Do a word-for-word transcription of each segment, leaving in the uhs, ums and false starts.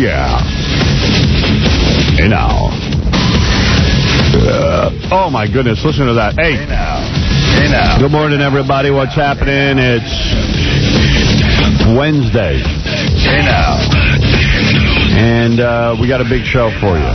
yeah. Hey, now. Uh, oh, my goodness. Listen to that. Hey. Hey, now. Hey, now. Good morning, everybody. What's happening? It's Wednesday. Hey, now. And uh, we got a big show for you.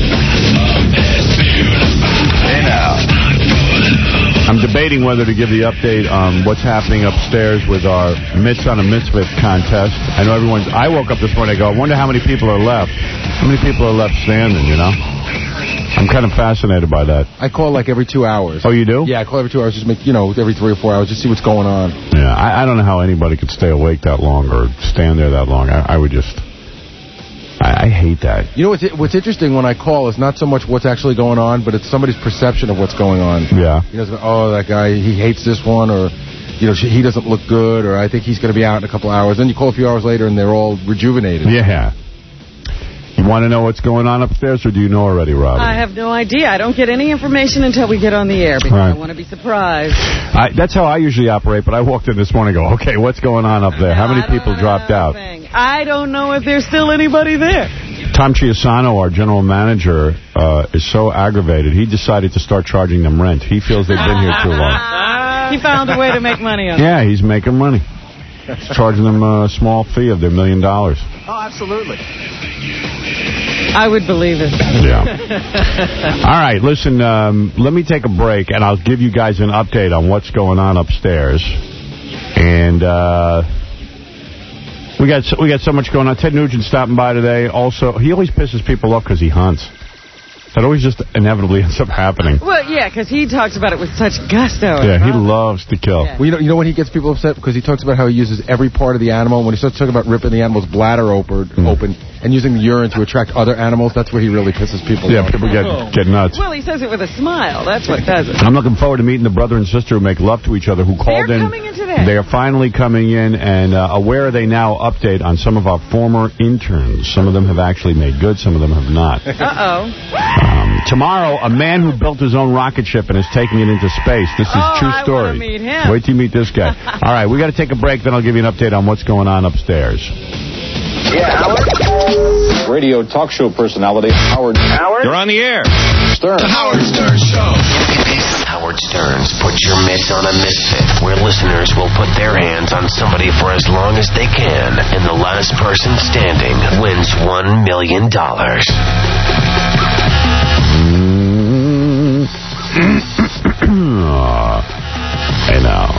Hey, now. I'm debating whether to give the update on what's happening upstairs with our Mitts on a Mitzvah contest. I know everyone's... I woke up this morning, I go, I wonder how many people are left. How many people are left standing, you know? I'm kind of fascinated by that. I call like every two hours. Oh, you do? Yeah, I call every two hours, just make, you know, every three or four hours, just see what's going on. Yeah, I, I don't know how anybody could stay awake that long or stand there that long. I, I would just... I, I hate that. You know, what's, what's interesting when I call is not so much what's actually going on, but it's somebody's perception of what's going on. Yeah. You know, oh, that guy, he hates this one, or, you know, he doesn't look good, or I think he's going to be out in a couple hours. Then you call a few hours later, and they're all rejuvenated. Yeah. You want to know what's going on upstairs, or do you know already, Robin? I have no idea. I don't get any information until we get on the air, because right. I want to be surprised. I, that's how I usually operate, but I walked in this morning and go, okay, what's going on up there? How many people dropped out? I don't know if there's still anybody there. Tom Chiasano, our general manager, uh, is so aggravated, he decided to start charging them rent. He feels they've been here too long. He found a way to make money on it. Yeah, he's making money. He's charging them a small fee of their million dollars. Oh, absolutely. I would believe it. Yeah. All right, listen, um, let me take a break, and I'll give you guys an update on what's going on upstairs. And uh, we got so, we got so much going on. Ted Nugent stopping by today. Also, he always pisses people off because he hunts. That always just inevitably ends up happening. Well, yeah, because he talks about it with such gusto. Yeah, he loves to kill. Yeah. Well, you know, you know when he gets people upset? Because he talks about how he uses every part of the animal. When he starts talking about ripping the animal's bladder open, mm. open and using the urine to attract other animals, that's where he really pisses people yeah, off. Yeah, people get, get nuts. Well, he says it with a smile. That's what does it. I'm looking forward to meeting the brother and sister who make love to each other, who called They're in. coming in today. They are finally coming in, and uh, a Where Are They Now update on some of our former interns. Some of them have actually made good, some of them have not. Uh-oh. Um, tomorrow, a man who built his own rocket ship and is taking it into space. This is oh, true I story. Meet him. Wait till you meet this guy. All right, we got to take a break, then I'll give you an update on what's going on upstairs. Yeah, Howard. Radio talk show personality, Howard. Howard? You're on the air. Stern. The Howard Stern Show. This is Howard Stern's Put Your Mitts on a Misfit, where listeners will put their hands on somebody for as long as they can, and the last person standing wins one million dollars. Hey, now.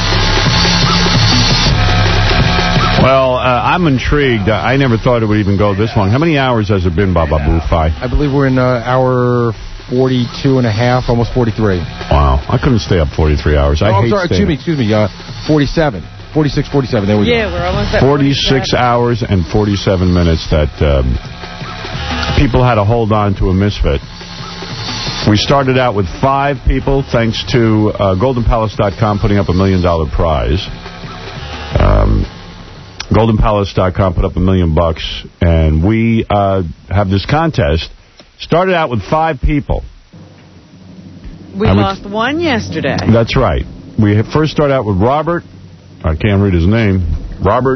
Well, uh, I'm intrigued. I never thought it would even go this long. How many hours has it been, Baba Bufai? I believe we're in uh, hour forty-two and a half, almost forty-three. Wow. I couldn't stay up forty-three hours. I oh, hate I'm sorry. Excuse me. Excuse me. Uh, forty-seven. forty-six, forty-seven. There we yeah, go. Yeah, we're almost at forty-six hours and forty-seven minutes that um, people had to hold on to a misfit. We started out with five people, thanks to uh, Golden Palace dot com putting up a million dollar prize. Um, Golden Palace dot com put up a million bucks, and we uh, have this contest. Started out with five people. We I lost would, one yesterday. That's right. We first started out with Robert. I can't read his name. Robert.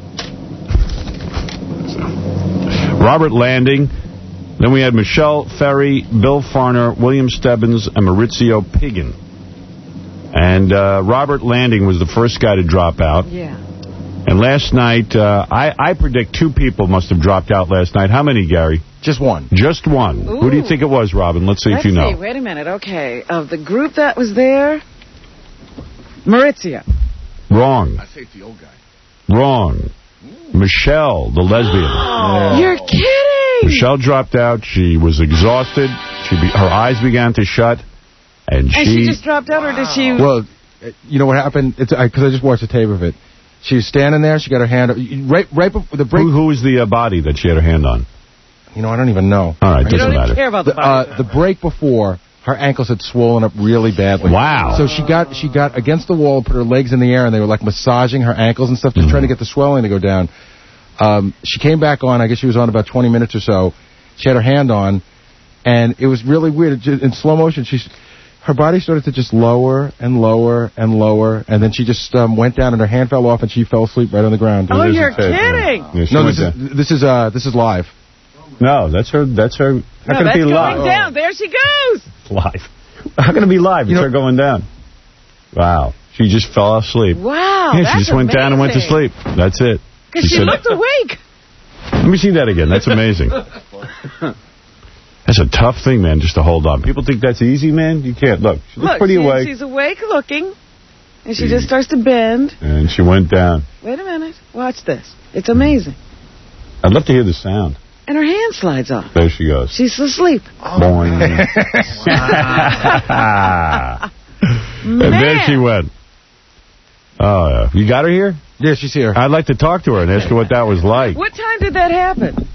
Robert Landing. Then we had Michelle Ferry, Bill Farner, William Stebbins, and Maurizio Piggin. And uh, Robert Landing was the first guy to drop out. Yeah. And last night, uh, I, I predict two people must have dropped out last night. How many, Gary? Just one. Just one. Ooh. Who do you think it was, Robin? Let's see Let's if you know. See. Wait a minute. Okay. Of the group that was there, Maurizio. Wrong. I think the old guy. Wrong. Ooh. Michelle, the lesbian. Yeah. You're kidding. Michelle dropped out. She was exhausted. She be, her eyes began to shut. And she... And she just dropped out, or did she... Well, you know what happened? It's because I, I just watched the tape of it. She was standing there. She got her hand... Right right before the break... Who, who was the uh, body that she had her hand on? You know, I don't even know. All right, you doesn't don't matter. care about the body. Uh, the break before, her ankles had swollen up really badly. Wow. So she got she got against the wall, put her legs in the air, and they were like massaging her ankles and stuff, just mm-hmm. trying to get the swelling to go down. Um, she came back on. I guess she was on about twenty minutes or so. She had her hand on, and it was really weird. In slow motion, she's... her body started to just lower and lower and lower, and then she just um, went down, and her hand fell off, and she fell asleep right on the ground. Oh, It is you're a tape, kidding. yeah. Yeah, she No, went this down. is this is uh this is live. No, that's her. That's her. How No, can that's it be going live? down. There she goes. Live. How can it be live? It's You know- her going down. Wow. She just fell asleep. Wow, yeah, that's she just went down and went to amazing. sleep. That's it. Because she said- looked awake. Let me see that again. That's amazing. That's a tough thing, man, just to hold on. People think that's easy, man. You can't. Look, she looks Look, pretty she, awake. she's awake looking, and she just starts to bend. And she went down. Wait a minute. Watch this. It's amazing. I'd love to hear the sound. And her hand slides off. There she goes. She's asleep. Boing. And there she went. Oh, yeah. You got her here? Yeah, she's here. I'd like to talk to her and ask her what that was like. What time did that happen?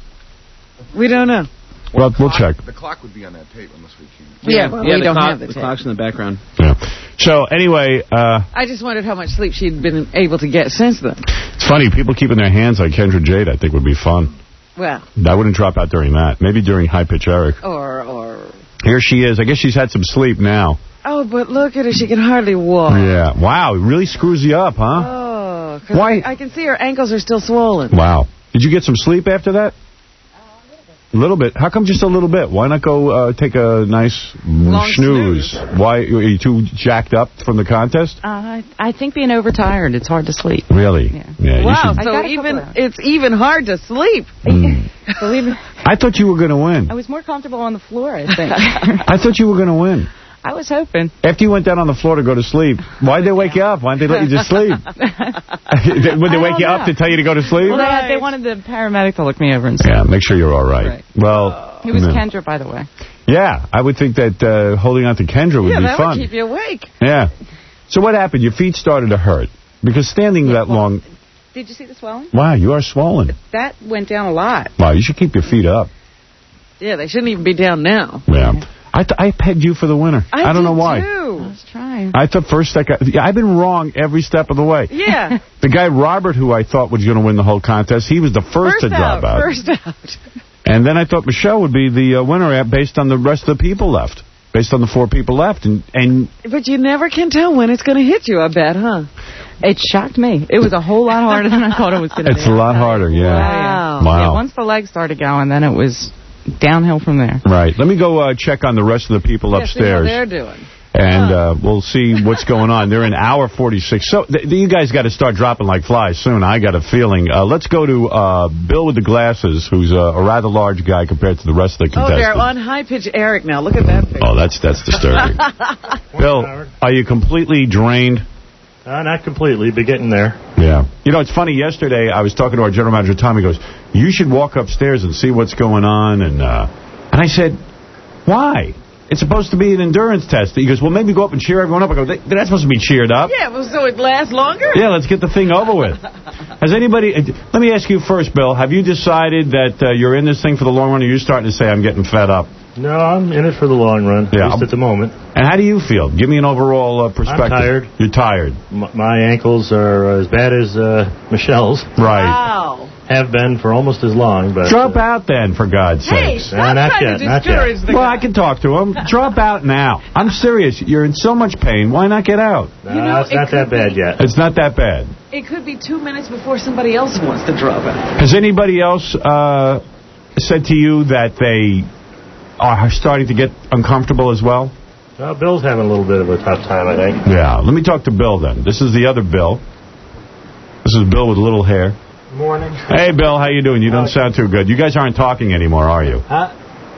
We don't know. Well, we'll check. The clock would be on that tape unless we can. Yeah, well, yeah, we the, don't clock, have the the tape. clock's in the background. Yeah. So, anyway, uh, I just wondered how much sleep she'd been able to get since then. it's funny. People keeping their hands like Kendra Jade, I think, would be fun. Well, I wouldn't drop out during that. Maybe during High Pitch Eric. or, or... Here she is. I guess she's had some sleep now. Oh, but look at her. She can hardly walk. Yeah. Wow. It really screws you up, huh? Oh, 'cause Why? I, I can see her ankles are still swollen. Wow. Did you get some sleep after that? A little bit. How come just a little bit? Why not go uh, take a nice Long snooze? snooze. Why are you too jacked up from the contest? Uh, I, I think being overtired, it's hard to sleep. Really? Yeah. Yeah. Wow, You should, I so got a even couple of- it's even hard to sleep. Mm. Believe me, I thought you were going to win. I was more comfortable on the floor, I think. I thought you were going to win. I was hoping. After you went down on the floor to go to sleep, why'd they wake you up? Why didn't they let you just sleep? Would they I wake you don't up know. to tell you to go to sleep? Well, they, had, they wanted the paramedic to look me over and say. Yeah, make sure you're all right. Right. Well, It was no. Kendra, by the way. Yeah, I would think that uh, holding on to Kendra would Yeah, be that fun. would keep you awake. Yeah. So what happened? Your feet started to hurt because standing that long. Did you see the swelling? Wow, you are swollen. That went down a lot. Wow, you should keep your feet up. Yeah, they shouldn't even be down now. Yeah. I th- I pegged you for the winner. I, don't did know why. I Too. was trying. I thought first that guy. Yeah, I've been wrong every step of the way. Yeah. The guy Robert, who I thought was going to win the whole contest, he was the first, First to drop out. First out. And then I thought Michelle would be the uh, winner at, based on the rest of the people left, based on the four people left, and and But you never can tell when it's going to hit you, I bet, huh? It shocked me. It was a whole lot harder than I thought it was going to be. it's a lot harder. Yeah. Wow. Wow. Yeah, once the legs started going, then it was downhill from there. Right. Let me go uh, check on the rest of the people Yeah, see how upstairs. they're doing. And uh, we'll see what's going on. They're in hour forty-six. So th you guys got to start dropping like flies soon. I got a feeling. Uh, let's go to uh, Bill with the glasses, who's a, a rather large guy compared to the rest of the Oh, contestants. they're on High Pitch Eric now. Look at that picture. Oh, that's that's disturbing. Bill, are you completely drained? Uh, not completely, but getting there. Yeah. You know, it's funny. Yesterday, I was talking to our general manager, Tom. He goes, you should walk upstairs and see what's going on. And uh, and I said, why? It's supposed to be an endurance test. He goes, well, maybe go up and cheer everyone up. I go, they're not supposed to be cheered up. Yeah, well, so it lasts longer? Yeah, let's get the thing over with. Has anybody... Let me ask you first, Bill. Have you decided that uh, you're in this thing for the long run, or are you starting to say, I'm getting fed up? No, I'm in it for the long run, Yeah. at least at the moment. And how do you feel? Give me an overall uh, perspective. tired. You're tired. M my ankles are as bad as uh, Michelle's. Right. Wow. Have been for almost as long, but... Drop out then, for God's Hey, sakes. stop not trying yet, to not discourage yet. the Well, guy. I can talk to him. Drop out now. I'm serious. You're in so much pain. Why not get out? No, You know, it's it not that could bad be- yet. It's not that bad. It could be two minutes before somebody else wants to drop out. Has anybody else uh, said to you that they are starting to get uncomfortable as well? Well, Bill's having a little bit of a tough time, I think. Yeah. Let me talk to Bill then. This is the other Bill. This is Bill with little hair. Morning. Hey, Bill, how you doing? You don't sound too good. You guys aren't talking anymore, are you? Uh,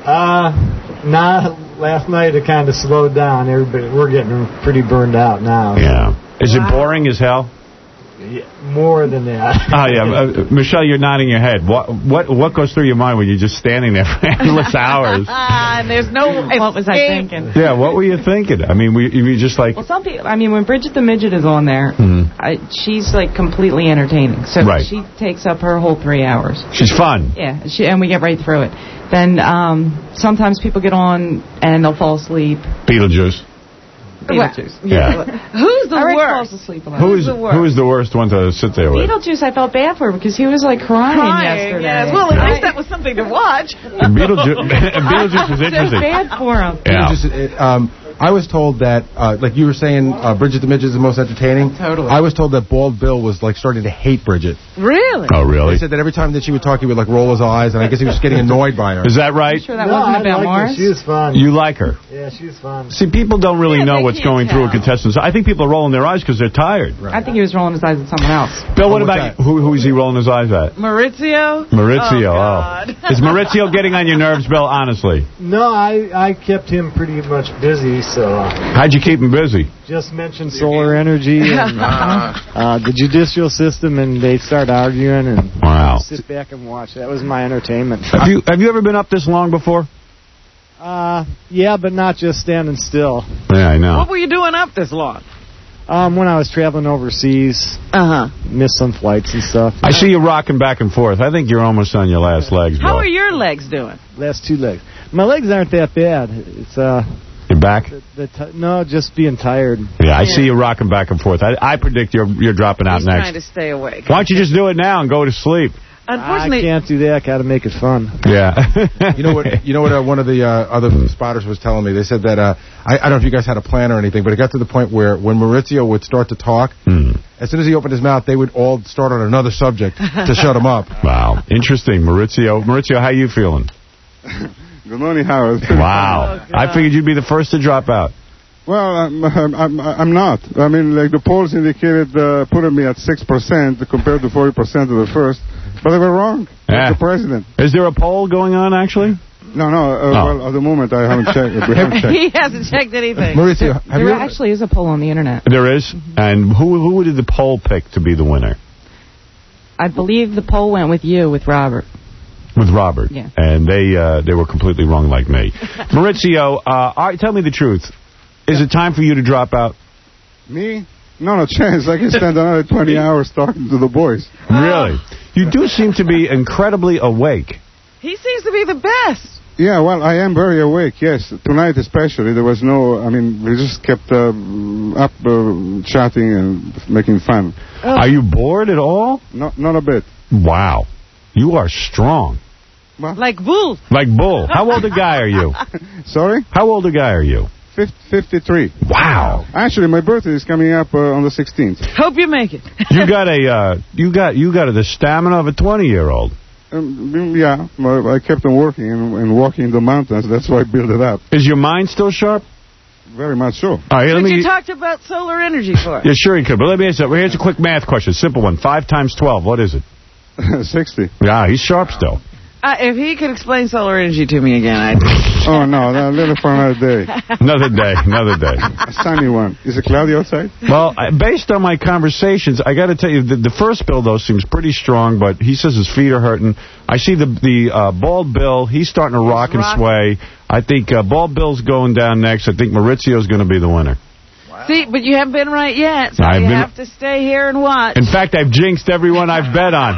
uh, nah, last night it kind of slowed down. Everybody, we're getting pretty burned out now. Yeah. Is it boring as hell? Yeah, more than that. Oh, yeah. Uh, Michelle, you're nodding your head. What what what goes through your mind when you're just standing there for endless hours? Ah, and there's no What was I escape. thinking? Yeah, what were you thinking? I mean, were you, were you just like... Well, some people, I mean, when Bridget the Midget is on there, Mhm. I, she's like completely entertaining. So Right. she takes up her whole three hours. She's fun. Yeah, she, and we get right through it. Then um, sometimes people get on and they'll fall asleep. Beetlejuice. Beetlejuice. Yeah. Who's the Eric worst? falls asleep a lot. Who is the worst? who is the worst one to sit there with? Beetlejuice, I felt bad for because he was like crying, Crying, yesterday. yes. Well, at least that was something to watch. And Beetlejuice, and Beetlejuice was So interesting. bad for him. Yeah. Just, uh, um, I was told that, uh, like you were saying, uh, Bridget the Midget is the most entertaining. Totally. I was told that Bald Bill was like starting to hate Bridget. Really? Oh, really? He said that every time that she would talk, he would like roll his eyes, and I guess he was getting annoyed by her. Is that right? Sure that no, wasn't I about like Mars? her. She was fun. You like her? Yeah, she was fun. See, people don't really Yeah, know they what's can't going through a tell. contestant. I think people are rolling their eyes because they're tired. Right. I think he was rolling his eyes at someone else. Bill, what Oh, what's about that? who? Who is he rolling his eyes at? Maurizio? Maurizio. Oh, Oh, God. is Maurizio getting on your nerves, Bill? Honestly, No, I, I kept him pretty much busy, so uh, how'd you keep him busy? just mentioned solar energy and uh, the judicial system, and they start arguing, and Wow. sit back and watch. That was my entertainment. Have you have you ever been up this long before? Uh, yeah, but not just standing still. Yeah, I know. What were you doing up this long? Um, when I was traveling overseas, Uh-huh. missed some flights and stuff. I see you rocking back and forth. I think you're almost on your last legs, Bill. How are your legs doing? Last two legs. My legs aren't that bad. It's uh, Your back? the, the t- no, just being tired. Yeah, I see you rocking back and forth. I, I predict you're you're dropping out He's next. trying to stay awake. Why don't you just do it now and go to sleep? Unfortunately, I can't do that. Got to make it fun. Yeah. You know what? You know what? Uh, one of the uh, other spotters was telling me. They said that uh, I, I don't know if you guys had a plan or anything, but it got to the point where when Maurizio would start to talk, Hmm. as soon as he opened his mouth, they would all start on another subject to shut him up. Wow. Interesting. Maurizio. Maurizio, how you feeling? Good morning, Howard. Wow. Oh, I figured you'd be the first to drop out. Well, I'm, I'm, I'm, I'm not. I mean, like the polls indicated, uh, putting me at six percent compared to forty percent of the first. But they were wrong. Yeah. Like the president. Is there a poll going on, actually? No, no. Uh, Oh. Well, at the moment, I haven't checked. We haven't checked. he hasn't checked anything. Maurizio, have There you ever, actually is a poll on the internet. There is? And who who did the poll pick to be the winner? I believe the poll went with you, with Robert. With Robert. Yeah. And they uh, they were completely wrong like me. Maurizio, uh, all right, tell me the truth. Is it time for you to drop out? Me? No, no chance. I can spend another twenty hours talking to the boys. Really? You do seem to be incredibly awake. He seems to be the best. Yeah, well, I am very awake, yes. Tonight especially, there was no, I mean, we just kept uh, up uh, chatting and making fun. Are you bored at all? Not, not a bit. Wow. You are strong. Like bull. Like bull. How old a guy are you? Sorry? How old a guy are you? fifty-three. Wow. Actually, my birthday is coming up uh, on the sixteenth. Hope you make it. You got a uh, you got you got the stamina of a twenty-year-old. Um, yeah, well, I kept on working and, and walking in the mountains. That's why I built it up. Is your mind still sharp? Very much so. All right, let But me. you talked about solar energy for us. Yeah, sure you could. But let me ask you. Here's a quick math question. Simple one. Five times twelve. What is it? sixty. Yeah, he's sharp still. Uh, if he could explain solar energy to me again, I'd... Oh, no, a little for another day. Another day. Another day. A sunny one. Is it cloudy outside? Well, I- based on my conversations, I got to tell you, the, the first Bill, though, seems pretty strong, but he says his feet are hurting. I see the the uh, Bald Bill. He's starting to rock and rock. sway. I think uh, Bald Bill's going down next. I think Maurizio's going to be the winner. See, but you haven't been right yet, so I've you been- have to stay here and watch. In fact, I've jinxed everyone I've bet on.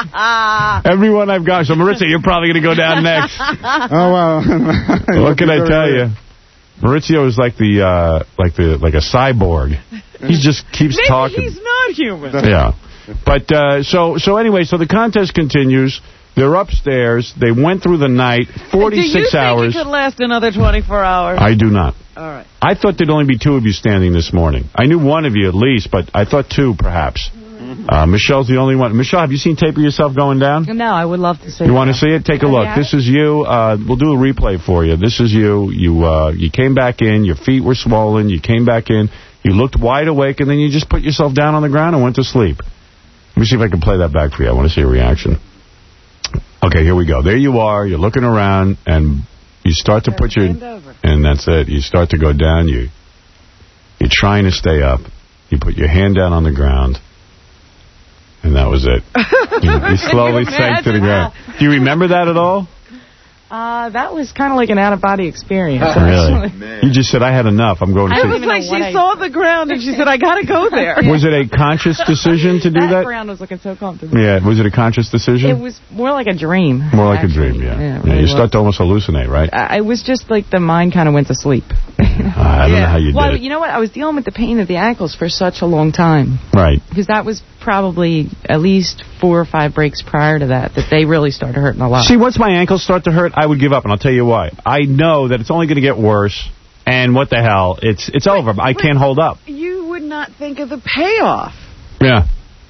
Everyone I've got. So, Maurizio, you're probably going to go down next. Oh, wow. What can I tell you? Maurizio is like the uh, like the like a cyborg. He just keeps Maybe talking. he's not human. Yeah. But uh, so so anyway, so the contest continues. They're upstairs. They went through the night, forty-six Do you think hours. it could last another twenty-four hours? I do not. All right. I thought there'd only be two of you standing this morning. I knew one of you at least, but I thought two perhaps. Uh, Michelle's the only one. Michelle, have you seen tape of yourself going down? No, I would love to see You want to see it? Take a Uh, look. yeah. This is you. Uh, we'll do a replay for you. This is you. You uh, you came back in. Your feet were swollen. You came back in. You looked wide awake, and then you just put yourself down on the ground and went to sleep. Let me see if I can play that back for you. I want to see a reaction. Okay, here we go. There you are. You're looking around, and you start to put your... And that's it. You start to go down. You, you're trying to stay up. You put your hand down on the ground. And that was it. You, you slowly Can you sank to the imagine ground. Do you remember that at all? Uh, that was kind of like an out-of-body experience. Really? actually. You just said, I had enough. I'm going to It sleep. was like know what she I- saw the ground and she said, I got to go there. Was it a conscious decision to do that that? ground was looking so comfortable. Yeah, was it a conscious decision? It was more like a dream. More like actually. a dream, yeah. Yeah, it Yeah, really you start was. to almost hallucinate, right? I I was just like the mind kind of went to sleep. I don't know how you did well, it. you know what? I was dealing with the pain of the ankles for such a long time. Right. Because that was probably at least four or five breaks prior to that that they really started hurting a lot. See, once my ankles start to hurt, I would give up, and I'll tell you why. I know that it's only going to get worse, And what the hell? It's it's over. I can't hold up. You would not think of the payoff. Yeah.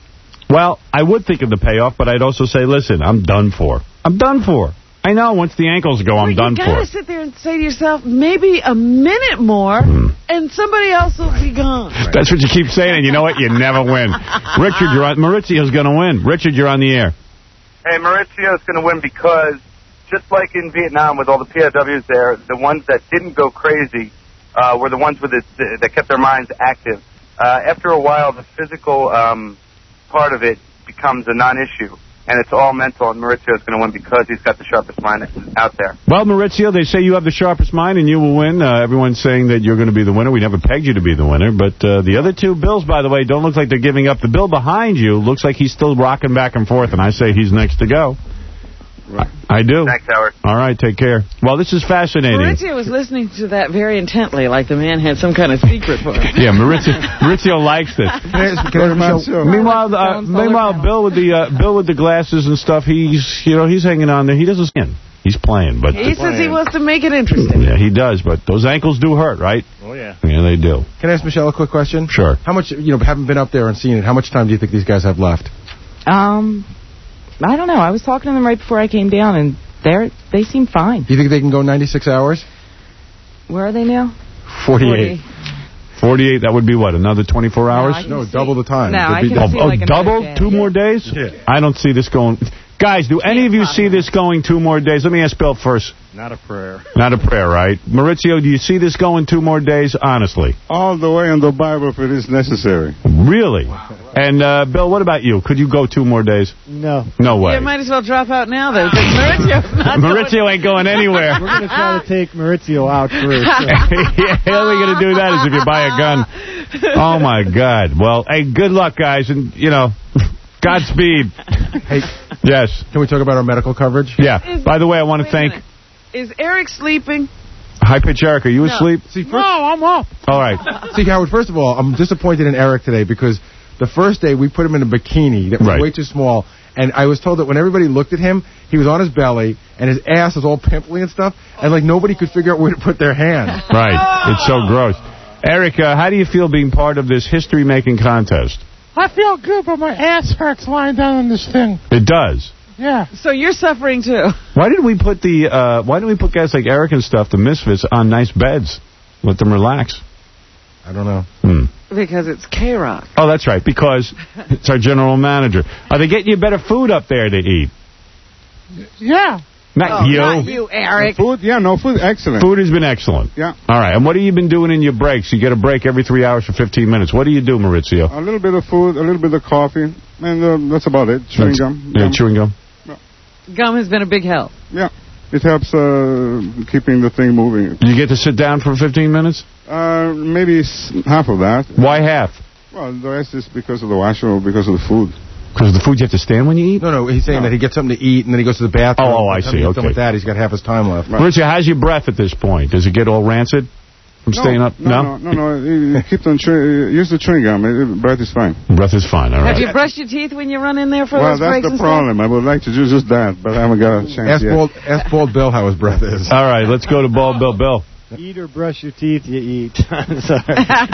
Well, I would think of the payoff, but I'd also say, listen, I'm done for. I'm done for. I know once the ankles go, I'm but done you for. You got to sit there and say to yourself, maybe a minute more, mm. and somebody else will be gone. Right. That's what you keep saying, and you know what? You never win. Richard, you're on. Maurizio's going to win. Richard, you're on the air. Hey, Maurizio's going to win because, just like in Vietnam with all the P O Ws there, the ones that didn't go crazy uh, were the ones with it, that kept their minds active. Uh, after a while, the physical um, part of it becomes a non-issue, and it's all mental, and Maurizio's going to win because he's got the sharpest mind out there. Well, Maurizio, they say you have the sharpest mind, and you will win. Uh, everyone's saying that you're going to be the winner. We never pegged you to be the winner, but uh, the other two Bills, by the way, don't look like they're giving up. The Bill behind you looks like he's still rocking back and forth, and I say he's next to go. Right. I do. Thanks, Howard. All right, take care. Well, this is fascinating. Maurizio was listening to that very intently, like the man had some kind of secret for him. Yeah, Maurizio, Maurizio likes this. Can I, can I show, meanwhile, uh, meanwhile, Bill with the uh, Bill with the glasses and stuff, he's you know he's hanging on there. He doesn't skin. He's playing, but he says he wants to make it interesting. Yeah, he does, but those ankles do hurt, right? Oh yeah. Yeah, they do. Can I ask Michelle a quick question? Sure. How much you know? Haven't been up there and seen it. How much time do you think these guys have left? Um, I don't know. I was talking to them right before I came down, and They're, they seem fine. Do you think they can go ninety-six hours? Where are they now? forty-eight. forty-eight, that would be what, another twenty-four hours? No, no double the time. No, I be can oh, see oh, like double? day. Two yeah. more days? Yeah. I don't see this going... Guys, do any of you see this going two more days? Let me ask Bill first. Not a prayer. Not a prayer, right? Maurizio, do you see this going two more days, honestly? All the way in the Bible if it is necessary. Really? And, uh, Bill, what about you? Could you go two more days? No. No way. You might as well drop out now, then, because Maurizio's not Maurizio going ain't going anywhere. We're going to try to take Maurizio out first. So. Yeah, the only way you're going to do that is if you buy a gun. Oh, my God. Well, hey, good luck, guys, and, you know... Godspeed. Hey, yes. Can we talk about our medical coverage? Yeah. Is, By the way, I want to thank... Is Eric sleeping? High Pitch Eric, are you no. asleep? See, first, no, I'm up. All right. See, Howard, first of all, I'm disappointed in Eric today because the first day we put him in a bikini that was right. way too small, and I was told that when everybody looked at him, he was on his belly, and his ass was all pimply and stuff, and like nobody could figure out where to put their hand. Right. It's so gross. Eric, uh, how do you feel being part of this history-making contest? I feel good, but my ass hurts lying down on this thing. It does. Yeah. So you're suffering too. Why did we put the uh, Why did we put guys like Eric and stuff, the Misfits, on nice beds? Let them relax. I don't know. Hmm. Because it's K-Rock. Oh, that's right. Because it's our general manager. Are they getting you better food up there to eat? Yeah. Not oh, you. Not you, Eric. Food, yeah, no, food, excellent. Food has been excellent. Yeah. All right, and what have you been doing in your breaks? You get a break every three hours for fifteen minutes. What do you do, Maurizio? A little bit of food, a little bit of coffee, and uh, that's about it. Chewing that's, gum. Yeah, chewing gum. Yeah. Gum has been a big help. Yeah. It helps uh, keeping the thing moving. You get to sit down for fifteen minutes? Uh, maybe half of that. Why half? Well, the rest is because of the washer or because of the food. Because of the food you have to stand when you eat? No, no, he's saying no. that he gets something to eat and then he goes to the bathroom. Oh, oh I see, okay. With that, he's got half his time left. Right. Maurizio, how's your breath at this point? Does it get all rancid from no, staying up? No, no, no, no. no. Keep on chew- use the chewing gum. Breath is fine. Breath is fine, all right. Have you brushed your teeth when you run in there for well, those breaks? Well, that's the problem. I would like to do just that, but I haven't got a chance ask yet. Bald, ask Bald Bill how his breath is. All right, let's go to Bald Bill. Bill. Eat or brush your teeth, you eat. Sorry.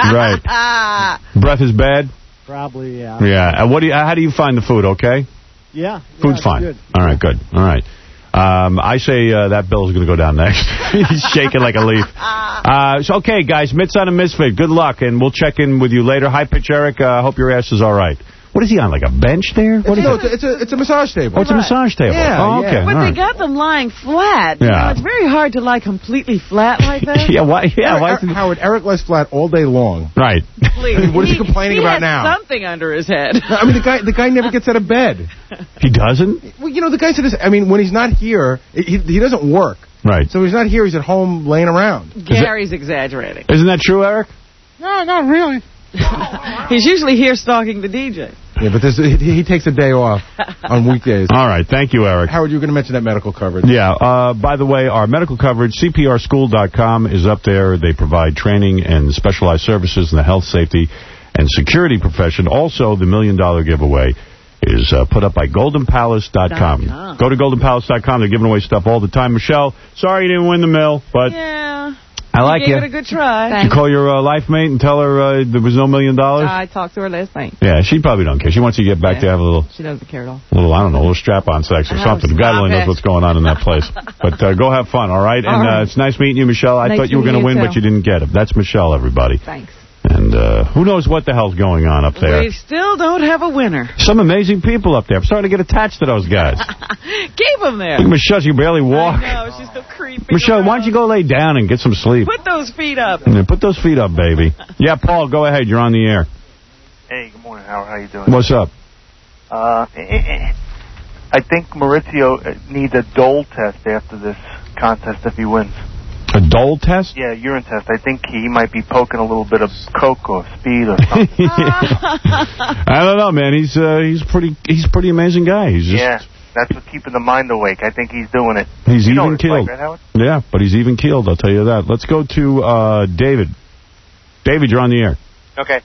Right. Breath is bad? Probably, yeah. Yeah. And what do you, how do you find the food, okay? Yeah. Food's yeah, fine. Good. All right, good. All right. Um, I say uh, that Bill's going to go down next. He's shaking like a leaf. Uh, so, okay, guys, Mitts on a Misfit. Good luck, and we'll check in with you later. High Pitch Eric, I uh, hope your ass is all right. What is he on, like a bench there? What it's, is no, it's, a, it's, a, it's a massage table. Oh, it's a massage table. Yeah, oh, okay. yeah. But all they right. got them lying flat. You Yeah. know, it's very hard to lie completely flat like that. yeah, why? Yeah, Eric, why? Eric, Howard, Eric lies flat all day long. Right. Please. I mean, what is he, he complaining he about has now? something under his head. I mean, the guy the guy never gets out of bed. He doesn't? Well, you know, the guy said this. I mean, when he's not here, he, he doesn't work. Right. So he's not here. He's at home laying around. Gary's exaggerating. Isn't that true, Eric? No, not really. He's usually here stalking the D J. Yeah, but this, he, he takes a day off on weekdays. All right. Thank you, Eric. Howard, you were going to mention that medical coverage. Yeah. Uh, by the way, our medical coverage, C P R school dot com, is up there. They provide training and specialized services in the health, safety, and security profession. Also, the Million Dollar Giveaway is uh, put up by Golden Palace dot com. Go to Golden Palace dot com. They're giving away stuff all the time. Michelle, sorry you didn't win the mill, but yeah. I like you. you. Gave it a good try. Did you call your uh, life mate and tell her uh, there was no million dollars? I talked to her last night. Yeah, she probably don't care. She wants you to get back Yeah. to have a little, She doesn't care at all. little, I don't know, a little strap-on sex or Oh, something. God stop only knows it. what's going on in that place. But uh, go have fun, all right? All and right. Uh, it's nice meeting you, Michelle. I Nice thought you were going to meeting win, you, but too. you didn't get it. That's Michelle, everybody. Thanks. And uh, who knows what the hell's going on up there. We still don't have a winner. Some amazing people up there. I'm starting to get attached to those guys. Keep them there. Look at Michelle, she can barely walk. I know, she's so creepy. Michelle, why don't you go lay down and get some sleep? Put those feet up. Yeah, put those feet up, baby. Yeah, Paul, go ahead. You're on the air. Hey, good morning, Howard. How you doing? What's up? Uh, I think Maurizio needs a Dole test after this contest if he wins. A Dole test? Yeah, urine test. I think he might be poking a little bit of coke or speed or something. I don't know, man. He's uh, he's pretty he's a pretty amazing guy. He's just Yeah, that's what's keeping the mind awake. I think he's doing it. he's you know even what it's like, keeled. right, Howard? Yeah, but he's even keeled. I'll tell you that. Let's go to uh, David. David, you're on the air. Okay.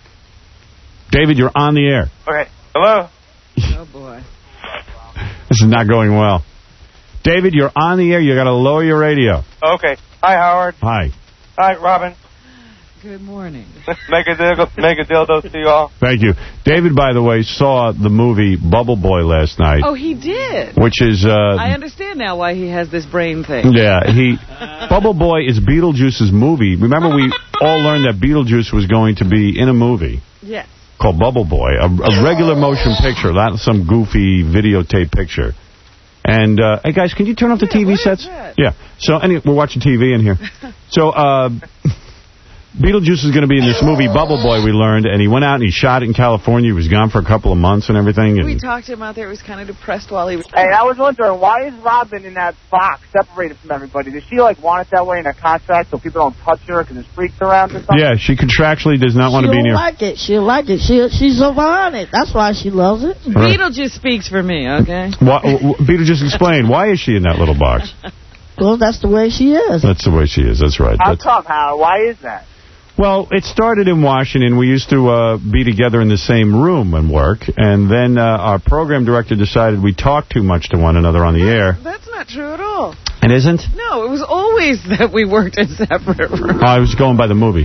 David, you're on the air. Okay. Hello? Oh, boy. This is not going well. David, you're on the air. You got to lower your radio. Okay. Hi, Howard. Hi. Hi, Robin. Good morning. make a dildo, make a dildo to you all. Thank you. David, by the way, saw the movie Bubble Boy last night. Oh, he did. Which is... Uh, I understand now why he has this brain thing. Yeah, he... Bubble Boy is Beetlejuice's movie. Remember, we all learned that Beetlejuice was going to be in a movie Yes. called Bubble Boy, a, a regular motion picture, not some goofy videotape picture. And, uh, hey, guys, can you turn off the Yeah, T V what is sets? that? Yeah. So, anyway, we're watching T V in here. So, uh... Beetlejuice is going to be in this movie, Bubble Boy, we learned, and he went out and he shot it in California. He was gone for a couple of months and everything. And We talked to him out there. He was kind of depressed while he was... Hey, I was wondering, why is Robin in that box separated from everybody? Does she, like, want it that way in her contract so people don't touch her because there's freaks around or something? yeah, she contractually does not want to be She'll near... like it. She'll like it. She, she's over on it. That's why she loves it. Right. Beetlejuice speaks for me, okay? Why, Beetlejuice, explain. Why is she in that little box? Well, that's the way she is. That's the way she is. That's right. How That's, come, Howard? Why is that? well, it started in Washington. We used to uh, be together in the same room and work. And then uh, our program director decided we talked too much to one another on the air. That's not true at all. It isn't? No, it was always that we worked in separate rooms. Oh, I was going by the movie.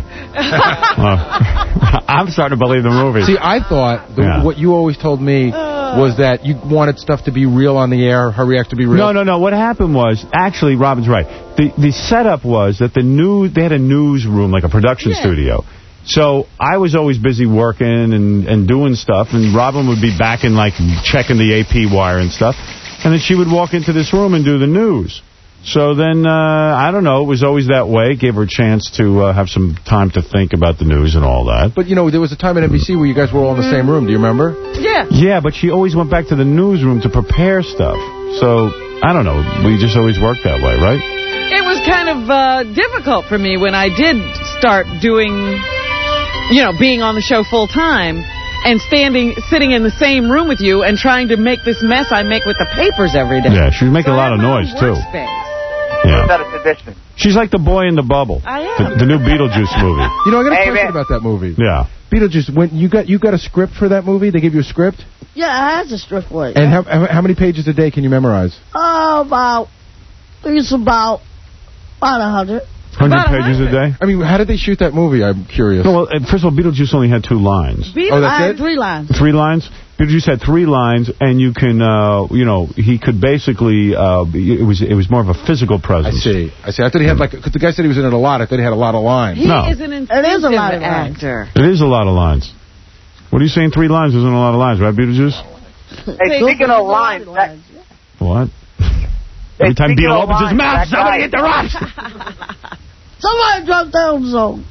Uh, I'm starting to believe the movie. See, I thought the, Yeah. what you always told me was that you wanted stuff to be real on the air, her react to be real. No, no, no. What happened was, actually, Robin's right. The the setup was that the news, they had a newsroom, like a production Yeah. studio. So I was always busy working and, and doing stuff, and Robin would be back in, like, checking the A P wire and stuff. And then she would walk into this room and do the news. So then, uh, I don't know, it was always that way. It gave her a chance to uh, have some time to think about the news and all that. But, you know, there was a time at N B C where you guys were all in the same room. Do you remember? Yeah. Yeah, but she always went back to the newsroom to prepare stuff. So, I don't know, we just always worked that way, right? It was kind of uh, difficult for me when I did start doing, you know, being on the show full time and standing, sitting in the same room with you and trying to make this mess I make with the papers every day. Yeah, she was making So a lot I of have my noise, own too. workspace. Yeah. That a tradition. She's like the boy in the bubble. I am. The, the new Beetlejuice movie. You know, I got a Hey, question man. about that movie. Yeah. Beetlejuice, when you got you got a script for that movie? They gave you a script? Yeah, I had to strip for it. And how, how how many pages a day can you memorize? Oh, about, I think it's about, about a hundred. one hundred About a pages a hundred. day? I mean, how did they shoot that movie? I'm curious. No, well, uh, first of all, Beetlejuice only had two lines. Beetlejuice, Oh, that's I it? had three lines. Three lines? Beetlejuice had three lines, and you can, uh, you know, he could basically, uh, it was it was more of a physical I presence. see. I see. I thought he had like, because the guy said he was in it a lot. I thought he had a lot of lines. He No. is an It is a instinctive lot of lines. actor. It is a lot of lines. What are you saying, three lines isn't a lot of lines, right, Beetlejuice? Hey, speaking of lines, that, What? Every time speaking Beetle of opens his lines, mouth, that somebody guy- interrupts! Somebody drop down zone.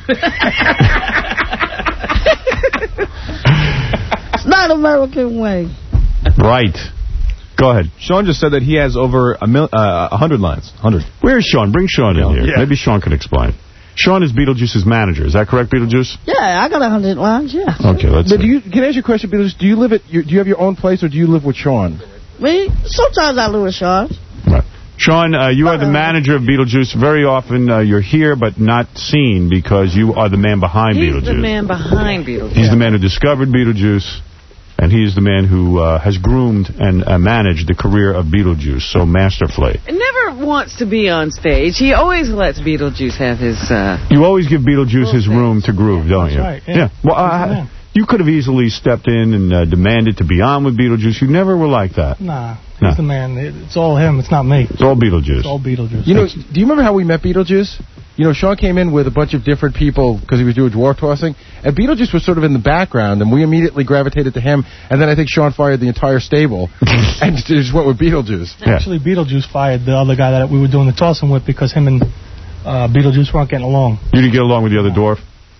It's not American way. Right. Go ahead. Sean just said that he has over a mil, uh, one hundred lines. one hundred. Where's Sean? Bring Sean in here. Yeah. Maybe Sean can explain. Sean is Beetlejuice's manager. Is that correct, Beetlejuice? Yeah, I got a hundred lines, yeah. Okay, let's But do see. you, can I ask you a question, Beetlejuice? Do you live at, your, do you have your own place or do you live with Sean? Me? Sometimes I lose Sean. Right. Sean, uh, you are the manager of Beetlejuice. Very often uh, you're here but not seen because you are the man behind He's Beetlejuice. the man behind Beetlejuice. He's the man who discovered Beetlejuice. And he's the man who uh, has groomed and uh, managed the career of Beetlejuice so masterfully. Never wants to be on stage. He always lets Beetlejuice have his... Uh, you always give Beetlejuice his room to groove, don't you? That's right, yeah. yeah. Well, uh, you could have easily stepped in and uh, demanded to be on with Beetlejuice. You never were like that. Nah, he's nah. the man. It's all him. It's not me. It's all Beetlejuice. It's all Beetlejuice. You know, do you remember how we met Beetlejuice? You know, Sean came in with a bunch of different people because he was doing dwarf tossing, and Beetlejuice was sort of in the background, and we immediately gravitated to him, and then I think Sean fired the entire stable and just went with Beetlejuice. Yeah. Actually, Beetlejuice fired the other guy that we were doing the tossing with because him and uh, Beetlejuice weren't getting along. You didn't get along with the other dwarf?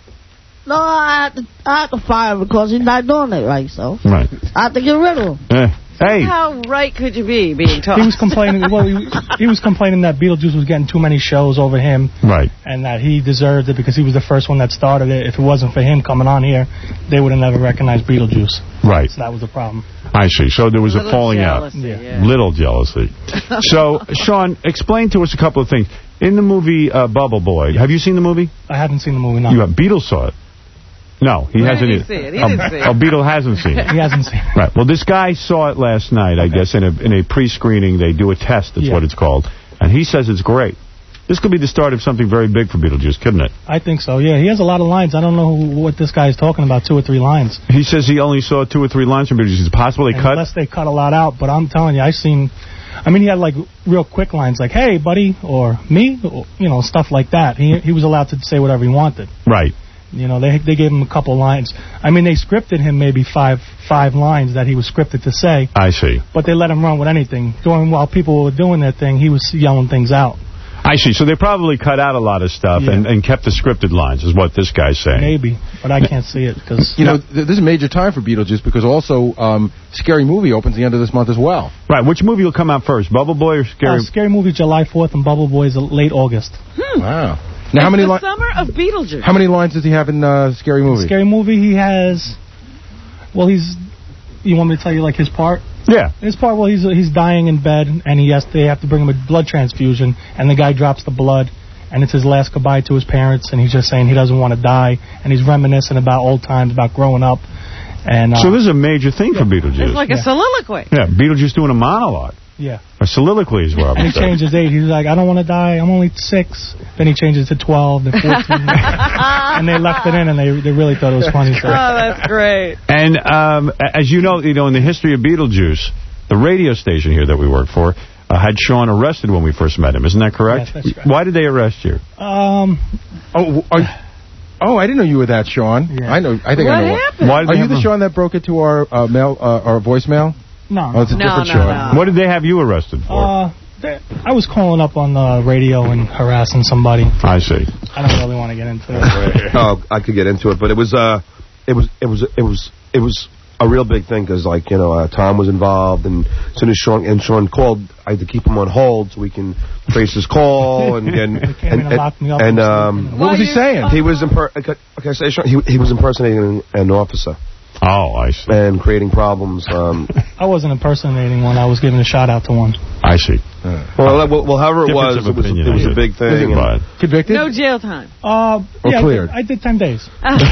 No, I had to, I had to fire him because he's not doing it right, so. Right. I had to get rid of him. Eh. Hey. How right could you be being tossed? He was complaining. Well, he, he was complaining that Beetlejuice was getting too many shows over him, right? And that he deserved it because he was the first one that started it. If it wasn't for him coming on here, they would have never recognized Beetlejuice. Right. So that was the problem. I see. So there was a, a falling jealousy, out. Yeah. Little jealousy. So, Sean, explain to us a couple of things. In the movie uh, Bubble Boy, have you seen the movie? I haven't seen the movie. No. You have. Beetle saw it. No, he Where hasn't. did he see it? He oh, didn't see it. Oh, Beetle hasn't seen it. He hasn't seen it. Right. Well, this guy saw it last night, I okay. guess, in a in a pre-screening. They do a test. That's yeah. what it's called. And he says it's great. This could be the start of something very big for Beetlejuice, couldn't it? I think so, yeah. He has a lot of lines. I don't know who, what this guy is talking about, two or three lines. He says he only saw two or three lines from Beetlejuice. Is it possible they and cut? Unless they cut a lot out. But I'm telling you, I've seen... I mean, he had, like, real quick lines like, hey, buddy, or me, or, you know, stuff like that. He he was allowed to say whatever he wanted. Right. You know, they they gave him a couple lines. I mean, they scripted him maybe five five lines that he was scripted to say. I see. But they let him run with anything. During while people were doing their thing, he was yelling things out. I see. So they probably cut out a lot of stuff yeah. and, and kept the scripted lines, is what this guy's saying. Maybe, but I can't see it because you know th this is a major time for Beetlejuice because also um, Scary Movie opens the end of this month as well. Right. Which movie will come out first, Bubble Boy or Scary? Uh, Scary Movie July fourth and Bubble Boy is late August. Hmm. Wow. Now, how many the summer of Beetlejuice. How many lines does he have in uh, Scary Movie? Scary Movie, he has. Well, he's. You want me to tell you like his part? Yeah. His part. Well, he's he's dying in bed, and he has they have to bring him a blood transfusion, and the guy drops the blood, and it's his last goodbye to his parents, and he's just saying he doesn't want to die, and he's reminiscing about old times, about growing up, and. Uh, so this is a major thing yeah. for Beetlejuice. It's like yeah. a soliloquy. Yeah, Beetlejuice doing a monologue. Yeah. A soliloquy is what And he changed his age. He was like, I don't want to die. I'm only six. Then he changed it to twelve, then fourteen. And they left it in, and they they really thought it was funny. So. Oh, that's great. And um, as you know, you know, in the history of Beetlejuice, the radio station here that we work for uh, had Sean arrested when we first met him. Isn't that correct? Yes, that's right. Why did they arrest you? Um. Oh, are, oh, I didn't know you were that, Sean. Yeah. I know. I think what I know. Happened? Why Are you the Sean that broke into our uh, mail, uh, our voicemail? No. Oh, it's a no, different no, Sean. no. What did they have you arrested for? Uh, they, I was calling up on the radio and harassing somebody. I see. I don't really want to get into it. Oh, I could get into it, but it was uh, it was it was it was it was a real big thing because, like, you know, uh, Tom was involved, and as soon as Sean and Sean called, I had to keep him on hold so we can trace his call and and and, and, and, and um, what was he saying? He was imper okay, okay, say Sean, he he was impersonating an officer. Oh, I see. And creating problems. Um, I wasn't impersonating one. I was giving a shout out to one. I see. Uh, well, well, well, however it was, it was, it was a big thing. And convicted? No jail time. Uh, or yeah, cleared? I did, I did ten days.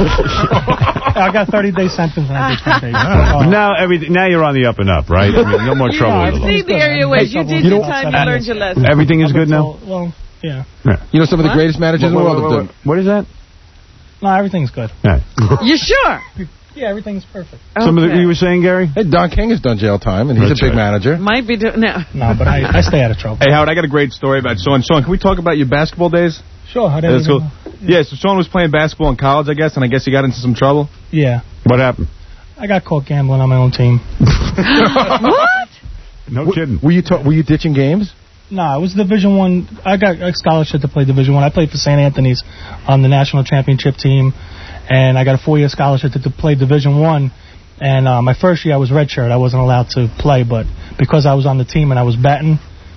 I got thirty day sentence and I did ten days. Uh, now, everything, now you're on the up and up, right? I mean, no more trouble. I've seen the area ways. You did your time. You learned your lesson. Everything is good now? Well, yeah. yeah. You know some of the what? greatest managers in the world have done. What is that? No, everything's good. Yeah. You sure? Yeah, everything's perfect. Some okay. of the, you were saying, Gary? Hey, Don King has done jail time, and he's That's a big right. manager. Might be doing no. No, but I, I stay out of trouble. Hey, Howard, I got a great story about Sean. Sean, can we talk about your basketball days? Sure. How That's cool. Yeah. yeah, so Sean was playing basketball in college, I guess, and I guess he got into some trouble. Yeah. What happened? I got caught gambling on my own team. What? No w kidding. Were you were you ditching games? No, it was Division One. I. I got a scholarship to play Division One. I. I played for Saint Anthony's on the national championship team, and I got a four-year scholarship to, to play Division One. And uh, my first year, I was redshirt. I wasn't allowed to play, but because I was on the team and I was betting,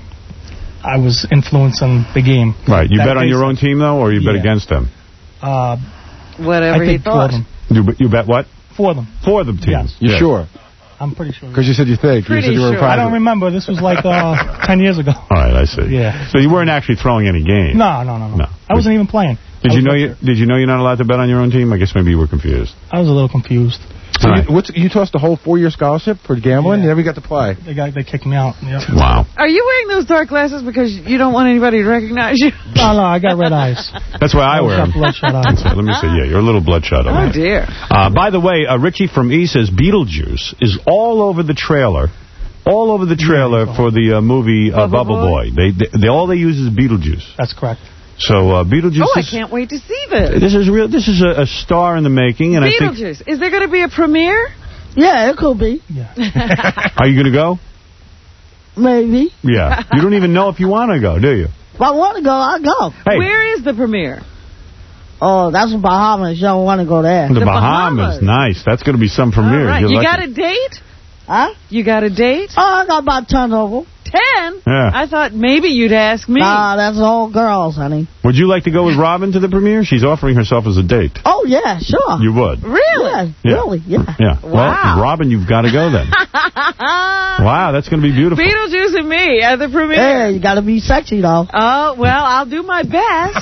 I was influencing the game. Right. You that bet on your own team, though, or you yeah. bet against them? Uh, Whatever I he think thought. for them. You, you bet what? For them. For the teams. Yes. You yes. sure? I'm pretty sure. Because you said you think. Pretty you said you were sure. I don't remember. This was like uh, ten years ago. All right, I see. Yeah. So you weren't actually throwing any games? No, no, no, no. no. I wasn't even playing. Did you know you Did you know you're not allowed to bet on your own team? I guess maybe you were confused. I was a little confused. So you, what's, you tossed the whole four-year scholarship for gambling? Yeah. You never got to play. They got they kicked me out. Yep. Wow. Are you wearing those dark glasses because you don't want anybody to recognize you? No, no, I got red eyes. That's why I wear them. Bloodshot eyes. Let me see. Yeah, you're a little bloodshot. Oh, dear. Uh, by the way, uh, Richie from E says Beetlejuice is all over the trailer. All over the trailer for the uh, movie uh, Bubble, Bubble Boy. Boy. They, they, they all they use is Beetlejuice. That's correct. So uh, Beetlejuice. Oh, I is, can't wait to see this. This is real. This is a, a star in the making, and Beetlejuice. I think. Is there going to be a premiere? Yeah, it could be. Yeah. Are you going to go? Maybe. Yeah. You don't even know if you want to go, do you? If I want to go, I'll go. Hey. Where is the premiere? Oh, that's the Bahamas. You don't want to go there. The, the Bahamas. Bahamas. Nice. That's going to be some premiere. All right. You You like got it. a date? Huh? You got a date? Oh, I got about ten of them. Ten? Yeah. I thought maybe you'd ask me. Nah, that's all girls, honey. Would you like to go with Robin to the premiere? She's offering herself as a date. Oh, yeah, sure. You would? Really? Yeah, Yeah. really, yeah. Yeah. Wow. Well, Robin, you've got to go then. Wow, that's going to be beautiful. Beetlejuice and me at the premiere. Yeah, you got to be sexy, though. Oh, well, I'll do my best.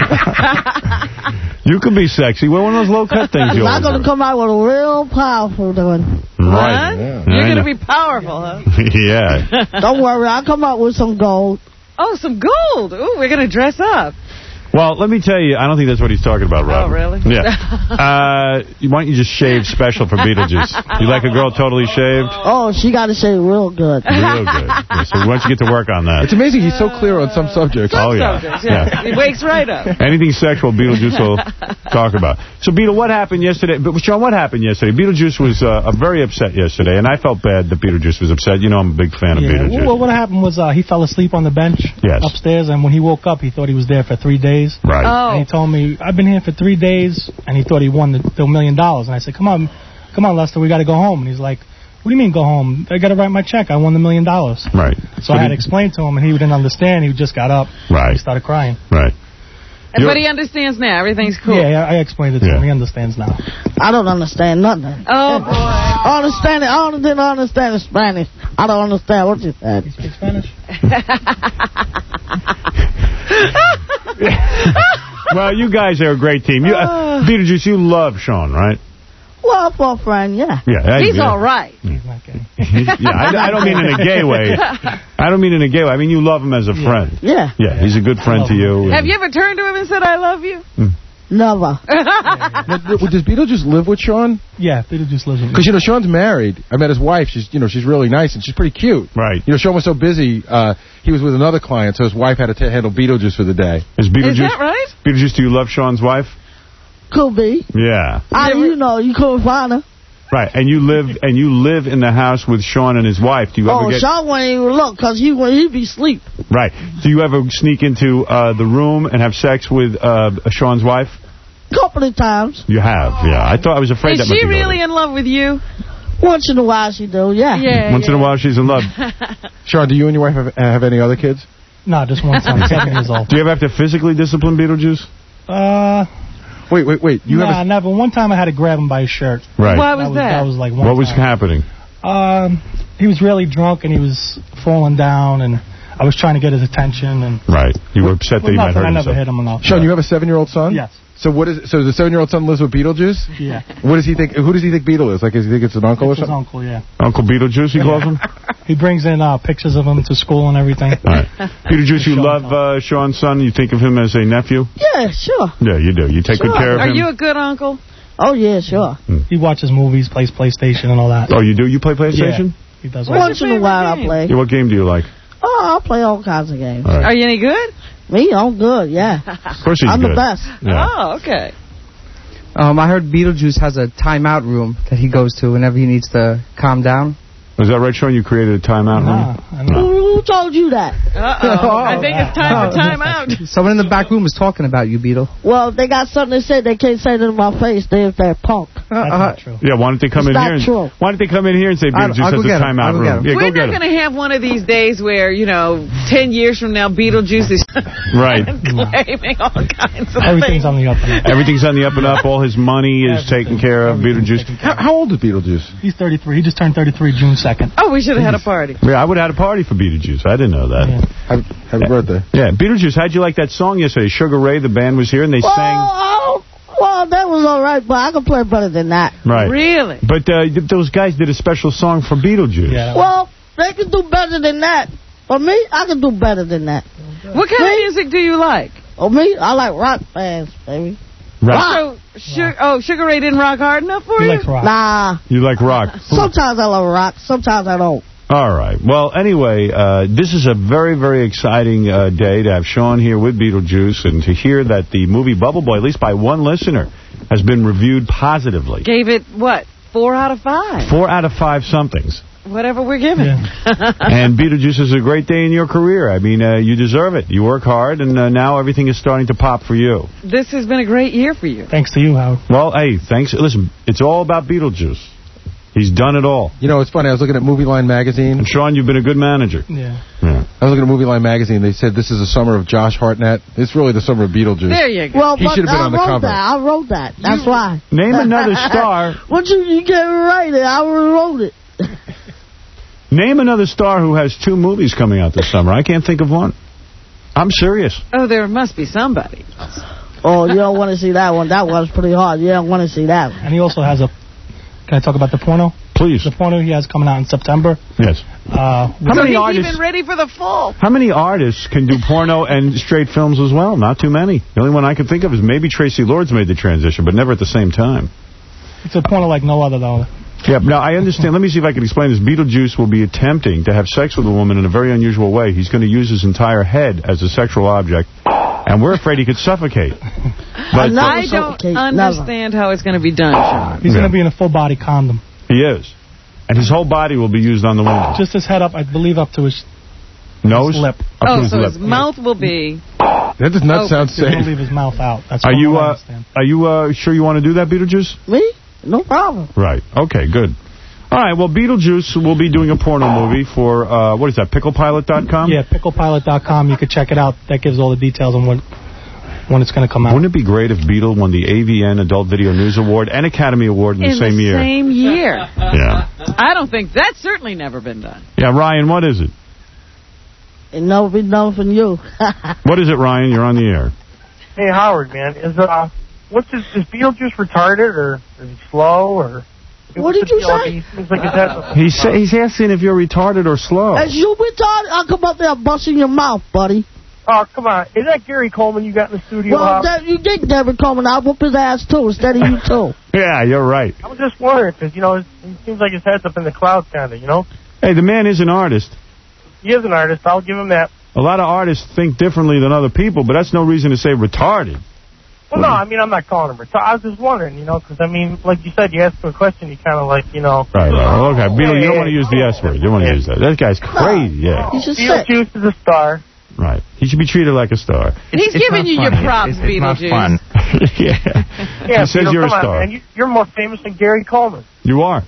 You can be sexy. Wear one of those low-cut things you I'm going to come out with a real powerful one. Right. Yeah. You're going to be powerful, huh? Yeah. Don't worry, I'll come out with some gold. Oh, some gold. Ooh, we're going to dress up. Well, let me tell you, I don't think that's what he's talking about, Rob. Oh, really? Yeah. Uh, why don't you just shave special for Beetlejuice? You like a girl totally shaved? Oh, she got to shave real good. Real good. Yeah, so why don't you get to work on that? It's amazing he's so clear on some subjects. Oh, yeah. Subjects, yeah. Yeah. He wakes right up. Anything sexual, Beetlejuice will talk about. So, Beetle, what happened yesterday? But Sean, what happened yesterday? Beetlejuice was uh, very upset yesterday, and I felt bad that Beetlejuice was upset. You know I'm a big fan of Yeah. Beetlejuice. Well, what happened was uh, he fell asleep on the bench Yes. upstairs, and when he woke up, he thought he was there for three days. Right. Oh. And he told me, I've been here for three days, and he thought he won the, the million dollars. And I said, come on, come on, Lester, we got to go home. And he's like, what do you mean go home? I got to write my check. I won the million dollars. Right. So I had to explain to him, and he didn't understand. He just got up. Right. He started crying. Right. And, but he understands now. Everything's cool. Yeah, I, I explained it to Yeah. him. He understands now. I don't understand nothing. Oh, boy. I understand it. I don't- didn't understand the Spanish. I don't understand what you said. You speak Spanish? Well, you guys are a great team. You, uh, Beetlejuice, you love Sean, right? Well, for a friend, yeah. Yeah. He's yeah. all right. yeah, I, I don't mean in a gay way. I don't mean in a gay way. I mean you love him as a friend. Yeah. Yeah, he's a good friend to you. Have you ever turned to him and said, I love you? Never. Now, does Beetlejuice live with Sean? Yeah, Beetlejuice lives with me. Because, you know, Sean's married. I met his wife. She's, you know, she's really nice, and she's pretty cute. Right. You know, Sean was so busy, uh, he was with another client, so his wife had to t- handle Beetlejuice for the day. Is Beetlejuice, Is that right? Beetlejuice, do you love Sean's wife? Could be. Yeah. I, you know, you couldn't find her. Right, and you live and you live in the house with Sean and his wife. Do you Oh, ever get Sean wouldn't even look, because he, he'd be asleep. right? Do you ever sneak into uh, the room and have sex with uh, Sean's wife? Couple of times. You have, yeah. I thought I was afraid Is that might she be really in love with you? Once in a while she do, yeah. Yeah. Once in a while she's in love. Sean, do you and your wife have, have any other kids? No, just one son, seven years old. Do you ever have to physically discipline Beetlejuice? Uh, Wait, wait, wait. You nah, have a, never. One time I had to grab him by his shirt. Right. Why was that? That was like one What was time. happening? Um, he was really drunk and he was falling down, and I was trying to get his attention. And Right. You were upset that well, he might nothing, hurt I never himself. hit him enough. Sean, you have a seven-year-old son? Yes. So what is? So the seven-year-old son lives with Beetlejuice? Yeah. What does he think? Who does he think Beetle is? Like, does he think it's an uncle It's or his something? uncle, yeah. Uncle Beetlejuice, he calls him? He brings in uh, pictures of him to school and everything. All right. Beetlejuice, you love uh, Sean's son? You think of him as a nephew? Yeah, sure. Yeah, you do. You take Sure. good care of Are him? you a good uncle? Oh, yeah, sure. He watches movies, plays PlayStation and all that. Oh, you do? You play PlayStation? Yeah, he does. Once in a while I play. Yeah, what game do you like? Oh, I play all kinds of games. All right. Are you any good? Me, I'm good, yeah. Of course he's I'm good. the best. Yeah. Oh, okay. Um, I heard Beetlejuice has a timeout room that he goes to whenever he needs to calm down. Was that right, Sean? You created a timeout room? Who, who told you that? Uh-oh. I think it's time for time out. Someone in the back room is talking about you, Beetle. Well, if they got something to say, they can't say it in my face. They, if they're punk. That's not true. Yeah, why don't they come It's in not here? And, true. why don't they come in here and say I'll- Beetlejuice I'll go has a get 'em. timeout I'll go room? get 'em. Yeah, We're go get not him. going to have one of these days where, you know, ten years from now, Beetlejuice is Right. claiming all kinds of Everything's things. on the up and up. Everything's on the up and up. All his money is taken care of. Beetlejuice. How, how old is Beetlejuice? He's thirty-three. He just turned thirty-three June second. Oh, we should have had a party. Yeah, I would have had a party for Beetlejuice. I didn't know that. Yeah. Happy, happy birthday. Yeah, Beetlejuice, how'd you like that song yesterday? Sugar Ray, the band was here, and they Well, sang... I don't, well, Oh, that was all right, but I could play better than that. Right. Really? But uh, th- those guys did a special song for Beetlejuice. Yeah. Well, they can do better than that. For me, I can do better than that. What kind me? of music do you like? Oh, me? I like rock bands, baby. Rock. So, Sugar, oh, Sugar Ray didn't rock hard enough for He you? likes rock. Nah. You like rock. Sometimes I love rock. Sometimes I don't. All right. Well, anyway, uh, this is a very, very exciting uh, day to have Sean here with Beetlejuice and to hear that the movie Bubble Boy, at least by one listener, has been reviewed positively. Gave it, what, four out of five? Four out of five somethings. Whatever we're given. Yeah. And Beetlejuice is a great day in your career. I mean, uh, you deserve it. You work hard, and uh, now everything is starting to pop for you. This has been a great year for you. Thanks to you, Howard. Well, hey, thanks. Listen, it's all about Beetlejuice. He's done it all. You know, it's funny. I was looking at Movie Line magazine. And Sean, you've been a good manager. Yeah. Yeah. I was looking at Movie Line magazine. They said this is the summer of Josh Hartnett. It's really the summer of Beetlejuice. There you go. Well, He but should have been I on the wrote cover. that. I wrote that. That's why. Name another star. What you, you get it right. I wrote it. Name another star who has two movies coming out this summer. I can't think of one. I'm serious. Oh, there must be somebody. Oh, you don't want to see that one. That one's pretty hard. You don't want to see that one. And he also has a... Can I talk about the porno? Please. The porno he has coming out in September. Yes. Uh, How so many he's artists? even ready for the fall. How many artists can do porno and straight films as well? Not too many. The only one I can think of is maybe Tracy Lords made the transition, but never at the same time. It's a porno like no other, though. Yeah, now I understand. Let me see if I can explain this. Beetlejuice will be attempting to have sex with a woman in a very unusual way. He's going to use his entire head as a sexual object, and we're afraid he could suffocate. But I don't understand how it's going to be done, Sean. He's Yeah. going to be in a full-body condom. He is. And his whole body will be used on the woman. Just his head up, I believe, up to his Nose? his lip. Up to Oh, his so lip. his mouth will be... That does not Oh, sound He's going to safe. leave his mouth out. That's Are what you, I uh, understand. are you uh, sure you want to do that, Beetlejuice? Me? No problem. Right. Okay, good. All right, well, Beetlejuice will be doing a porno movie for, uh, what is that, pickle pilot dot com? Yeah, pickle pilot dot com. You can check it out. That gives all the details on when, when it's going to come out. Wouldn't it be great if Beetle won the A V N Adult Video News Award and Academy Award in, In the same the year? same year. Yeah. I don't think that's certainly never been done. Yeah, Ryan, what is it? It never be done from you. What is it, Ryan? You're on the air. Hey, Howard, man, is uh, what's his, is Beetlejuice retarded or is he slow or? What did you say? He seems like his head's He's sa- he's asking if you're retarded or slow. As you retarded, I'll come up there and bust in your mouth, buddy. Oh, come on. Is that Gary Coleman you got in the studio? Well, Howard? that, you get David Coleman. I'll whoop his ass, too, instead of you, too. Yeah, you're right. I was just wondering because, you know, it seems like his head's up in the clouds kind of, you know? Hey, the man is an artist. He is an artist. I'll give him that. A lot of artists think differently than other people, but that's no reason to say retarded. Well, no, I mean, I'm not calling him retarded. I was just wondering, you know, because, I mean, like you said, you asked him a question, you kind of like, you know. Right, right. Okay, Beetle, you don't Yeah, want to use the S word. You don't want to use that. That guy's crazy, yeah. He's just sick. Beetlejuice is a star. Right. He should be treated like a star. He's giving you your props, Beetlejuice. Yeah. Yeah, He says Beetle, you're a come on, star. man. You, you're more famous than Gary Coleman. You are.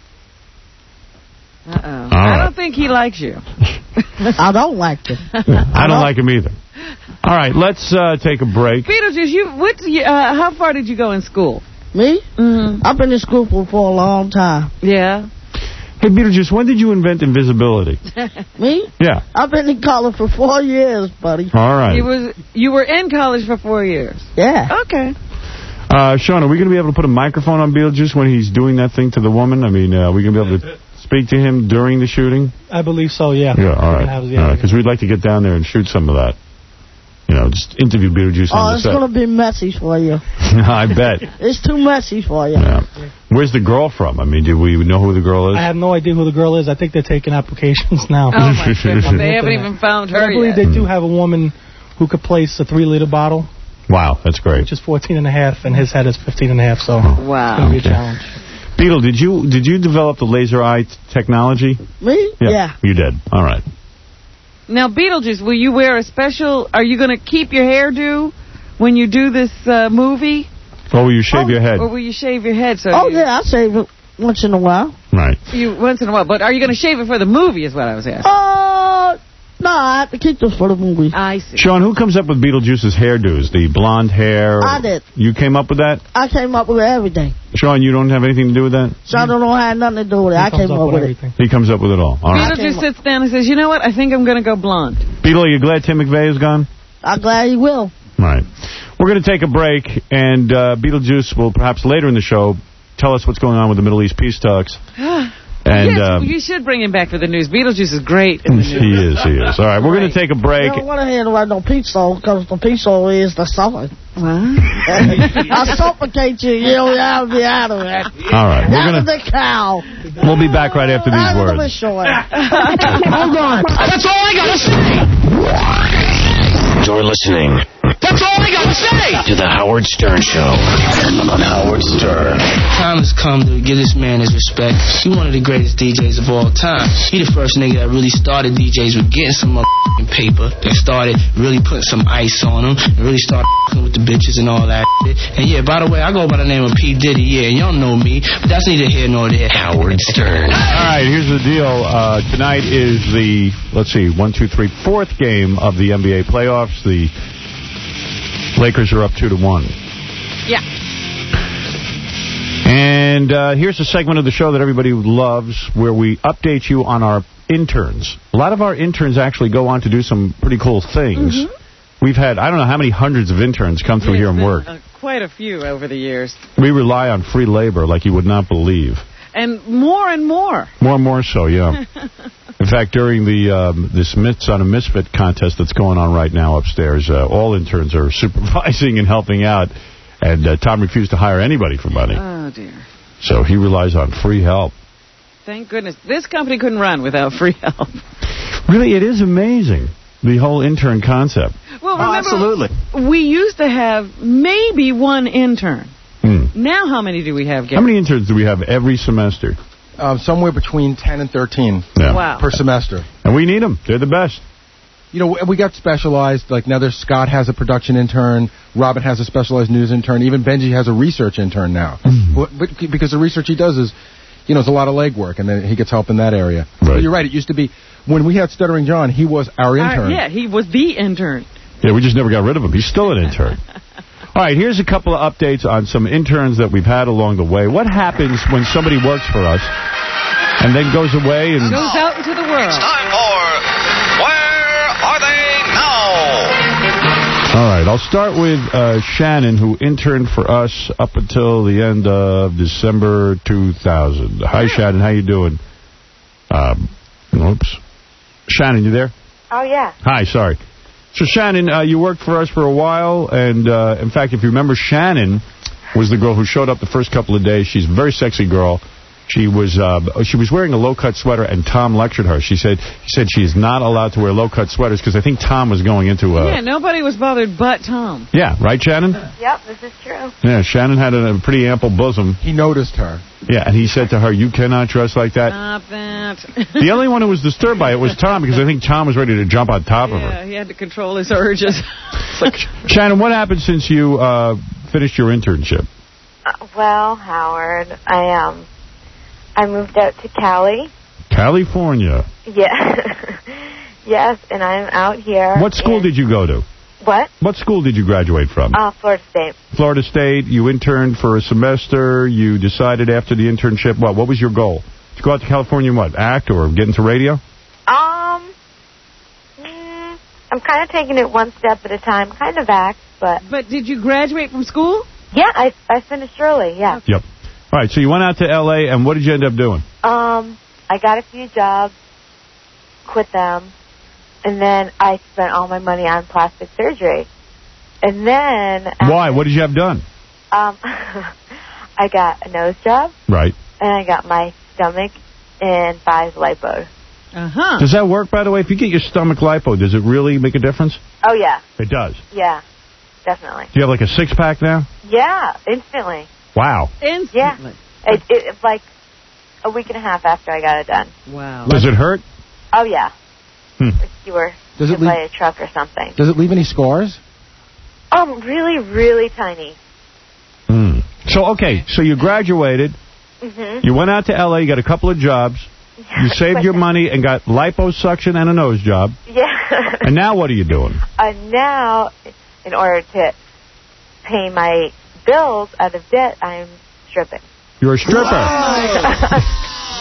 Uh-oh. All I right. don't think he likes you. I don't like it. I don't like him either. All right, let's uh, take a break. Beetlejuice, you, what's, uh, how far did you go in school? Me? Mm-hmm. I've been in school for, for a long time. Yeah. Hey, Beetlejuice, when did you invent invisibility? Me? Yeah. I've been in college for four years, buddy. All right. You was you were in college for four years. Yeah. Okay. Uh, Sean, are we going to be able to put a microphone on Beetlejuice when he's doing that thing to the woman? I mean, uh, are we going to be able to speak to him during the shooting? I believe so, yeah. Yeah, all right. Have, yeah, Because we'd like to get down there and shoot some of that. You know, just interview Beetlejuice Oh, on the it's set. going to be messy for you. I bet. It's too messy for you. Yeah. Where's the girl from? I mean, do we know who the girl is? I have no idea who the girl is. I think they're taking applications now. Oh, my goodness. They haven't even found her I believe yet. they do have a woman who could place a three-liter bottle. Wow, that's great. Which is fourteen and a half, and his head is fifteen and a half, so wow. it's going to be a challenge. Beetle, did you did you develop the laser eye t- technology? Me? Yeah. Yeah. You did. All right. Now, Beetlejuice, will you wear a special... Are you going to keep your hairdo when you do this uh, movie? Or will you shave your head? Or will you shave your head? So Oh, you, yeah, I shave it once in a while. Right. You once in a while. But are you going to shave it for the movie is what I was asking. Uh, no, I have to keep this for the movie. I see. Sean, who comes up with Beetlejuice's hairdos? The blonde hair? I did. You came up with that? I came up with everything. Sean, you don't have anything to do with that? So I don't know how nothing to do with it. He I comes came up up with with it. everything. He comes up with it all. All right. Beetlejuice sits down and says, you know what? I think I'm going to go blonde. Beetle, are you glad Tim McVeigh is gone? I'm glad he will. Right. We're going to take a break, and uh, Beetlejuice will perhaps later in the show tell us what's going on with the Middle East peace talks. And yes, um, you should bring him back for the news. Beetlejuice is great in the news. He is, he is. All right, we're going to take a break. You don't want to hear about no pizza because the pizza is the suffering. What? I suffocate you. You don't have to be out of it. All right, we're Out gonna, of the cow. we'll be back right after these Out of words. the shore. Hold on. That's all I gotta say. You're listening. That's all I gotta say. To the Howard Stern Show. On Howard Stern. Time has come to give this man his respect. He one of the greatest D Js of all time. He the first nigga that really started D Js with getting some motherfucking paper. That started really putting some ice on them. And really started with the bitches and all that shit. And yeah, by the way, I go by the name of P. Diddy. Yeah, y'all know me. But that's neither here nor there. Howard Stern. All right, here's the deal. Uh, tonight is the, let's see, one, two, three, fourth game of the N B A playoffs. The Lakers are up two to one. Yeah. And uh, here's a segment of the show that everybody loves, where we update you on our interns. A lot of our interns actually go on to do some pretty cool things. Mm-hmm. We've had, I don't know how many hundreds of interns come through Yes, here and work. Uh, quite a few over the years. We rely on free labor like you would not believe. And more and more. More and more so, yeah. In fact, during the um, this Myths on a Misfit contest that's going on right now upstairs, uh, all interns are supervising and helping out, and uh, Tom refused to hire anybody for money. Oh, dear. So he relies on free help. Thank goodness. This company couldn't run without free help. Really, it is amazing, the whole intern concept. Well, remember, oh, absolutely. We used to have maybe one intern. Hmm. Now how many do we have, Gary? How many interns do we have every semester? Um, somewhere between ten and thirteen yeah. Wow. per semester. And we need them. They're the best. You know, we got specialized. Like, now there's Scott has a production intern. Robin has a specialized news intern. Even Benji has a research intern now. Mm-hmm. but, but because the research he does is, you know, it's a lot of legwork, and then he gets help in that area. Right. But you're right. It used to be, when we had Stuttering John, he was our intern. Uh, yeah, he was the intern. Yeah, we just never got rid of him. He's still an intern. All right, here's a couple of updates on some interns that we've had along the way. What happens when somebody works for us and then goes away and goes out into the world? It's time for Where Are They Now? All right, I'll start with uh, Shannon, who interned for us up until the end of December two thousand. Hi, Shannon. How you doing? Um, oops. Shannon, you there? Oh, yeah. Hi, sorry. So, Shannon, uh, you worked for us for a while, and, uh, in fact, if you remember, Shannon was the girl who showed up the first couple of days. She's a very sexy girl. She was uh, she was wearing a low-cut sweater, and Tom lectured her. She said she said she is not allowed to wear low-cut sweaters because I think Tom was going into a... Yeah, nobody was bothered but Tom. Yeah, right, Shannon? Yep, this is true. Yeah, Shannon had a, a pretty ample bosom. He noticed her. Yeah, and he said to her, you cannot dress like that. Stop that. The only one who was disturbed by it was Tom, because I think Tom was ready to jump on top yeah, of her. Yeah, he had to control his urges. Like, Shannon, what happened since you uh, finished your internship? Uh, well, Howard, I um, I moved out to Cali. California. Yeah. Yes, and I'm out here. What school did you go to? What? What school did you graduate from? Uh, Florida State. Florida State. You interned for a semester. You decided after the internship, what? What was your goal? To go out to California and what? Act or get into radio? Um, mm, I'm kind of taking it one step at a time. Kind of act, but... But did you graduate from school? Yeah, I, I finished early, yeah. Yep. All right, so you went out to L A, and what did you end up doing? Um, I got a few jobs, quit them, and then I spent all my money on plastic surgery. And then... Why? What did you have done? Um, I got a nose job. Right. And I got my stomach and thighs lipo. Uh-huh. Does that work, by the way? If you get your stomach lipo, does it really make a difference? Oh, yeah. It does? Yeah, definitely. Do you have like a six-pack now? Yeah, instantly. Wow. Instantly. Yeah. It, it, like a week and a half after I got it done. Wow. Does it hurt? Oh, yeah. Hmm. Like you were Does it hit leave, by a truck or something. Does it leave any scars? Um, really, really tiny. Hmm. So, okay, so you graduated. Mm-hmm. You went out to L A, you got a couple of jobs. You saved your money and got liposuction and a nose job. Yeah. And now what are you doing? Uh, now, in order to pay my bills out of debt, I'm stripping. You're a stripper.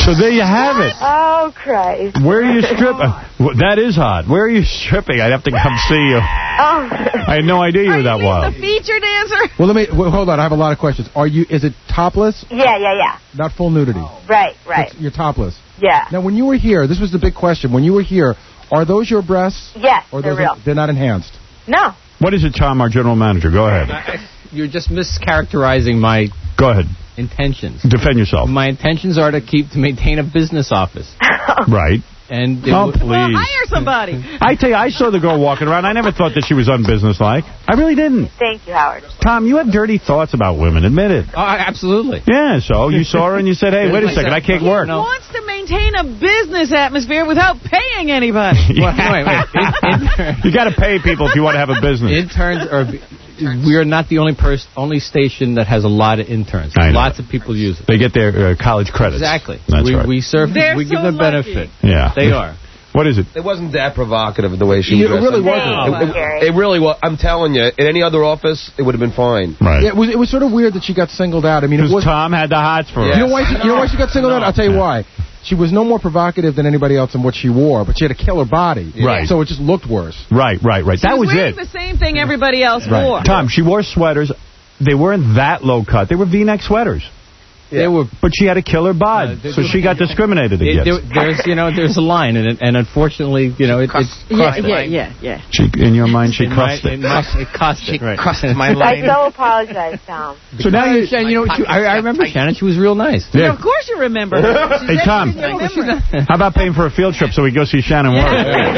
So there you have it. Oh, Christ. Where are you stripping? Well, that is hot. Where are you stripping? I'd have to come see you. Oh. I had no idea you were that wild. The feature dancer? Well, let me well, hold on. I have a lot of questions. Are you? Is it topless? Yeah, yeah, yeah. Not full nudity. Right, right. It's, you're topless. Yeah. Now, when you were here, this was the big question. When you were here, are those your breasts? Yes, or they're those real. Are, they're not enhanced. No. What is it, Tom, our general manager? Go ahead. You're just mischaracterizing my Go ahead. intentions. Defend yourself. My intentions are to keep to maintain a business office. Right. And oh, please. Well, hire somebody. I tell you, I saw the girl walking around. I never thought that she was unbusinesslike. I really didn't. Thank you, Howard. Tom, you have dirty thoughts about women. Admit it. Oh, absolutely. Yeah, so you saw her and you said, hey, wait a second, I can't work. He wants to maintain a business atmosphere without paying anybody. Well, wait, wait. In, in, you got to pay people if you want to have a business. Interns are... We are not the only pers- only station that has a lot of interns. I know. Lots of people use it. They get their uh, college credits. Exactly. That's we, right. we serve. They're we give so them lucky. benefit. Yeah. They are. What is it? It wasn't that provocative the way she Yeah, was. it really It, wasn't. it, it really was. I'm telling you, in any other office, it would have been fine. Right. Yeah, it was. It was sort of weird that she got singled out. I mean, it Because was. Tom had the hots for her. You know why? She, you know why she got singled out? I'll tell you why. She was no more provocative than anybody else in what she wore, but she had a killer body. Right. So it just looked worse. Right, right, right. She that was, was wearing it. the same thing everybody else Right. wore. Tom, she wore sweaters. They weren't that low cut. They were V-neck sweaters. They were, but she had a killer bod, uh, so she got discriminated There, against. there, there's, you know, there's a line in it, and unfortunately, you know, it, it's Yeah, yeah, yeah, yeah. She, in your mind, she in crossed my, it. in my, it cost it, right. crossed my I line. so apologize, Tom. So now you, Shannon, you know, what you, I, I remember Shannon. She was real nice. Yeah. Yeah, of course you remember. She's Hey, Tom, how about paying for a field trip so we go see Shannon work?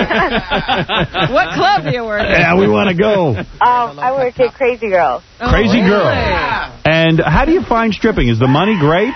What club do you work at? Yeah, we want to go. Um, I work at Crazy Girl. Crazy Oh, Girl. really? And how do you find stripping? Is the money great?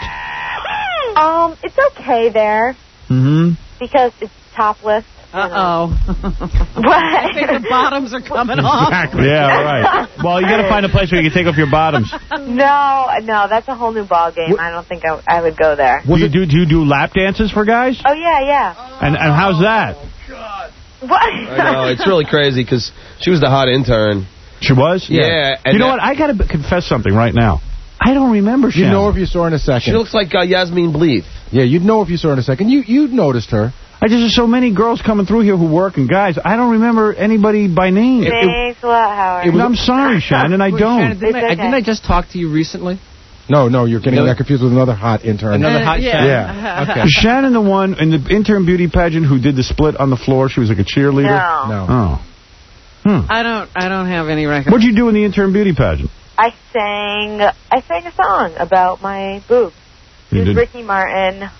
Um, it's okay there Mm-hmm. because it's topless. Uh-oh. What? I think the bottoms are coming off. Exactly. Yeah, right. Well, you got to find a place where you can take off your bottoms. No, no, that's a whole new ball game. I don't think I, I would go there. Do you do, do you do lap dances for guys? Oh yeah, yeah. And and how's that? What? I know, it's really crazy because she was the hot intern. She was? Yeah. and You know that- what? I got to confess something right now. I don't remember You'd Shannon. know if you saw her in a second. She looks like uh, Yasmin Bleeth. Yeah, you'd know if you saw her in a second. You you'd noticed her. I just have so many girls coming through here who work, and guys, I don't remember anybody by name. Thanks a lot, Howard. I'm sorry, Shannon, I Wait, don't. Shannon, didn't, I, It's okay. didn't I just talk to you recently? No, no, you're getting No. that confused with another hot intern. Another hot yeah. Shannon? Yeah. Okay. Is Shannon the one in the intern beauty pageant who did the split on the floor? She was like a cheerleader? No. No. Oh. Hmm. I don't I don't have any record. What'd you do in the intern beauty pageant? I sang I sang a song about my boobs. You It was did? Ricky Martin.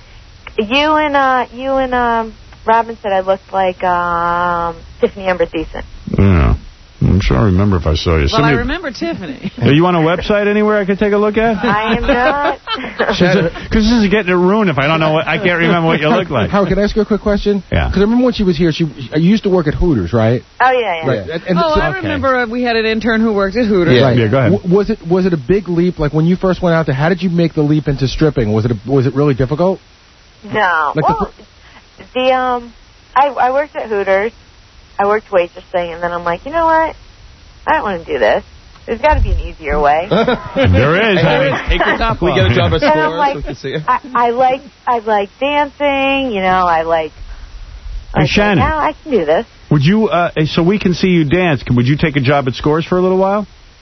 You and uh you and um Robin said I looked like um Tiffany Amber Thiessen. Yeah. I'm sure I remember if I saw you. Well, Send I me- remember Tiffany. Are you on a website anywhere I could take a look at? I am not. Because this is getting it ruined if I don't know what, I can't remember what you look like. Howard, can I ask you a quick question? Yeah. Because I remember when she was here, she you used to work at Hooters, right? Oh yeah, yeah. Right. And, and Oh, so- I remember uh, we had an intern who worked at Hooters. Yeah, Right. yeah, go ahead. W- was it was it a big leap? Like when you first went out there, how did you make the leap into stripping? Was it a, was it really difficult? No. Like well, the um I I worked at Hooters. I worked waitressing and then I'm like, you know what? I don't want to do this. There's got to be an easier way. There is. honey. Take your top We off. get a job at And I'm Scores. like, we can see it. I, I like I like dancing, you know, I like Hey, like, Shannon. now I can do this. Would you, uh, so we can see you dance, would you take a job at Scores for a little while?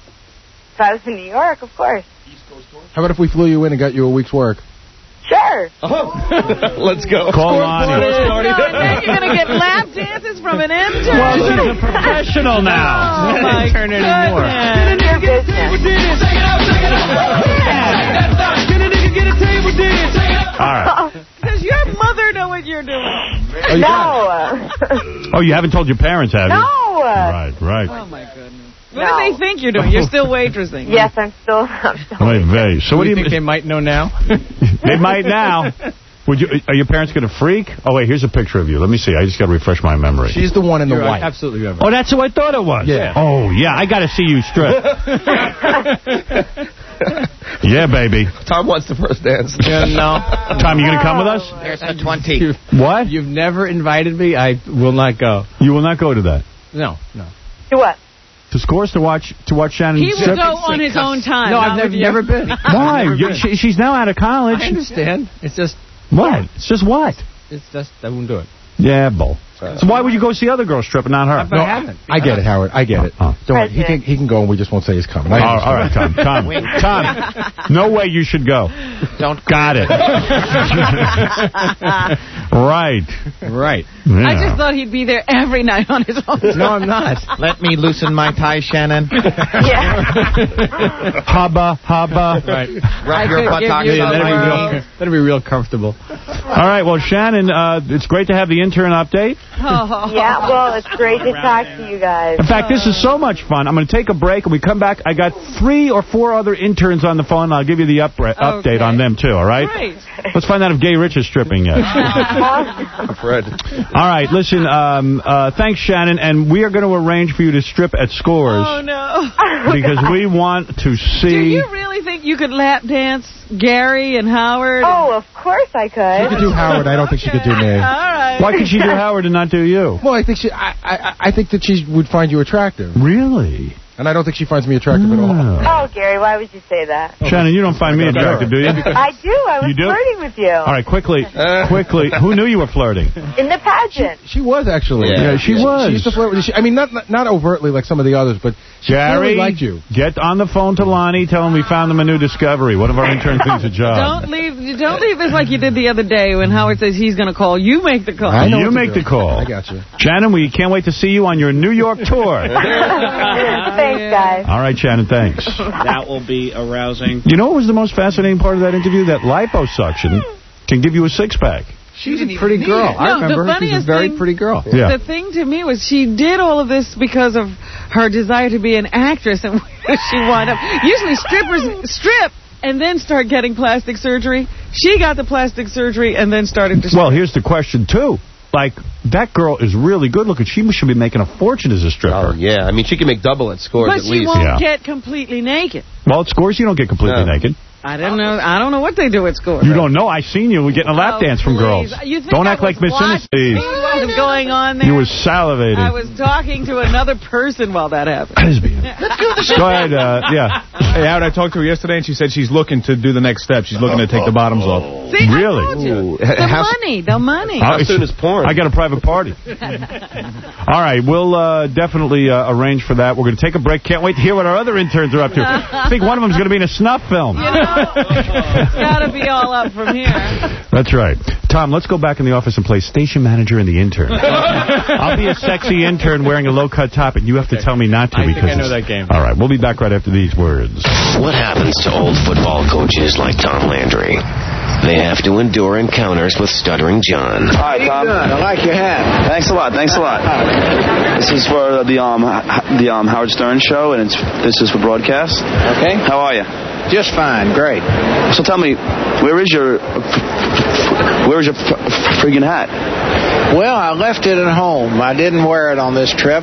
If I was in New York, of course. How about if we flew you in and got you a week's work? Sure. Let's go. Call Lonnie. No, and then you're going to get lap dances from an intern. Well, she's a professional now. Oh, my Turn it anymore. goodness. Your business. All right. Does your mother know what you're doing? Oh, you No. Oh, you haven't told your parents, have you? No. Right, right. Oh, my goodness. What No. do they think you're doing? You're still waitressing. Yes, I'm still. I'm still. Wait, vey. So So what do you think they might know now? They might now. Would you? Are your parents going to freak? Oh, wait, here's a picture of you. Let me see. I just got to refresh my memory. She's the one in the You're white. absolutely right. Oh, that's who I thought it was. Yeah. Oh, yeah, I got to see you strip. Yeah, baby. Tom wants the first dance. Yeah, no. Tom, you going to come with us? There's the twenty. What? You've never invited me. I will not go. You will not go to that. No, no. To what? To Scores to watch to watch Shannon He will strip? go on his own time. No, not I've never, with you. never been. Why? You- she, she's now out of college. I understand. It's just What? It's just what? It's just, I wouldn't do it. Yeah, bull. So why would you go see other girls strip and not her? But I haven't. I get it, Howard. I get it. Oh. Don't worry. He can, he can go and we just won't say he's coming. Oh, all right, Tom. Tom. Tom. No way you should go. Don't. Got it. Right. Right. Yeah. I just thought he'd be there every night on his own. No, I'm not. Let me loosen my tie, Shannon. Yeah. Hubba, hubba. Right. Rub your buttocks. Yeah, that'd, be real, that'd be real comfortable. All right, well, Shannon, uh, it's great to have the intern update. Oh. Yeah, well, it's great to talk to you guys. In fact, this is so much fun. I'm going to take a break, and we come back. I got three or four other interns on the phone. I'll give you the up update on them, too, all right? Great. Let's find out if Gay Rich is stripping yet. Fred. All right, listen, um, uh, thanks, Shannon, and we are going to arrange for you to strip at Scores. Oh, no. Because we want to see... Do you really think you could lap dance Gary and Howard? Oh, of course I could. She could do Howard. I don't think she could do me. All right. Why could she do Howard and not do you? Well, I think she. I, I, I think that she would find you attractive. Really? And I don't think she finds me attractive at all. Oh, Gary, why would you say that? Shannon, you don't find me attractive, do you? I do. I was You do? flirting with you. All right, quickly, quickly. Who knew you were flirting? In the pageant. She was actually. Yeah, she was. She used to flirt with you. She, I mean, not, not not overtly like some of the others, but she Gary, clearly liked you. Get on the phone to Lonnie. Tell him we found them a new discovery. One of our interns needs a job. Don't leave Don't leave this like you did the other day when Howard says he's going to call. You make the call. I know you what to make do. the call. I got you. Shannon, we can't wait to see you on your New York tour. Thanks, guys. All right, Shannon, thanks. That will be arousing. You know what was the most fascinating part of that interview? That liposuction can give you a six-pack. She's a pretty girl. No, I remember the her. She's a funniest very thing- pretty girl. Yeah. The thing to me was she did all of this because of her desire to be an actress, and she wound up. Usually strippers strip and then start getting plastic surgery. She got the plastic surgery and then started to strip. Well, here's the question, too. Like, that girl is really good looking. She should be making a fortune as a stripper. Oh, yeah. I mean, she can make double at Scores But at she least. won't Yeah. get completely naked. Well, at Scores, you don't get completely No. naked. I don't know. I don't know what they do at Scores. You don't know. I seen you getting a lap Oh, dance from please. girls. You think Don't I act like was Miss watching Innocence. what was going on there? You was salivating. I was talking to another person while that happened. Go ahead. Uh, yeah. Hey, Howard, I talked to her yesterday, and she said she's looking to do the next step. She's looking to take the bottoms off. See, I Really? told you. Ooh. The How- money, the money. How soon is porn? I got a private party. All right, we'll uh, definitely uh, arrange for that. We're going to take a break. Can't wait to hear what our other interns are up to. I think one of them is going to be in a snuff film. You know, it's got to be all up from here. That's right. Tom, let's go back in the office and play station manager and the intern. I'll be a sexy intern wearing a low-cut top, and you have to tell me not to. I think because I know it's- that game. All right, we'll be back right after these words. What happens to old football coaches like Tom Landry? They have to endure encounters with Stuttering John. Hi, Tom. I like your hat. Thanks a lot. Thanks a lot. This is for the um the um Howard Stern show, and it's this is for broadcast. Okay. How are you? Just fine. Great. So tell me, where is your where is your friggin' hat? Well, I left it at home. I didn't wear it on this trip.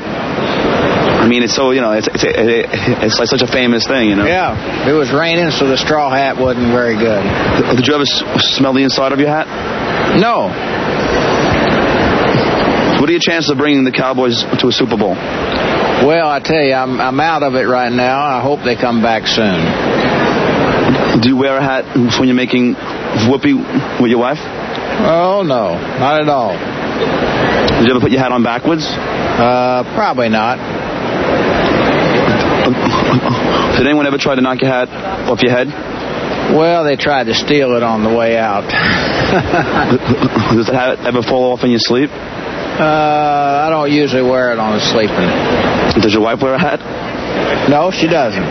I mean, it's so you know, it's it's it's like such a famous thing, you know. Yeah, it was raining, so the straw hat wasn't very good. Did you ever s- smell the inside of your hat? No. What are your chances of bringing the Cowboys to a Super Bowl? Well, I tell you, I'm I'm out of it right now. I hope they come back soon. Do you wear a hat when you're making whoopee with your wife? Oh no, not at all. Did you ever put your hat on backwards? Uh, probably not. Did anyone ever try to knock your hat off your head? Well, they tried to steal it on the way out. Does the hat ever fall off in your sleep? Uh, I don't usually wear it on sleeping. Does your wife wear a hat? No, she doesn't.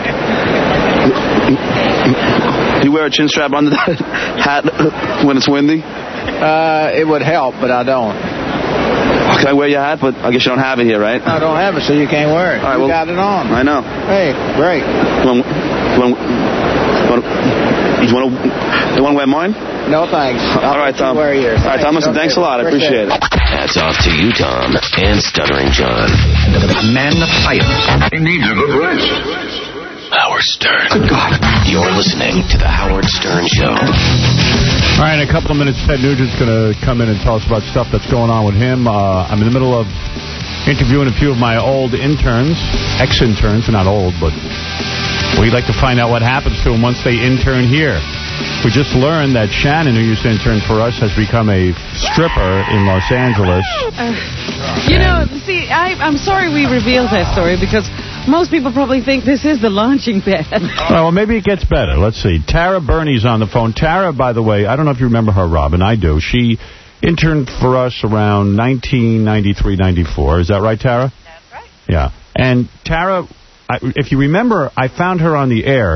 Do you wear a chin strap under that hat when it's windy? Uh, it would help, but I don't. Can I wear your hat? But I guess you don't have it here, right? I don't have it, so you can't wear it. All right, you well, got it on. I know. Hey, great. You want, you want, you want, to, you want to wear mine? No, thanks. All right, Tom. Wear yours. All right, Tom. Listen, thanks a lot. I appreciate it. Hats off to you, Tom, and Stuttering John. A man of fire. He needs a good rest. Howard Stern. Good God. You're listening to The Howard Stern Show. All right, in a couple of minutes, Ted Nugent's going to come in and tell us about stuff that's going on with him. Uh, I'm in the middle of interviewing a few of my old interns, ex-interns, not old, but we'd like to find out what happens to them once they intern here. We just learned that Shannon, who used to intern for us, has become a stripper in Los Angeles. Uh, you know, see, I, I'm sorry we revealed that story because most people probably think this is the launching pad. Well, maybe it gets better. Let's see. Tara Burney's on the phone. Tara, by the way, I don't know if you remember her, Robin. I do. She interned for us around nineteen ninety-three ninety-four. Is that right, Tara? That's right. Yeah. And Tara, I, if you remember, I found her on the air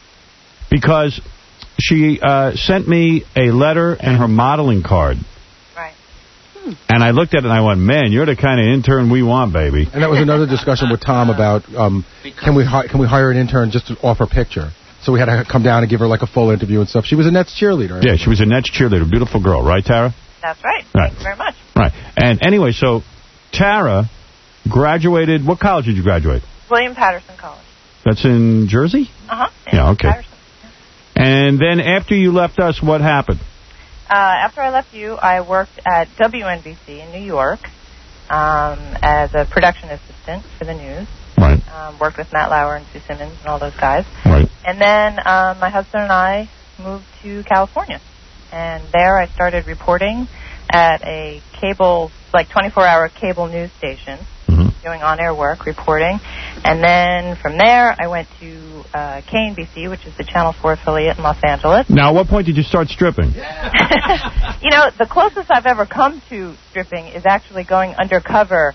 because she uh, sent me a letter and her modeling card. Right. Hmm. And I looked at it and I went, man, you're the kind of intern we want, baby. And that was another discussion with Tom about um, can we hi- can we hire an intern just to offer a picture? So we had to come down and give her like a full interview and stuff. She was a Nets cheerleader. Right? Yeah, she was a Nets cheerleader. Beautiful girl, right, Tara? That's right. Right. Thank you very much. Right. And anyway, so Tara graduated. What college did you graduate? William Patterson College. That's in Jersey? Uh-huh. Yeah, okay. Patterson. And then after you left us, what happened? Uh, after I left you, I worked at W N B C in New York um, as a production assistant for the news. Right. Um, worked with Matt Lauer and Sue Simmons and all those guys. Right. And then um, my husband and I moved to California. And there I started reporting at a cable, like twenty-four hour cable news station, mm-hmm. doing on-air work, reporting. And then from there, I went to uh, K N B C, which is the Channel four affiliate in Los Angeles. Now, at what point did you start stripping? You know, the closest I've ever come to stripping is actually going undercover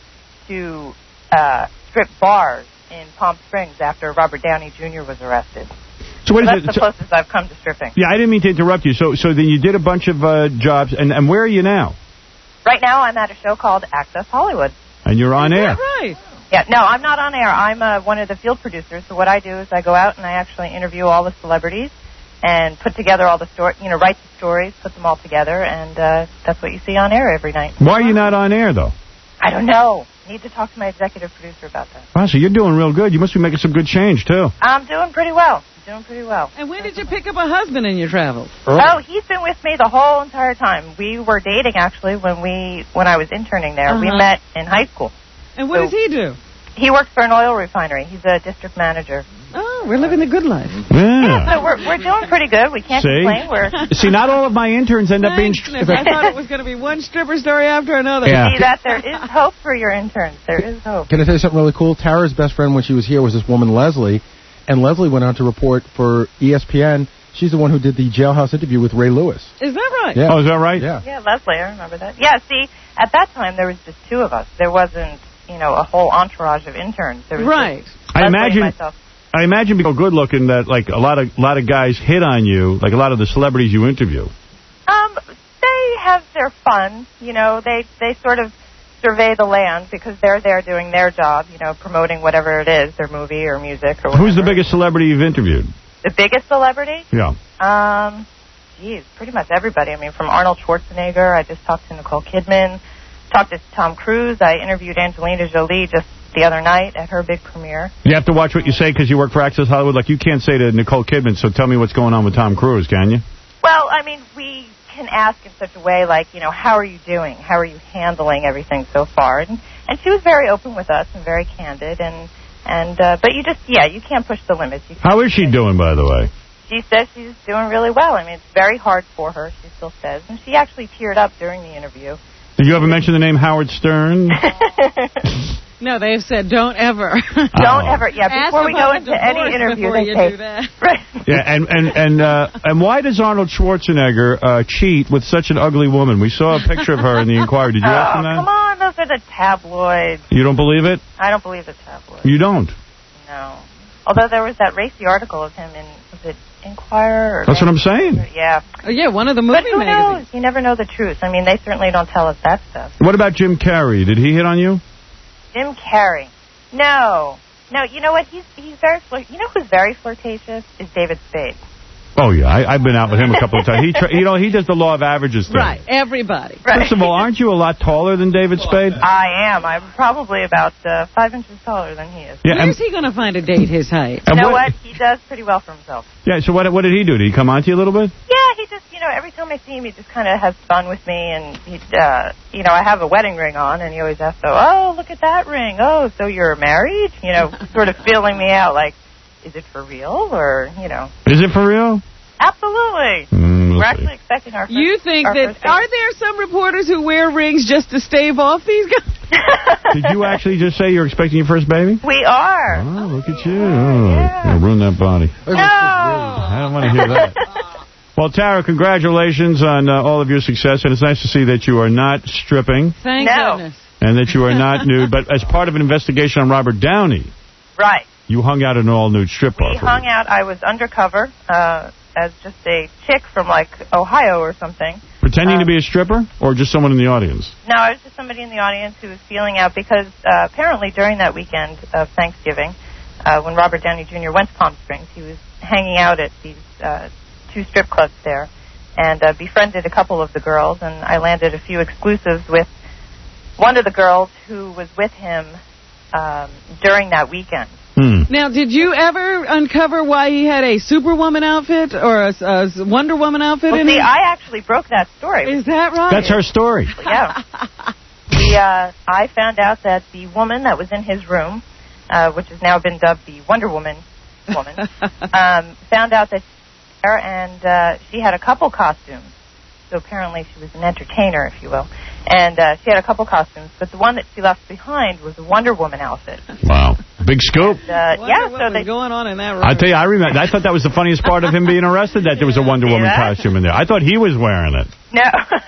to uh, strip bars in Palm Springs after Robert Downey Junior was arrested. So, what so is that's it? the So, closest I've come to stripping. yeah, I didn't mean to interrupt you. So, so then you did a bunch of uh, jobs, and, and where are you now? Right now, I'm at a show called Access Hollywood. And you're on Is air. that right? Yeah, no, I'm not on air. I'm uh, one of the field producers. So what I do is I go out and I actually interview all the celebrities and put together all the stories, you know, write the stories, put them all together, and uh, that's what you see on air every night. Why are you not on air, though? I don't know. Need to talk to my executive producer about that. Wow, so you're doing real good. You must be making some good change, too. I'm doing pretty well. Doing pretty well. And when did you pick up a husband in your travels? Oh, he's been with me the whole entire time. We were dating, actually, when we when I was interning there. Uh-huh. We met in high school. And what So- does he do? He works for an oil refinery. He's a district manager. Oh, we're living the good life. Yeah. So we're we're doing pretty good. We can't See? complain. We're See, not all of my interns end up being... Thanks, Nick. I thought it was going to be one stripper story after another. Yeah. see that there is hope for your interns. There is hope. Can I tell you something really cool? Tara's best friend when she was here was this woman, Leslie, and Leslie went on to report for E S P N. She's the one who did the jailhouse interview with Ray Lewis. Is that right? Yeah. Oh, is that right? Yeah. Yeah, Leslie, I remember that. Yeah, see, at that time there was just two of us. There wasn't, you know, a whole entourage of interns. There was Right. just I Leslie and imagine... myself. I imagine being good looking that like a lot of lot of guys hit on you, like a lot of the celebrities you interview. Um, they have their fun, you know. They they sort of survey the land because they're there doing their job, you know, promoting whatever it is, their movie or music or whatever. Who's the biggest celebrity you've interviewed? The biggest celebrity? Yeah. Um, geez, pretty much everybody. I mean, from Arnold Schwarzenegger, I just talked to Nicole Kidman, talked to Tom Cruise. I interviewed Angelina Jolie just the other night at her big premiere. You have to watch what you say because you work for Access Hollywood. Like, you can't say to Nicole Kidman, so tell me what's going on with Tom Cruise, can you? Well, I mean, we can ask in such a way like, you know, how are you doing? How are you handling everything so far? And and she was very open with us and very candid. And, and uh, but you just, yeah, you can't push the limits. You How is she doing, by the way? She says she's doing really well. I mean, it's very hard for her, she still says. And she actually teared up during the interview. Did you ever mention the name Howard Stern? No, they've said don't ever. Don't Oh. ever, yeah, Ask before we go about into divorce any interview, before they you say, do that. right. Yeah, and and and uh, and why does Arnold Schwarzenegger uh, cheat with such an ugly woman? We saw a picture of her in the Inquirer. Did you ask Oh, him that? come on, those are the tabloids. You don't believe it? I don't believe the tabloids. You don't? No. Although there was that racy article of him in, was it Inquirer? Or That's what I'm saying. Yeah. Oh, yeah, one of the movie But who magazines. knows? You never know the truth. I mean, they certainly don't tell us that stuff. What about Jim Carrey? Did he hit on you? Jim Carrey. No. No, you know what? He's he's very flirt. You know who's very flirtatious? Is David Spade. Oh, yeah. I, I've been out with him a couple of times. He, tra- you know, he does the law of averages thing. Right, everybody. Right. First of all, aren't you a lot taller than David Spade? I am. I'm probably about uh, five inches taller than he is. Yeah, Where's and- he going to find a date his height? You And know what- what? He does pretty well for himself. Yeah, so what, what did he do? Did he come on to you a little bit? Yeah, he just, you know, every time I see him, he just kind of has fun with me, and he, uh, you know, I have a wedding ring on, and he always asks, so, oh, look at that ring. Oh, so you're married? You know, sort of feeling me out, like, is it for real, or, you know. Is it for real? Absolutely. Mm, we'll We're see. actually expecting our first. You think our that, first baby. are there some reporters who wear rings just to stave off these guys? Did you actually just say you're expecting your first baby? We are. Oh, look at you. Oh, yeah. Ruin that body. No. I don't want to hear that. Well, Tara, congratulations on uh, all of your success, and it's nice to see that you are not stripping. Thank No. goodness. And that you are not nude, but as part of an investigation on Robert Downey, Right. you hung out at an all-nude strip bar. We hung out. I was undercover uh, as just a chick from, like, Ohio or something. Pretending um, to be a stripper, or just someone in the audience? No, I was just somebody in the audience who was feeling out because uh, apparently during that weekend of Thanksgiving, uh, when Robert Downey Junior went to Palm Springs, he was hanging out at these uh, two strip clubs there and uh, befriended a couple of the girls, and I landed a few exclusives with one of the girls who was with him um, during that weekend. Hmm. Now, did you ever uncover why he had a Superwoman outfit or a, a Wonder Woman outfit Well, in see, it? I actually broke that story. Is that right? That's her story. Yeah. the, uh, I found out that the woman that was in his room, uh, which has now been dubbed the Wonder Woman woman, um, found out that she was there and uh, she had a couple costumes. So apparently she was an entertainer, if you will. And uh, she had a couple costumes, but the one that she left behind was a Wonder Woman outfit. Wow. Big scoop. And, uh, yeah, what so was they going on in that room? I tell you, I remember. I thought that was the funniest part of him being arrested, that there was a Wonder See Woman that? costume in there. I thought he was wearing it. no.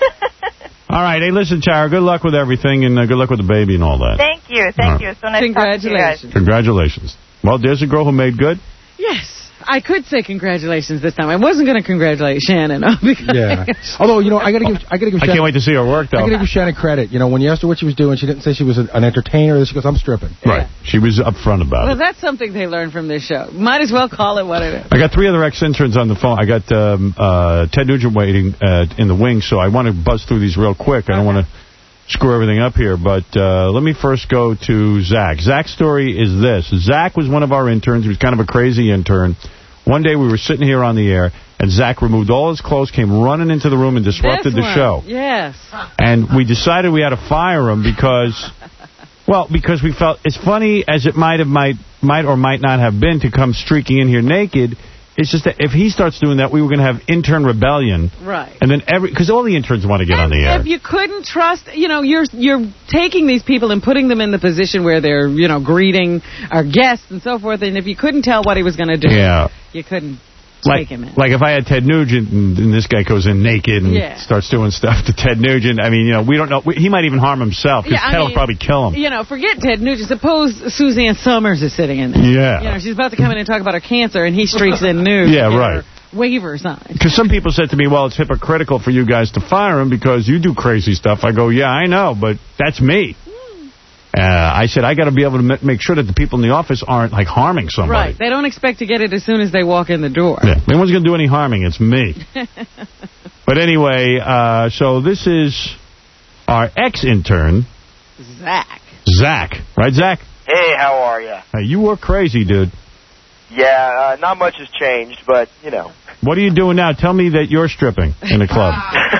All right. Hey, listen, Tara, good luck with everything, and uh, good luck with the baby and all that. Thank you, thank All right. you. It's so nice talking to you guys. Congratulations. Well, there's a girl who made good. Yes. I could say congratulations this time. I wasn't going to congratulate Shannon. Because Yeah. Although, you know, I got to give I got to give I Shannon, can't wait to see her work, though. I got to give Shannon credit. You know, when you asked her what she was doing, she didn't say she was an, an entertainer. She goes, I'm stripping. Right. She was upfront about Well, it. that's something they learned from this show. Might as well call it what it is. I got three other ex-interns on the phone. I got um, uh, Ted Nugent waiting uh, in the wings, so I want to buzz through these real quick. I don't want to screw everything up here, but uh, let me first go to Zach. Zach's story is this. Zach was one of our interns. He was kind of a crazy intern. One day we were sitting here on the air, and Zach removed all his clothes, came running into the room, and disrupted This the one. show. Yes. And we decided we had to fire him because, well, because we felt, as funny as it might have, might, might or might not have been to come streaking in here naked, it's just that if he starts doing that, we were going to have intern rebellion. Right. And then every, because all the interns want to get on the air. If you couldn't trust, you know, you're you're taking these people and putting them in the position where they're, you know, greeting our guests and so forth, and if you couldn't tell what he was going to do, Yeah. you couldn't Like, take him in. like if I had Ted Nugent and, and this guy goes in naked and Yeah. starts doing stuff to Ted Nugent, I mean, you know, we don't know. We, he might even harm himself because Yeah, I Ted will mean, probably kill him. You know, forget Ted Nugent. Suppose Suzanne Summers is sitting in there. Yeah. You know, she's about to come in and talk about her cancer, and he streaks in nude. Yeah, to get right. her waiver sign. Because some people said to me, well, it's hypocritical for you guys to fire him because you do crazy stuff. I go, yeah, I know, but that's me. Uh, I said, I got to be able to m- make sure that the people in the office aren't, like, harming somebody. Right. They don't expect to get it as soon as they walk in the door. Yeah. If anyone's going to do any harming, it's me. But anyway, uh, so this is our ex-intern, Zach. Zach. Right, Zach? Hey, how are you? Hey, you were crazy, dude. Yeah, uh, not much has changed, but, you know. What are you doing now? Tell me that you're stripping in a club.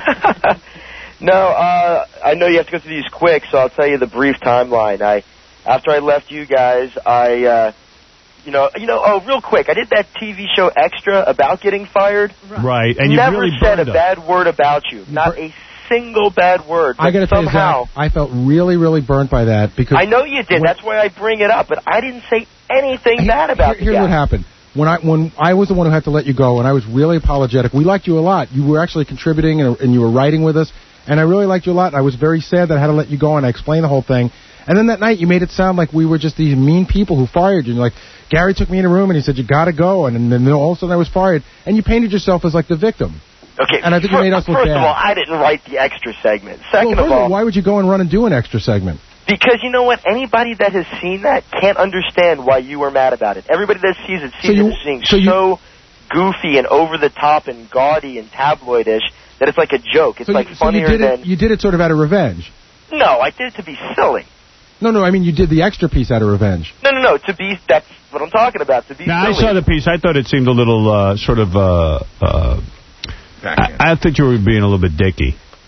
No, uh, I know you have to go through these quick, so I'll tell you the brief timeline. I, after I left you guys, I, uh, you know, you know, oh, real quick, I did that T V show Extra about getting fired. Right, and you Never really said a burned up. bad word about you. Not a single bad word. But I got to tell you, somehow, Zach, I felt really, really burnt by that because I know you did. when- That's why I bring it up. But I didn't say anything bad about Here- Here's the guy. what happened. When I when I was the one who had to let you go, and I was really apologetic. We liked you a lot. You were actually contributing, and, and you were writing with us, and I really liked you a lot. And I was very sad that I had to let you go, and I explained the whole thing. And then that night, you made it sound like we were just these mean people who fired you. And you're like, Gary took me in a room, and he said, you got to go. And then all of a sudden, I was fired. And you painted yourself as, like, the victim. Okay. And I think you fir- made us look First bad. of all, I didn't write the Extra segment. Second Well, of first all, why would you go and run and do an extra segment? because you know what? Anybody that has seen that can't understand why you were mad about it. Everybody that sees it sees So you- it as being so you- so goofy and over the top and gaudy and tabloidish that it's like a joke. It's So, like you, so you funnier did than. it. You did it sort of out of revenge. No, I did it to be silly. No, no, I mean you did the extra piece out of revenge. No, no, no. To be that's what I'm talking about. To be Now, I silly. saw the piece. I thought it seemed a little uh, sort of. Uh, uh, I, I think you were being a little bit dicky.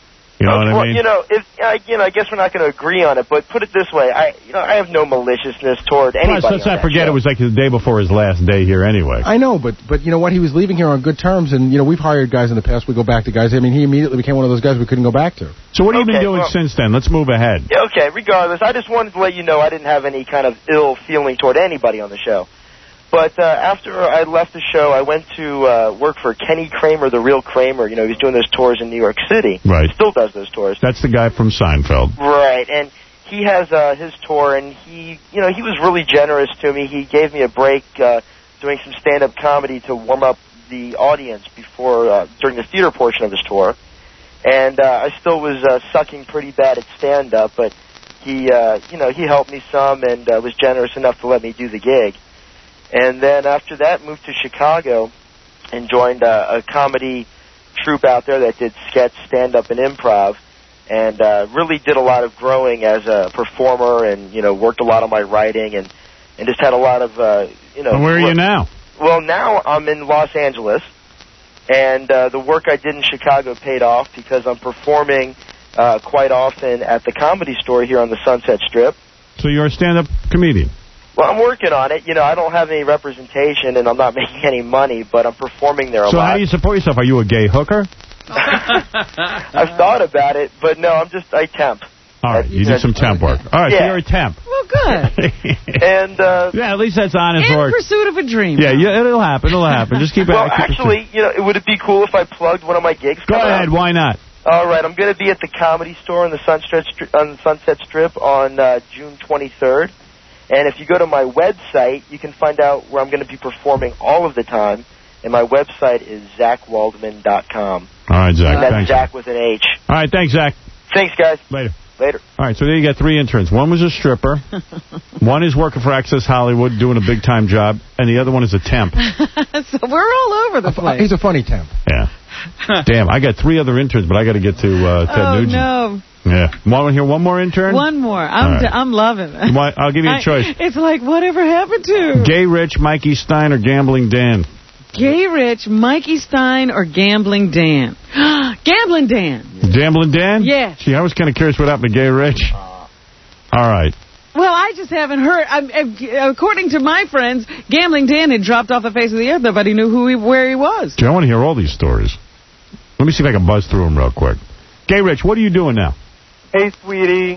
You know Okay, what I well, mean? you know, if I, you know, I guess we're not going to agree on it, but put it this way: I, you know, I have no maliciousness toward anybody. Plus, let's on not that forget show. it was like the day before his last day here anyway. I know, but but you know what? He was leaving here on good terms, and you know we've hired guys in the past. We go back to guys. I mean, he immediately became one of those guys we couldn't go back to. So what have you been Okay, doing well- since then? Let's move ahead. Yeah, okay, regardless, I just wanted to let you know I didn't have any kind of ill feeling toward anybody on the show. But uh, after I left the show, I went to uh, work for Kenny Kramer, the real Kramer. You know, he's doing those tours in New York City. Right. Still does those tours. That's the guy from Seinfeld. Right, and he has uh, his tour, and he, you know, he was really generous to me. He gave me a break uh, doing some stand-up comedy to warm up the audience before, uh, during the theater portion of his tour. And uh, I still was uh, sucking pretty bad at stand-up, but he, uh, you know, he helped me some and uh, was generous enough to let me do the gig. And then after that, moved to Chicago and joined uh, a comedy troupe out there that did sketch, stand-up, and improv, and uh, really did a lot of growing as a performer, and you know, worked a lot on my writing, and and just had a lot of uh, you know. And where are you work. now? Well, now I'm in Los Angeles, and uh, the work I did in Chicago paid off because I'm performing uh, quite often at the Comedy Store here on the Sunset Strip. So you're a stand-up comedian. Well, I'm working on it. You know, I don't have any representation, and I'm not making any money, but I'm performing there a So lot. how do you support yourself? Are you a gay hooker? I've thought about it, but no, I'm just, I temp. All right, you did some temp work. All right, so Yeah. you're a temp. Well, good. And, uh... Yeah, at least that's honest In work. pursuit of a dream. Yeah, yeah, it'll happen, it'll happen. Just keep it. Well, keep it- actually, you know, would it be cool if I plugged one of my gigs? Go coming ahead, up? why not? All right, I'm going to be at the Comedy Store on the Sunset Strip, on the Sunset Strip on uh, June twenty-third. And if you go to my website, you can find out where I'm going to be performing all of the time. And my website is zach waldman dot com. All right, Zach, And that's thanks. Zach with an H. All right, thanks, Zach. Thanks, guys. Later. Later. All right, so there you got three interns. One was a stripper. One is working for Access Hollywood, doing a big-time job. And the other one is a temp. So we're all over the place. He's a funny temp. Yeah. Damn, I got three other interns, but I got to get to uh, Ted oh, Nugent. no. Yeah. Want to hear one more intern? One more. I'm All right. I'm loving it. You want- I'll give you a I- choice. It's like, whatever happened to? Gay Rich, Mikey Stein, or Gambling Dan? Gay Rich, Mikey Stein, or Gambling Dan? Gambling Dan. Gambling Dan? Yeah. Gee, I was kind of curious what happened to Gay Rich. All right. Well, I just haven't heard. I'm, uh, according to my friends, Gambling Dan had dropped off the face of the earth. Nobody knew who he, where he was. Gee, I want to hear all these stories. Let me see if I can buzz through them real quick. Gay Rich, what are you doing now? Hey, sweetie.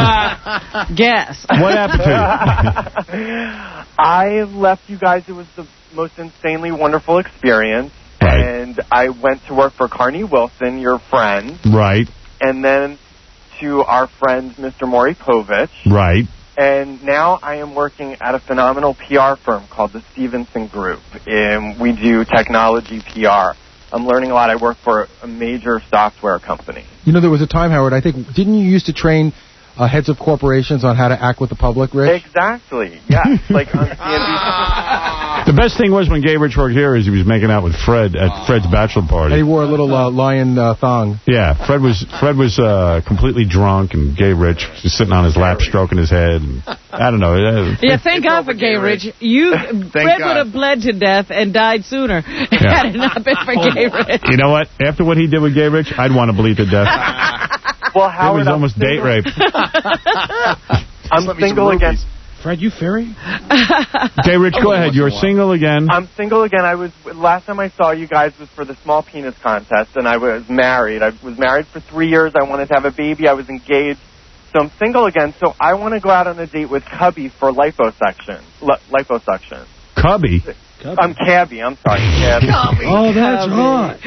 Guess. What happened to you? I left you guys. It was the most insanely wonderful experience. Right. And I went to work for Carney Wilson, your friend, Right, and then to our friend, Mister Maury Povich. right. And now I am working at a phenomenal P R firm called the Stevenson Group. And we do technology P R. I'm learning a lot. I work for a major software company. You know, there was a time, Howard, I think, didn't you used to train uh, heads of corporations on how to act with the public, Rich? Exactly. Yes. Like on C N B C. The best thing was when Gay Rich worked here is he was making out with Fred at Fred's bachelor party. And he wore a little uh, lion uh, thong. Yeah, Fred was Fred was uh, completely drunk, and Gay Rich was sitting on his lap, stroking his head. And, I don't know. uh, Yeah, thank God for Gay Rich. You, Fred would have bled to death and died sooner had it not been for Gay Rich. You know what? After what he did with Gay Rich, I'd want to bleed to death. Well, It Howard, was I'm almost date single- rape. I'm single again. Fred, you fairy? Gay Rich, go ahead. You're single again. I'm single again. I was last time I saw you guys was for the small penis contest, and I was married. I was married for three years. I wanted to have a baby. I was engaged, so I'm single again. So I want to go out on a date with Cubby for liposuction. L- liposuction. Cubby. I'm Cabby. I'm sorry, Cabby. Oh, that's hot.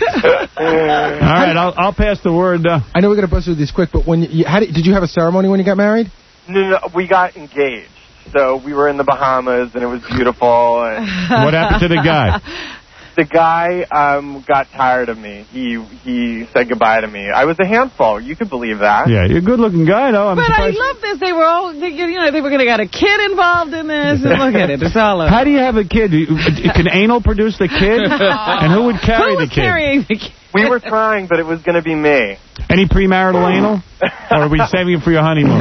All right, I'll I'll pass the word. Uh, I know we're going to buzz through these quick, but when you, you how did, did you have a ceremony when you got married? No, no, we got engaged. So we were in the Bahamas, and it was beautiful. And what happened to the guy? The guy um, got tired of me. He he said goodbye to me. I was a handful. You could believe that. Yeah, you're a good-looking guy, though. I'm But I surprised. love this. They were all, they, you know, they were going to got a kid involved in this. And look at it. It's all over. How do you have a kid? Do you- Can anal produce the kid? And who would carry Who the was kid? carrying the kid? We were trying, but it was going to be me. Any premarital anal? Or are we saving it for your honeymoon?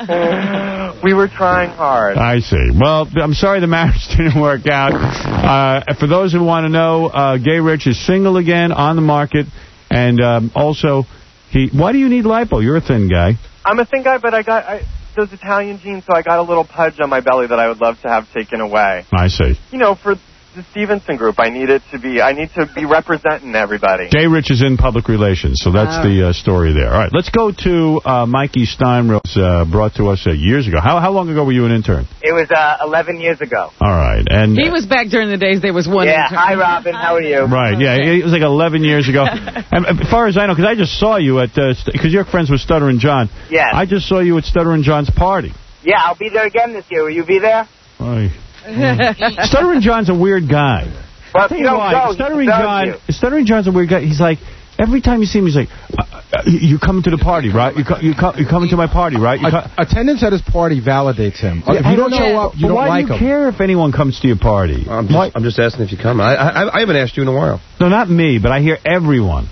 We were trying hard. I see. Well, I'm sorry the marriage didn't work out. Uh, for those who want to know, uh, Gay Rich is single again, on the market, and um, also He. Why do you need lipo? You're a thin guy. I'm a thin guy, but I got I, those Italian genes, so I got a little pudge on my belly that I would love to have taken away. I see. You know, for the Stevenson group, I need it to be, I need to be representing everybody. Jay Rich is in public relations, so that's Oh. the uh, story there. All right, let's go to uh, Mikey Steinrose, uh, brought to us uh, years ago. How how long ago were you an intern? It was uh, eleven years ago. All right, and He was back during the days there was one. Yeah, intern. hi, Robin. How are you? right, yeah, it was like eleven years ago. And as far as I know, because I just saw you at because you're friends with Stuttering John. Yes. I just saw you at Stuttering John's party. Yeah, I'll be there again this year. Will you be there? Oy. Stuttering John's a weird guy. Well, Tell if you you don't why. go, he Stuttering deserves John, you. Stuttering John's a weird guy. He's like, every time you see him, he's like, uh, uh, you coming to the party, right? You co you co you coming to my party, right? You co Attendance at his party validates him. Yeah, if I you don't know. show up, you But don't why like do you him. care if anyone comes to your party? I'm just, I'm just asking if you come. I, I I haven't asked you in a while. No, not me, but I hear everyone.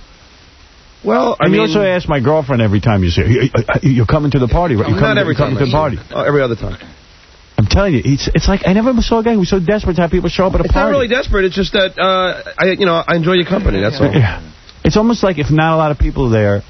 Well, I and you mean- also ask my girlfriend every time you say, "You- you- you're coming to the party, right? You're Not coming, every you're coming time. to the party. Oh, every other time. I'm telling you, it's it's like I never saw a guy who was so desperate to have people show up at a It's party. not really desperate. It's just that uh, I, you know, I enjoy your company. That's all. Yeah. It's almost like if not a lot of people are there.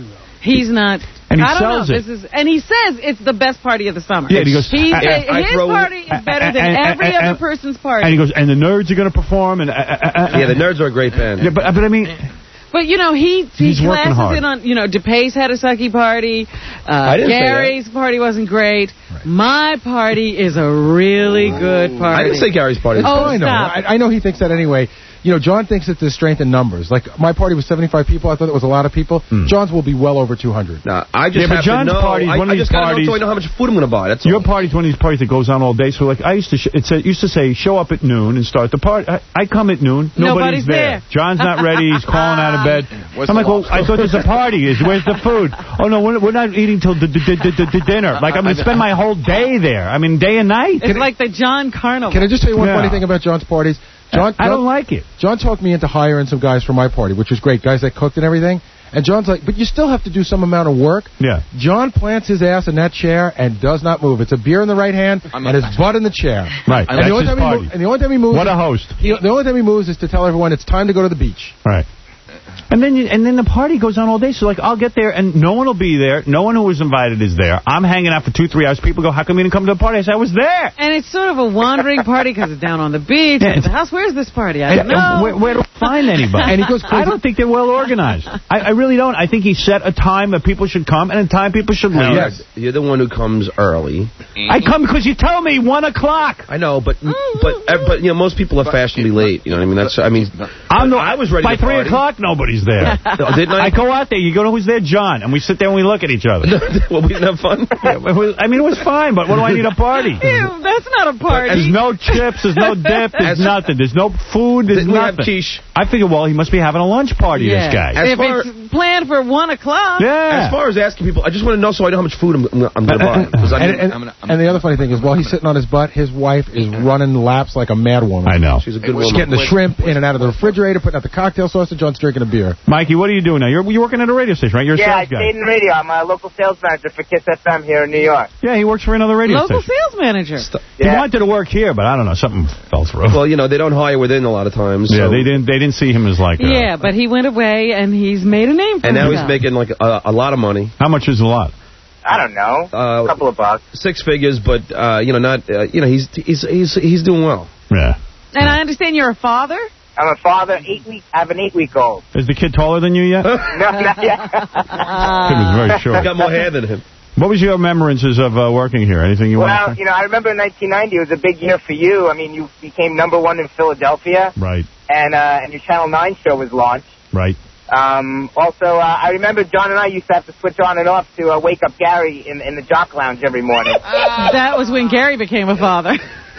He's not. And he I don't sells know. it. This is, and he says it's the best party of the summer. Yeah, and he goes, He's, I- I- I his throw- party is better than and- and- every and- other person's party. And he goes, and the nerds are going to perform. And uh, uh, uh, Yeah, the Nerds are a great band. Yeah, but but I mean, But, you know, he, he He's working classes hard. in on, you know, DePace had a sucky party. Uh, I didn't say that. Gary's party wasn't great. My party is a really good party. I didn't say Gary's party. It's Oh, fine, though. stop. I, I know he thinks that anyway. You know, John thinks it's the strength in numbers. Like, my party was seventy-five people. I thought it was a lot of people. John's will be well over two hundred. Nah, I just Yeah, but have John's to know. party's I, one of I these just gotta parties- know so I know how much food I'm going to buy. That's all. your party's one of these parties that goes on all day. So, like, I used to, sh it said, used to say, show up at noon and start the party. I, I come at noon. Nobody's, Nobody's there. John's not ready. He's crawling out of bed. I'm like, well, I thought there's a party. Is Where's the food? Oh, no, we're, we're not eating till the, the, the, the, the dinner. Like, I'm going to spend my whole day there. I mean, day and night. It's like the John Carnival. Can I just tell you one Yeah. funny thing about John's parties? John, I don't John- like it. John talked me into hiring some guys for my party, which was great, guys that cooked and everything. And John's like, but you still have to do some amount of work. Yeah. John plants his ass in that chair and does not move. It's a beer in the right hand and his butt in the chair. Right. And, That's the only his time he party. mo- and the only time he moves... What a host. He, the only time he moves is to tell everyone it's time to go to the beach. Right. And then you, and then the party goes on all day. So, like, I'll get there, and no one will be there. No one who was invited is there. I'm hanging out for two, three hours. People go, how come you didn't come to the party? I said, I was there. And it's sort of a wandering party because it's down on the beach. Yeah, It's the house. Where's this party? I And- don't know. and where, where do I find anybody? And he goes I don't think they're well organized. I, I really don't. I think he set a time that people should come and a time people should leave. Yes. You're the one who comes early. I come because you tell me one o'clock. I know, but but uh, but you know most people are fashionably late. You know what I mean? That's I mean. I'm no, I was ready by to three party. o'clock. Nobody's there. No, didn't I? I go out there. You go to who's there, John, and we sit there and we look at each other. Well, we didn't have fun. Yeah, it was- I mean, it was fine, but what do I need a party? Ew, that's not a party. There's no chips, there's no dip, there's As- nothing. There's no food, there's Didn't we have nothing. quiche? I figure, well, he must be having a lunch party, Yeah. this guy. As If far- it's planned for one o'clock. Yeah. As far as asking people, I just want to know so I know how much food I'm, I'm going to buy. 'Cause I And, mean, and, I'm gonna- and the other funny thing is, while he's sitting on his butt, his wife is running laps like a mad woman. I know. She's a good She's woman. getting the shrimp in and out of the refrigerator, putting out the cocktail sauce, and John's drinking a beer. Mikey, what are you doing now? You're, you're working at a radio station, right? You're a Yeah, I sales guy. stayed in radio. I'm a local sales manager for Kiss F M here in New York. Yeah, he works for another radio Local station. sales manager. He Yeah. wanted to work here, but I don't know, something fell through. Well, you know, they don't hire within a lot of times. yeah, so- they didn't they didn't see him as like a, Yeah, but he went away and he's made a name for And now he's himself. making like a, a lot of money. How much is a lot? I don't know. Uh, a couple of bucks. Six figures, but uh, you know, not uh, you know, he's he's he's he's doing well. Yeah. And I understand you're a father? I'm a father. Eight week. I have an eight week old. Is the kid taller than you yet? No, not yet. Kid was very short. He's got more hair than him. What was your remembrances of uh, working here? Anything you Well, want to say? you know, I remember in nineteen ninety, it was a big year for you. I mean, you became number one in Philadelphia, Right, and uh, and your Channel nine show was launched. right. Um, also, uh, I remember John and I used to have to switch on and off to uh, wake up Gary in, in the Jock Lounge every morning. That was when Gary became a father.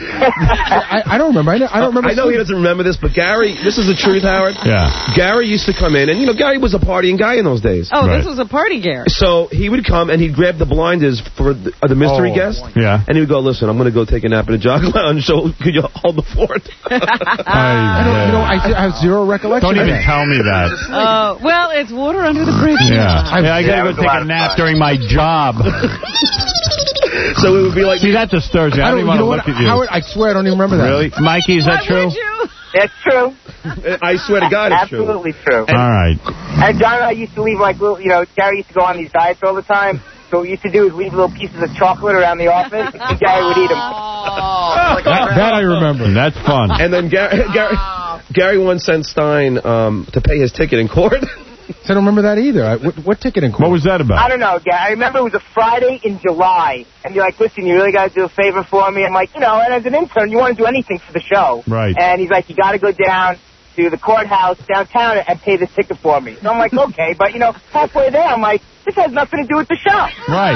I, I don't remember. I, don't- I don't remember. I know he doesn't remember this, but Gary, this is the truth, Howard. Yeah. Gary used to come in, and you know, Gary was a partying guy in those days. Oh, Right. this was a party, Gary. So he would come and he'd grab the blinders for the, uh, the mystery Oh. guest, Yeah. and he would go, "Listen, I'm going to go take a nap in a Jock Lounge. So could you hold the fort?" I don't, you know, I, I have zero recollection. Don't of even that. tell me that. Uh, well, it's water under the bridge. Yeah. I'm- yeah I Yeah, gotta it was go a take lot a of nap fun. during my job. So it would be like, See, that disturbs me. I I don't don't, even you want know to what, look at you. Howard, I swear I don't even remember that. Really? Mikey, is that Why true? would you? It's true. I swear to God, it's true. Absolutely true. All right. And John and I used to leave, like, little, you know, Gary used to go on these diets all the time. So what we used to do is leave little pieces of chocolate around the office, and Gary would eat them. that, that I remember. And that's fun. And then Gary, Gary, Gary once sent Stein um, to pay his ticket in court. I don't remember that either. I, what, what ticket in court? What was that about? I don't know, Gary. I remember it was a Friday in July, and you're like, listen, you really got to do a favor for me. I'm like, you know, and as an intern, you want to do anything for the show. Right. And he's like, you got to go down to the courthouse downtown and pay this ticket for me. So I'm like, okay, but, you know, halfway there, I'm like, this has nothing to do with the show. Right.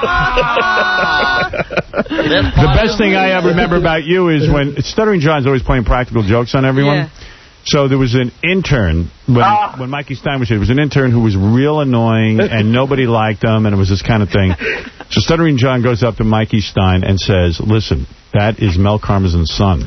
The best thing I ever remember about you is when Stuttering John's always playing practical jokes on everyone. Yeah. So there was an intern, when, uh, when Mikey Stein was here, there was an intern who was real annoying and nobody liked him and it was this kind of thing. So Stuttering John goes up to Mikey Stein and says, listen, that is Mel Karmazin's son.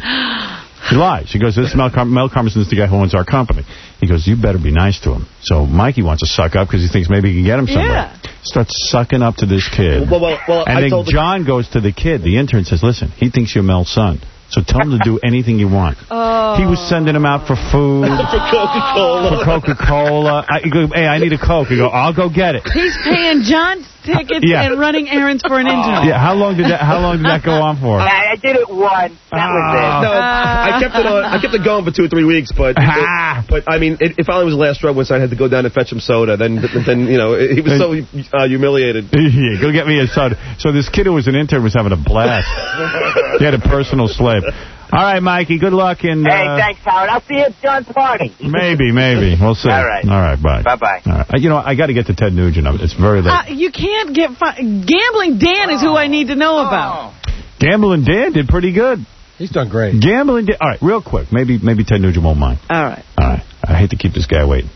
He lies. He goes, this is Mel, Car Mel Karmazin's the guy who owns our company. He goes, you better be nice to him. So Mikey wants to suck up because he thinks maybe he can get him somewhere. Yeah. Starts sucking up to this kid. Well, well, well, and I then told John goes to the kid. The intern says, listen, he thinks you're Mel's son. So tell him to do anything you want. Oh. He was sending him out for food. For Coca-Cola. For Coca-Cola. I go, hey, I need a Coke. He go, I'll go get it. He's paying John's tickets Yeah. and running errands for an intern. Yeah, how long did that how long did that go on for? I, I did it once. That was it. No, I kept it on. I kept it going for two or three weeks, but it, but I mean, it, it finally was the last straw once I had to go down and fetch him soda. Then then you know he was so uh, humiliated. Yeah, go get me a soda. So this kid who was an intern was having a blast. He had a personal slave. All right, Mikey, good luck. And, uh, hey, thanks, Howard. I'll see you at John's party. Maybe, maybe. We'll see. All right. All right, bye. Bye-bye. All right. You know, I got to get to Ted Nugent. It's very late. Uh, you can't get... Gambling Dan is who I need to know about. Gambling Dan did pretty good. He's done great. Gambling Dan... All right, real quick. Maybe maybe Ted Nugent won't mind. All right. All right. I hate to keep this guy waiting.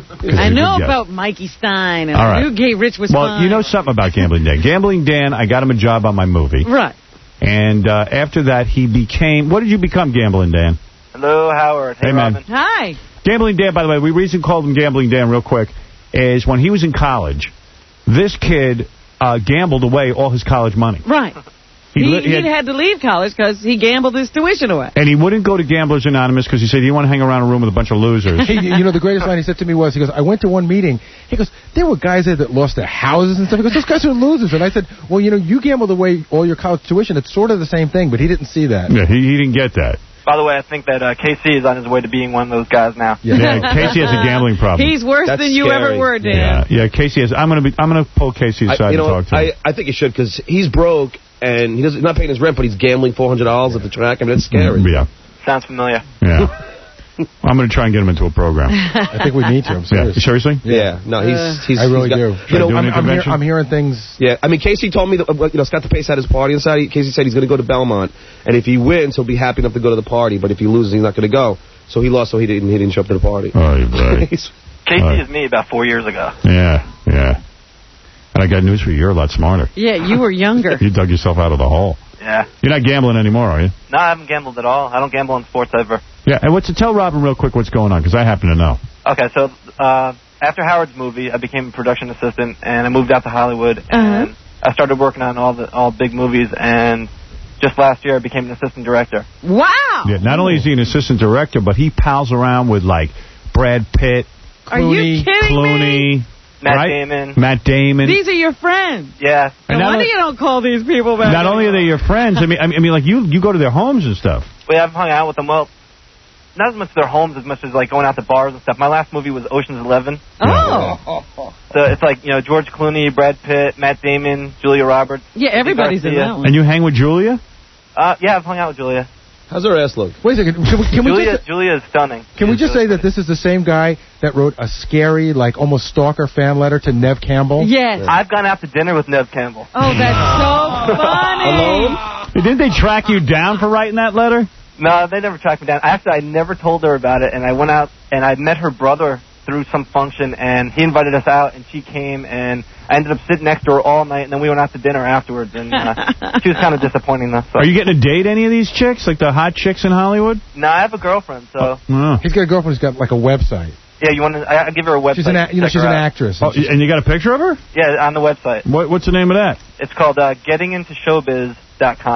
I know about Mikey Stein, and All right. I knew Gay Rich was well, fine. you know something about Gambling Dan. Gambling Dan, I got him a job on my movie. Right. And uh, after that, he became... What did you become, Gambling Dan? Hello, Howard. Hey, Hey, man. Robin. Hi. Gambling Dan, by the way, we reason called him Gambling Dan real quick, is when he was in college, this kid uh, gambled away all his college money. Right. He, He, li- he he had- had to leave college because he gambled his tuition away. And he wouldn't go to Gamblers Anonymous because he said he didn't want to hang around a room with a bunch of losers. Hey, you know, the greatest line he said to me was, he goes, I went to one meeting. He goes, there were guys there that lost their houses and stuff. He goes, those guys are losers. And I said, well, you know, you gambled away all your college tuition. It's sort of the same thing, but he didn't see that. Yeah, he, he didn't get that. By the way, I think that uh, K C is on his way to being one of those guys now. Yeah, yeah Casey has a gambling problem. He's worse That's than you scary. ever were, Dan. Yeah, yeah, Casey has... I'm going to be. I'm going to pull Casey aside I, you know, and talk to him. I, I think you should because he's broke and he doesn't he's not paying his rent, but he's gambling four hundred dollars at the track. I mean, it's scary. Yeah. Sounds familiar. Yeah. I'm going to try and get him into a program. I think we need to. I'm serious. Yeah. Seriously? Yeah. No, he's... Uh, he's I really he's got, do. You know, do an I'm, I'm, hear, intervention? I'm hearing things. Yeah, I mean, Casey told me that, uh, you know, Scott DePace had his party on Saturday. Casey said he's going to go to Belmont, and if he wins, he'll be happy enough to go to the party, but if he loses, he's not going to go. So he lost, so he didn't, he didn't show up to the party. Oh, right. K C Right. is me about four years ago. Yeah, yeah. And I got news for you. You're a lot smarter. Yeah, you were younger. You dug yourself out of the hole. Yeah. You're not gambling anymore, are you? No, I haven't gambled at all. I don't gamble in sports ever. Yeah, and what's to tell Robin real quick what's going on, because I happen to know. Okay, so uh, after Howard's movie, I became a production assistant, and I moved out to Hollywood, and I started working on all the all big movies, and just last year I became an assistant director. Wow! Yeah, not only is he an assistant director, but he pals around with, like, Brad Pitt, Clooney, Are you kidding Clooney, me? Matt right? Damon. Matt Damon. These are your friends. Yeah. No And not wonder only- you don't call these people back. Not only are they your friends, I mean, I mean, like you, you go to their homes and stuff. We have hung out with them. Well, not as much their homes as much as like going out to bars and stuff. My last movie was Ocean's Eleven. Oh. So it's like, you know, George Clooney, Brad Pitt, Matt Damon, Julia Roberts. Yeah, everybody's in Garcia. that one. And you hang with Julia? Uh, yeah, I've hung out with Julia. How's her ass look? Wait a second. Can we, can we Julia, just, Julia is stunning. can we She's just really say that this is the same guy that wrote a scary, like, almost stalker fan letter to Nev Campbell? Yes. I've gone out to dinner with Nev Campbell. Oh, that's so funny. Didn't they track you down for writing that letter? No, they never tracked me down. Actually, I never told her about it, and I went out and I met her brother through some function, and he invited us out, and she came, and I ended up sitting next to her all night, and then we went out to dinner afterwards, and uh, she was kind of disappointing, though. So. Are you getting to date any of these chicks, like the hot chicks in Hollywood? No, I have a girlfriend, so... Oh. He's got a girlfriend who's got, like, a website. Yeah, you want to... I, I'll give her a website. She's an, a- you know, Check she's her an out. actress. Oh, and you got a picture of her? Yeah, on the website. What, what's the name of that? It's called uh, getting into showbiz dot com.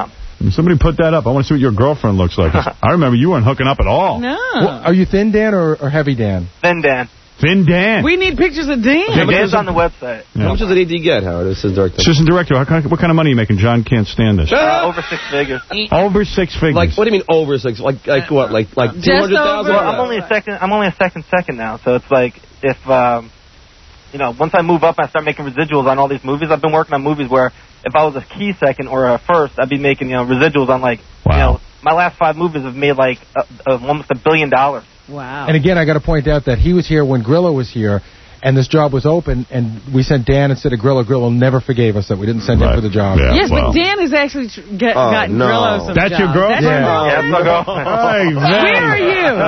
Somebody put that up. I want to see what your girlfriend looks like. I remember you weren't hooking up at all. No. Well, are you thin Dan or, or heavy Dan? Thin Dan. Thin Dan. We need pictures of Dan. Yeah, Dan's on the website. Yeah. How much does an A D get, Howard? Assistant director. Assistant director, how kind of, what kind of money are you making? John can't stand this. Uh, over six figures. Over six figures. Like, what do you mean over six? Like, like what? Like, like two hundred thousand? Well, I'm only a second. I'm only a second second now, so it's like if um, you know, once I move up and I start making residuals on all these movies. I've been working on movies where if I was a key second or a first, I'd be making you know residuals on like wow. you know my last five movies have made like a, a, almost a billion dollars. Wow. And again, I got to point out that he was here when Grillo was here, and this job was open, and we sent Dan instead of Grillo. Grillo never forgave us that we didn't send right. him for the job. Yeah, yes, well. but Dan has actually tr- get, oh, gotten no. Grillo some That's jobs. your girlfriend? That's yeah. Yeah, that's my girlfriend. Hey, Where are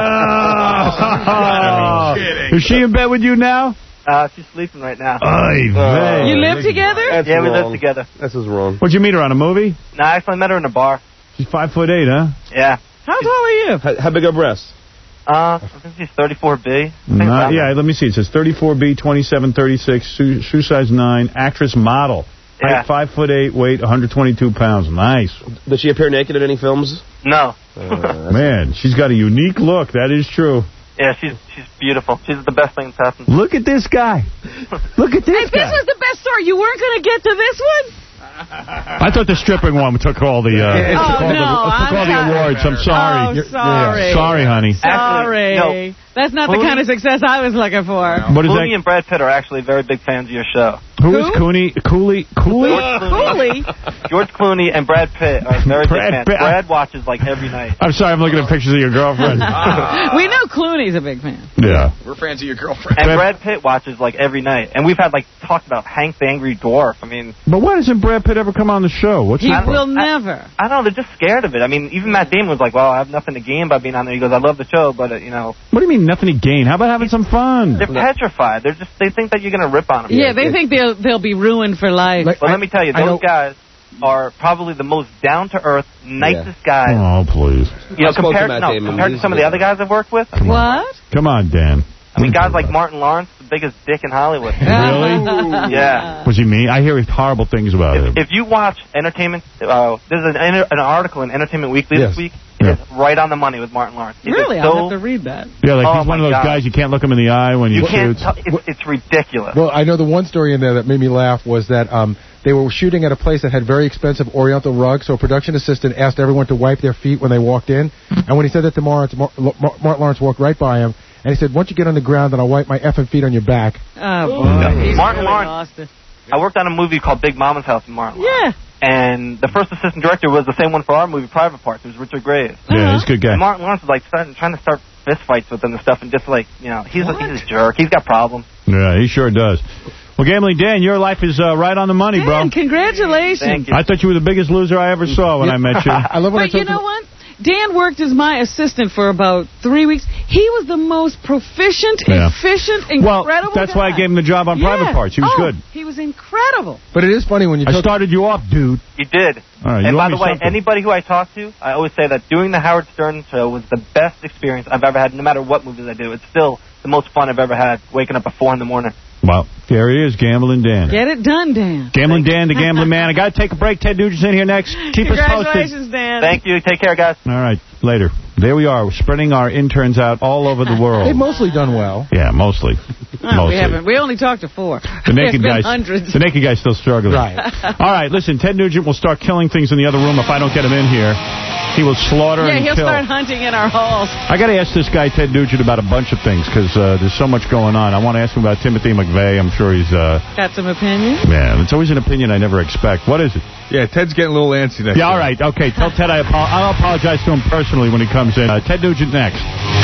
you? Oh. Is she in bed with you now? Uh, she's sleeping right now. Ay, uh, you live together? That's yeah, wrong. we live together. This is wrong. Where'd you meet her, on a movie? No, I actually met her in a bar. She's five foot eight, huh? Yeah. How tall are you? How, how big are breasts? Uh, I think she's thirty-four B. Not, yeah, let me see. It says thirty-four B, twenty-seven, thirty-six, shoe, shoe size nine, actress model. Yeah. Height five foot eight, weight one hundred twenty-two pounds. Nice. Does she appear naked in any films? No. Uh, Man, she's got a unique look. That is true. Yeah, she's she's beautiful. She's the best thing that's happened. Look at this guy. Look at this hey, guy. this was the best story. You weren't going to get to this one? I thought the stripping one took all the uh, oh, took all, no, the, took all the awards. I'm sorry. Oh, You're, sorry. Yeah. Sorry, honey. Sorry. Actually, no. That's not Clooney? the kind of success I was looking for. What is Clooney that? and Brad Pitt are actually very big fans of your show. Who, Who? is Cooney? Cooley? Cooley? George Clooney. George Clooney and Brad Pitt are very Brad big fans. Pitt. Brad watches like every night. I'm sorry, I'm looking at pictures of your girlfriend. We know Clooney's a big fan. Yeah. We're fans of your girlfriend. And Brad Pitt watches like every night. And we've had like talked about Hank the Angry Dwarf. I mean, but why doesn't Brad Pitt ever come on the show? What's he his will problem? never. I, I don't know. They're just scared of it. I mean, even Matt Damon was like, "Well, I have nothing to gain by being on there." He goes, "I love the show, but uh, you know." What do you mean nothing to gain? How about having some fun? They're petrified. They're just they think that you're gonna rip on them. Yeah, they think they'll they'll be ruined for life. Like, well, I, let me tell you, those guys are probably the most down to earth, nicest yeah. guys. Oh, please. You know, I compared to, no, Damon. compared to some of the other guys I've worked with. Come what? Come on, Dan. I mean, guys like Martin Lawrence, the biggest dick in Hollywood. Really? Yeah. Was he mean? I hear horrible things about if, him. If you watch Entertainment, uh, there's an, an article in Entertainment Weekly yes. this week. It yeah. is right on the money with Martin Lawrence. It really? So, I'll have to read that. Yeah, like oh he's one of those God. guys you can't look him in the eye when you, you can't shoot. T- it's, it's ridiculous. Well, I know the one story in there that made me laugh was that um, they were shooting at a place that had very expensive Oriental rugs, so a production assistant asked everyone to wipe their feet when they walked in. And when he said that to Martin, Martin Lawrence walked right by him, and he said, once you get on the ground, then I'll wipe my effing feet on your back. Oh, boy. Martin really Lawrence. I worked on a movie called Big Mama's House in Martin Lawrence. Yeah. And the first assistant director was the same one for our movie, Private Parts. It was Richard Graves. Yeah, uh-huh. he's a good guy. And Martin Lawrence was like starting, trying to start fist fights with him and stuff, and just like, you know, he's a, he's a jerk. He's got problems. Yeah, he sure does. Well, Gambling Dan, your life is uh, right on the money, Dan, bro. Congratulations. Thank you. I thought you were the biggest loser I ever saw when I met you. I love when but I you know what? Dan worked as my assistant for about three weeks. He was the most proficient, yeah. efficient, well, incredible that's guy. why I gave him the job on yeah. Private Parts. He was oh, good. He was incredible. But it is funny when you I took started you off, dude. You did. All right, and you by owe the me way, something. anybody who I talk to, I always say that doing the Howard Stern show was the best experience I've ever had, no matter what movies I do. It's still the most fun I've ever had, waking up at four in the morning. Well, there he is, Gambling Dan. Get it done, Dan. Gambling Dan, the Gambling Man. I got to take a break. Ted Nugent's in here next. Keep us posted. Congratulations, Dan. Thank you. Take care, guys. All right, later. There we are, spreading our interns out all over the world. They've mostly done well. Yeah, mostly. No, mostly. we haven't. We only talked to four. The naked There's been guy's hundreds. the naked guy's still struggling. Right. All right, listen. Ted Nugent will start killing things in the other room if I don't get him in here. He will slaughter yeah, and he'll kill. start hunting in our halls. I got to ask this guy Ted Nugent about a bunch of things because uh, there's so much going on. I want to ask him about Timothy McVeigh. I'm sure he's uh, got some opinion. Man, it's always an opinion I never expect. What is it? Yeah, Ted's getting a little antsy next. Yeah, all right. Okay, tell Ted I apo- I'll apologize to him personally when he comes in. Uh, Ted Nugent next.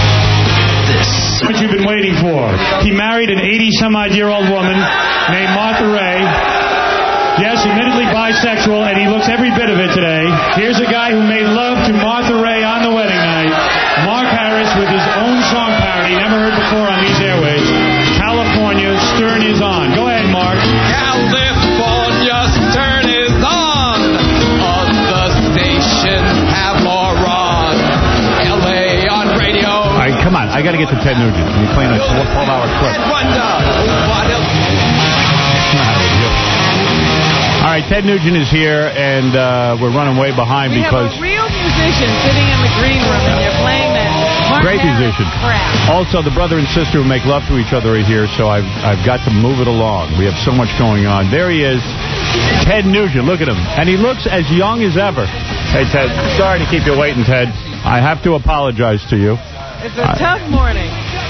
This. What you've been waiting for. He married an eighty-some-odd-year-old woman named Martha Ray. Yes, admittedly bisexual, and he looks every bit of it today. Here's a guy who made love to Martha Ray on the wedding night. Mark Harris with his own song parody, never heard before on these airways. California, Stern is on. Go ahead, Mark. California, Stern is on. Other stations have more on. L A on radio. All right, come on. I got to get to Ted Nugent. We're playing a twelve-hour clip. And wonder what else. All right, Ted Nugent is here, and uh, we're running way behind we because... have a real musician sitting in the green room, and you're playing that Mark Great Harris musician. crap. Also, the brother and sister who make love to each other are here, so I've, I've got to move it along. We have so much going on. There he is, Ted Nugent. Look at him. And he looks as young as ever. Hey, Ted, sorry to keep you waiting, Ted. I have to apologize to you. It's a tough morning.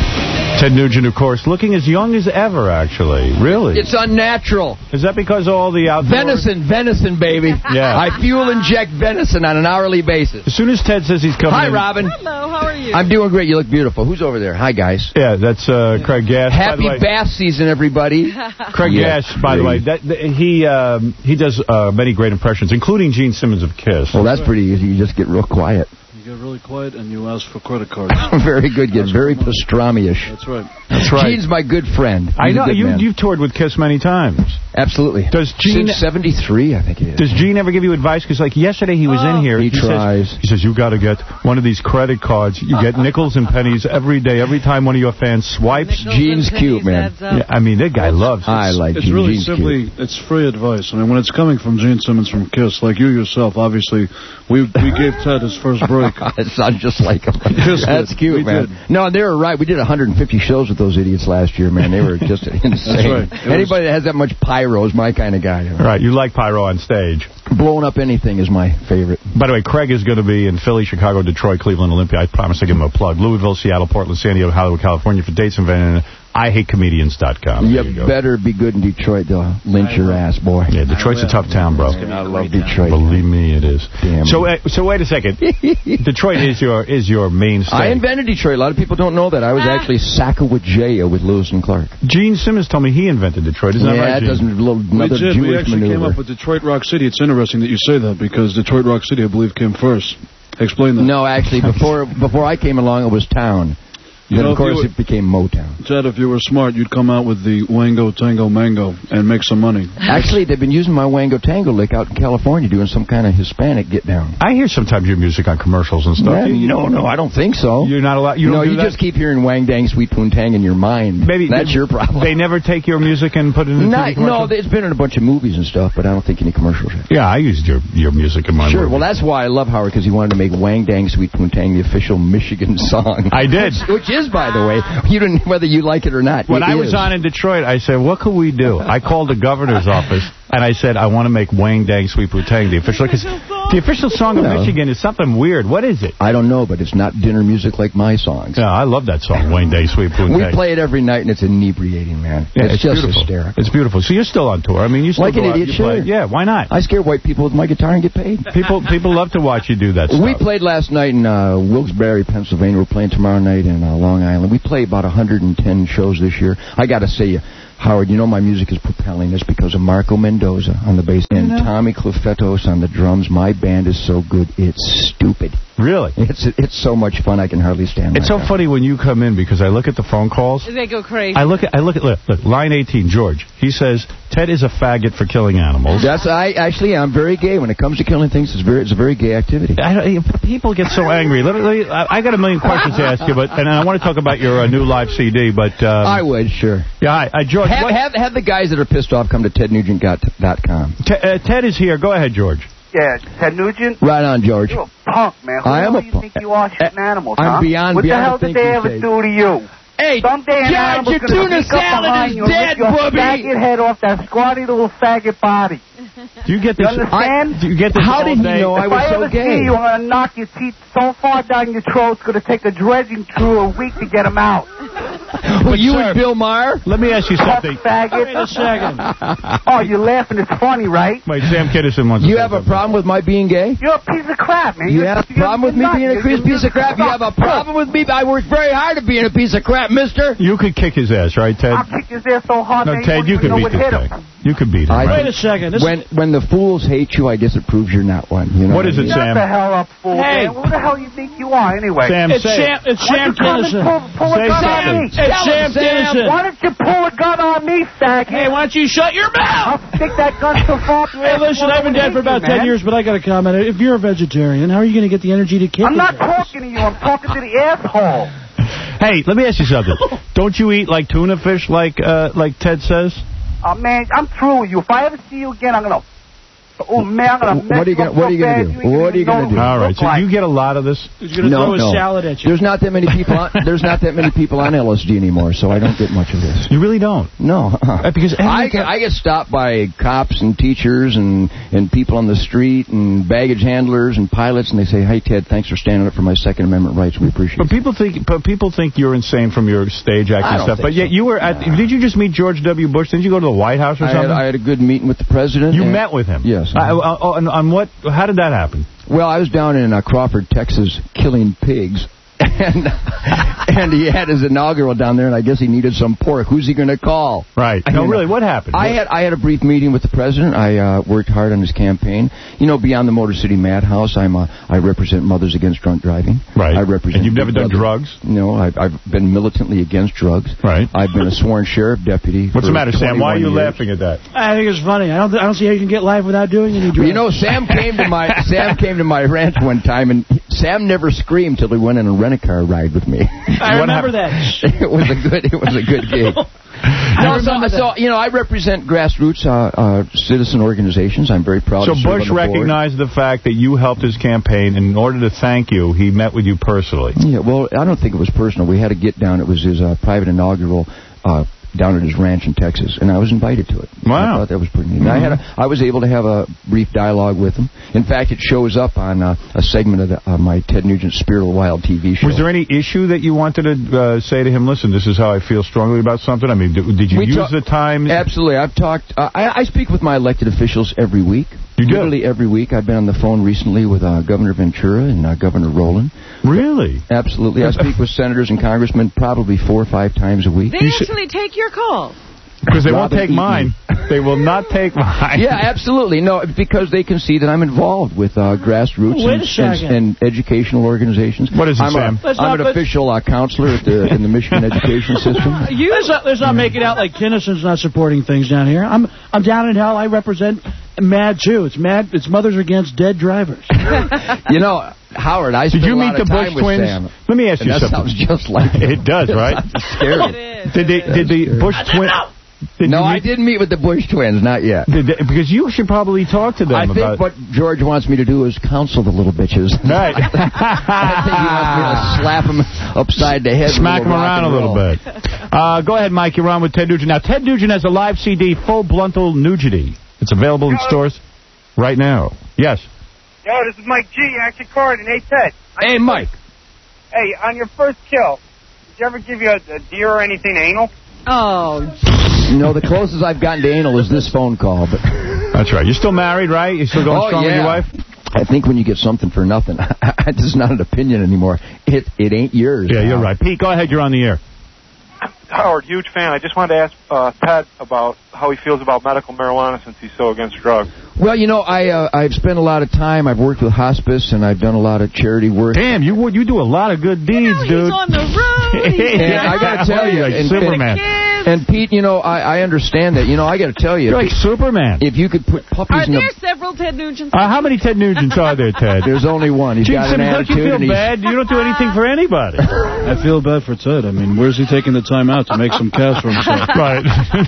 Ted Nugent, of course, looking as young as ever, actually. Really? It's unnatural. Is that because of all the outdoor... Venison, venison, baby. Yeah. I fuel inject venison on an hourly basis. As soon as Ted says he's coming Hi, in... Robin. Hello, how are you? I'm doing great. You look beautiful. Who's over there? Hi, guys. Yeah, that's uh, Craig Gass. Happy by the way, bath season, everybody. Craig Yeah, Gass, by the way, that, that, he um, he does uh, many great impressions, including Gene Simmons of Kiss. Well, that's pretty easy. You just get real quiet. You get really quiet and you ask for credit cards. Very good. Get very pastrami-ish. That's right. That's right. Gene's my good friend. He's I know. a good You, man. you've toured with Kiss many times. Absolutely. Does Gene... Since seventy-three, I think it is. Does Gene ever give you advice? Because, like, yesterday he was Oh. in here. He tries. Says, he says, you got to get one of these credit cards. You get nickels and pennies every day. Every time one of your fans swipes. Gene's cute, man. Yeah, I mean, that guy loves it. I like It's Gene. really Gene's simply, cute. it's free advice. I mean, when it's coming from Gene Simmons from Kiss, like you yourself, obviously, we we gave Ted his first break. It sounds just like him. Yes, That's we- cute, we man. did. No, they were right. We did one hundred fifty shows with those idiots last year, man. They were just insane. right. It Anybody that has that much pyro is my kind of guy. You know? Right, you like pyro on stage. Blowing up anything is my favorite. By the way, Craig is going to be in Philly, Chicago, Detroit, Cleveland, Olympia. I promise to give him a plug. Louisville, Seattle, Portland, San Diego, Hollywood, California. For dates and venues, I hate comedians dot com. You, you better be good in Detroit. They'll lynch your ass, boy. Yeah, Detroit's a tough town, bro. I love Detroit. Believe me, it is. Damn. So, uh, so wait a second. Detroit is your is your mainstay. I invented Detroit. A lot of people don't know that. I was actually Sacagawea with Lewis and Clark. Gene Simmons told me he invented Detroit. Isn't yeah, that right, that Gene? doesn't a little We another did. Jewish We actually maneuver. came up with Detroit Rock City. It's interesting that you say that because Detroit Rock City, I believe, came first. Explain that. No, actually, before before I came along, it was Town. You Then, know, of course, if you it became Motown. Ted, if you were smart, you'd come out with the Wango Tango Mango and make some money. Actually, they've been using my Wango Tango lick out in California doing some kind of Hispanic get-down. I hear sometimes your music on commercials and stuff. Yeah, no, no, I don't think so. You're not allowed. You no, don't do you that? just keep hearing Wang Dang Sweet Poontang in your mind. Maybe That's your problem. They never take your music and put it in a Not, T V commercial? no, it's been in a bunch of movies and stuff, but I don't think any commercials yet. Yeah, I used your your music in my Sure, movie. well, that's why I love Howard, because he wanted to make Wang Dang Sweet Poontang the official Michigan song. I did. Which, which is, by the way, you didn't, whether you like it or not. When it I was is. on in Detroit, I said, what could we do? I called the governor's office, and I said, I want to make Wang Dang Sweet Poontang the official. Because the official song of No. Michigan is something weird. What is it? I don't know, but it's not dinner music like my songs. Yeah, I love that song, Wang Dang Sweet Poontang. We play it every night, and it's inebriating, man. Yeah, it's, it's just beautiful. hysterical. It's beautiful. So you're still on tour. I mean, you still Like an go out, idiot, you play. sure. Yeah, why not? I scare white people with my guitar and get paid. People people love to watch you do that stuff. We played last night in uh, Wilkes-Barre, Pennsylvania. We're playing tomorrow night in uh, Long Island. We play about one hundred ten shows this year. I got to say, Howard, you know my music is propelling us because of Marco Mendoza on the bass and Tommy Clufetos on the drums. My band is so good, it's stupid. Really? It's it's so much fun, I can hardly stand It's so myself. funny when you come in because I look at the phone calls. They go crazy. I look at I look at look, look line eighteen, George. He says Ted is a faggot for killing animals. That's I actually I'm very gay when it comes to killing things. It's very it's a very gay activity. I don't, people get so angry. Let me, let me, I I got a million questions to ask you, but and I want to talk about your uh, new live C D. But um, I would sure. Yeah, hi, uh, George. Have, what, have have the guys that are pissed off come to ted nugent dot com. Te, uh, Ted is here. Go ahead, George. Yeah, Ted Nugent. Right on, George. You're a punk, man. Who I am the hell a do you punk. think you are shooting animals, I'm huh? beyond- What beyond the hell the did they thinking ever stage. do to you? Hey, Someday an George, animal's your gonna tuna sneak up salad behind is you and dead, rip your booby. faggot head off that squatty little faggot body. Do you get You this? understand? I, do you get this? How all did he day? know I If was I so ever gay? see you, I'm gonna knock your teeth so far down your throat, it's gonna take a dredging crew a week to get them out. Well, you sir, and Bill Maher? Let me ask you Tough something. faggot. Wait a second. Oh, you're laughing. It's funny, right? Wait, Sam Kiddison wants You to say have a something. problem with my being gay? You're a piece of crap, man. You You're- have a you're- problem with me you're being a not. piece You're- piece of crap? You have a problem with me? I worked very hard to being a piece of crap, mister. You could kick his ass, right, Ted? I'll kick his ass so hard, No, man, Ted, you wouldn't could know beat what this hit guy. him. You could beat him. I right? think Wait a second. This When when the fools hate you, I guess it proves you're not one. You know What is I it, mean? Sam? Shut the hell up, fool, Hey. man. Who the hell you think you are, anyway? Sam, it's say Sam, it. it's Why Sam don't you come and Kinison. pull, pull Say a gun something. on me? It's Tell Sam him, Sam. Kinison. Why don't you pull a gun on me, faggot? Hey, why don't you shut your mouth? I'll stick that gun so far up your Hey, ass, listen, you I've been won't dead for hate about you, ten man. years, but I got to comment. If you're a vegetarian, how are you going to get the energy to kick I'm not his ass? talking to you. I'm talking to the asshole. Hey, let me ask you something. Don't you eat like tuna fish, like uh, like Ted says? Uh, man, I'm through with you. If I ever see you again, I'm going to oh man, I'm gonna What are you gonna, what are you going to do? What are you going to do? All right, so you get a lot of this? He's going to No, throw a no. salad at you. There's not that many people. On, there's not that many people on L S D anymore, so I don't get much of this. You really don't? No. Uh, because I get, I get stopped by cops and teachers and, and people on the street and baggage handlers and pilots, and they say, "Hey Ted, thanks for standing up for my Second Amendment rights. We appreciate But it." people think, but people think you're insane from your stage acting I don't stuff. think But yet so. you were at. Did you just meet George W. Bush? Didn't you go to the White House or I something? had, I had a good meeting with the president. You and- met with him? Yes. Uh, uh, oh, and on what? How did that happen? Well, I was down in uh, Crawford, Texas, killing pigs. And, and he had his inaugural down there, and I guess he needed some pork. Who's he going to call? Right. I No, mean, really, what happened? I had I had a brief meeting with the president. I uh, worked hard on his campaign. You know, beyond the Motor City Madhouse, I'm uh, I represent Mothers Against Drunk Driving. Right. I represent. And you've never done other- drugs? No, I've, I've been militantly against drugs. Right. I've been a sworn sheriff deputy. What's for the matter, Sam? Why are you twenty-one years. laughing at that? I think it's funny. I don't. I don't see how you can get live without doing any drugs. Well, you know, Sam came to my Sam came to my ranch one time, and Sam never screamed till he went on a rent-a-car ride with me. I remember that. it was a good. It was a good gig. No, so, so you know, I represent grassroots uh, uh, citizen organizations. I'm very proud. So to serve Bush on the board. recognized the fact that you helped his campaign, and in order to thank you, he met with you personally. Yeah, well, I don't think it was personal. We had a get down. It was his uh, private inaugural. Uh, down at his ranch in Texas, and I was invited to it. Wow. I thought that was pretty neat. And I had a, I was able to have a brief dialogue with him. In fact, it shows up on uh, a segment of the, uh, my Ted Nugent Spirit of the Wild T V show. Was there any issue that you wanted to uh, say to him, listen, this is how I feel strongly about something? I mean, did, did you We use talk- the time? Absolutely. I've talked. Uh, I, I speak with my elected officials every week. You do? Literally every week. I've been on the phone recently with uh, Governor Ventura and uh, Governor Rowland. Really? Absolutely. I speak with senators and congressmen probably four or five times a week. They actually take your calls. Because they won't Robin take Eaton. mine. They will not take mine. Yeah, absolutely. No, because they can see that I'm involved with uh, grassroots Wait a and, and, second. and educational organizations. What is it, I'm Sam? A, Let's I'm not- an let's- official uh, counselor at the, in the Michigan education system. You, let's, not, let's not make it out like Kinnison's not supporting things down here. I'm I'm down in hell. I represent MAD too. It's MAD. It's Mothers Against Dead Drivers. You know, Howard, I Did spent you a meet lot the of time Bush with twins? Sam. Let me ask And you that something. sounds just like It does, right? It's scary. It is. Did they? Did the Bush twins? No, I didn't meet with the Bush twins, not yet. Did they, because you should probably talk to them I think about. what George wants me to do is counsel the little bitches. Right. I think he wants me to slap them upside the head. Smack with them around a little bit. Uh, go ahead, Mike. You're on with Ted Nugent. Now, Ted Nugent has a live C D, Full Bluntal Nugity. It's available in stores right now. Yes. Yo, this is Mike G. Action Card and Hey Ted. Hey, Mike. Hey, on your first kill, did you ever give you a, a deer or anything anal? Oh, No, the closest I've gotten to anal is this phone call. But That's right. You're still married, right? You're still going oh, strong yeah. with your wife? I think when you get something for nothing, this is not an opinion anymore. It it ain't yours. Yeah, you're now. right. Pete, go ahead. You're on the air. Howard, huge fan. I just wanted to ask uh, Ted about how he feels about medical marijuana since he's so against drugs. Well, you know, I, uh, I've spent a lot of time. I've worked with hospice, and I've done a lot of charity work. Damn, you would you do a lot of good deeds, you know, dude. he's on the road. He's And I got to tell you, like and, Superman. and, and Pete, you know, I, I understand that. You know, I got to tell you, You're like Superman. if you could put Are puppies in there a... several Ted Nugents? Uh, how many Ted Nugents are there, Ted? There's only one. He's Gene got an Simmons, don't you attitude. feel and he's- bad? You don't do anything for anybody. I feel bad for Ted. I mean, where's he taking the time out to make some cash for himself? Right.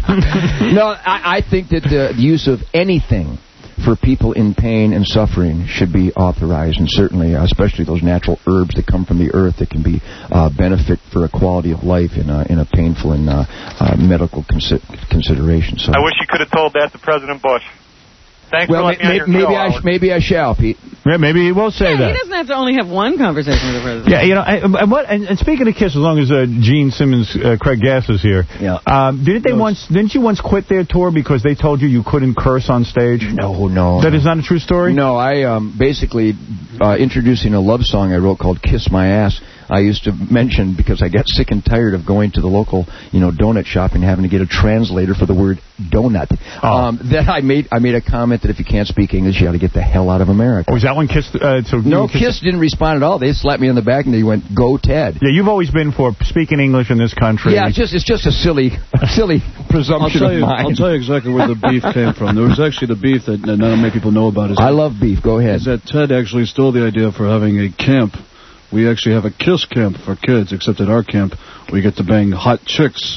No, I, I think that the use of anything for people in pain and suffering should be authorized, and certainly, uh, especially those natural herbs that come from the earth that can be uh, benefit for a quality of life in a, in a painful and uh, uh, medical consi- consideration. So, I wish you could have told that to President Bush. Thanks well, for letting may, me on your maybe show, I sh- Howard. maybe I shall, Pete. Yeah, maybe he will say Yeah, that. he doesn't have to only have one conversation with the president. Yeah, you know, and, and what? And, and speaking of Kiss, as long as uh, Gene Simmons, uh, Craig Gass is here, Yeah. um, didn't they once? Didn't you once quit their tour because they told you you couldn't curse on stage? No, no. That is not a true story. No, I um, basically uh, introducing a love song I wrote called "Kiss My Ass." I used to mention because I got sick and tired of going to the local, you know, donut shop and having to get a translator for the word donut. Oh. Um, that I made I made a comment that if you can't speak English, you got to get the hell out of America. Oh, is that when Kiss? Uh, so No, you Kiss, Kiss didn't respond at all. They slapped me on the back and they went, "Go Ted." Yeah, you've always been for speaking English in this country. Yeah, it's just it's just a silly a silly I'll presumption tell of you. mine. I'll tell you exactly where the beef came from. There was actually the beef that not many people know about. Is I love beef. Go ahead. Is that Ted actually stole the idea for having a camp we actually have a kiss camp for kids, except at our camp, we get to bang hot chicks.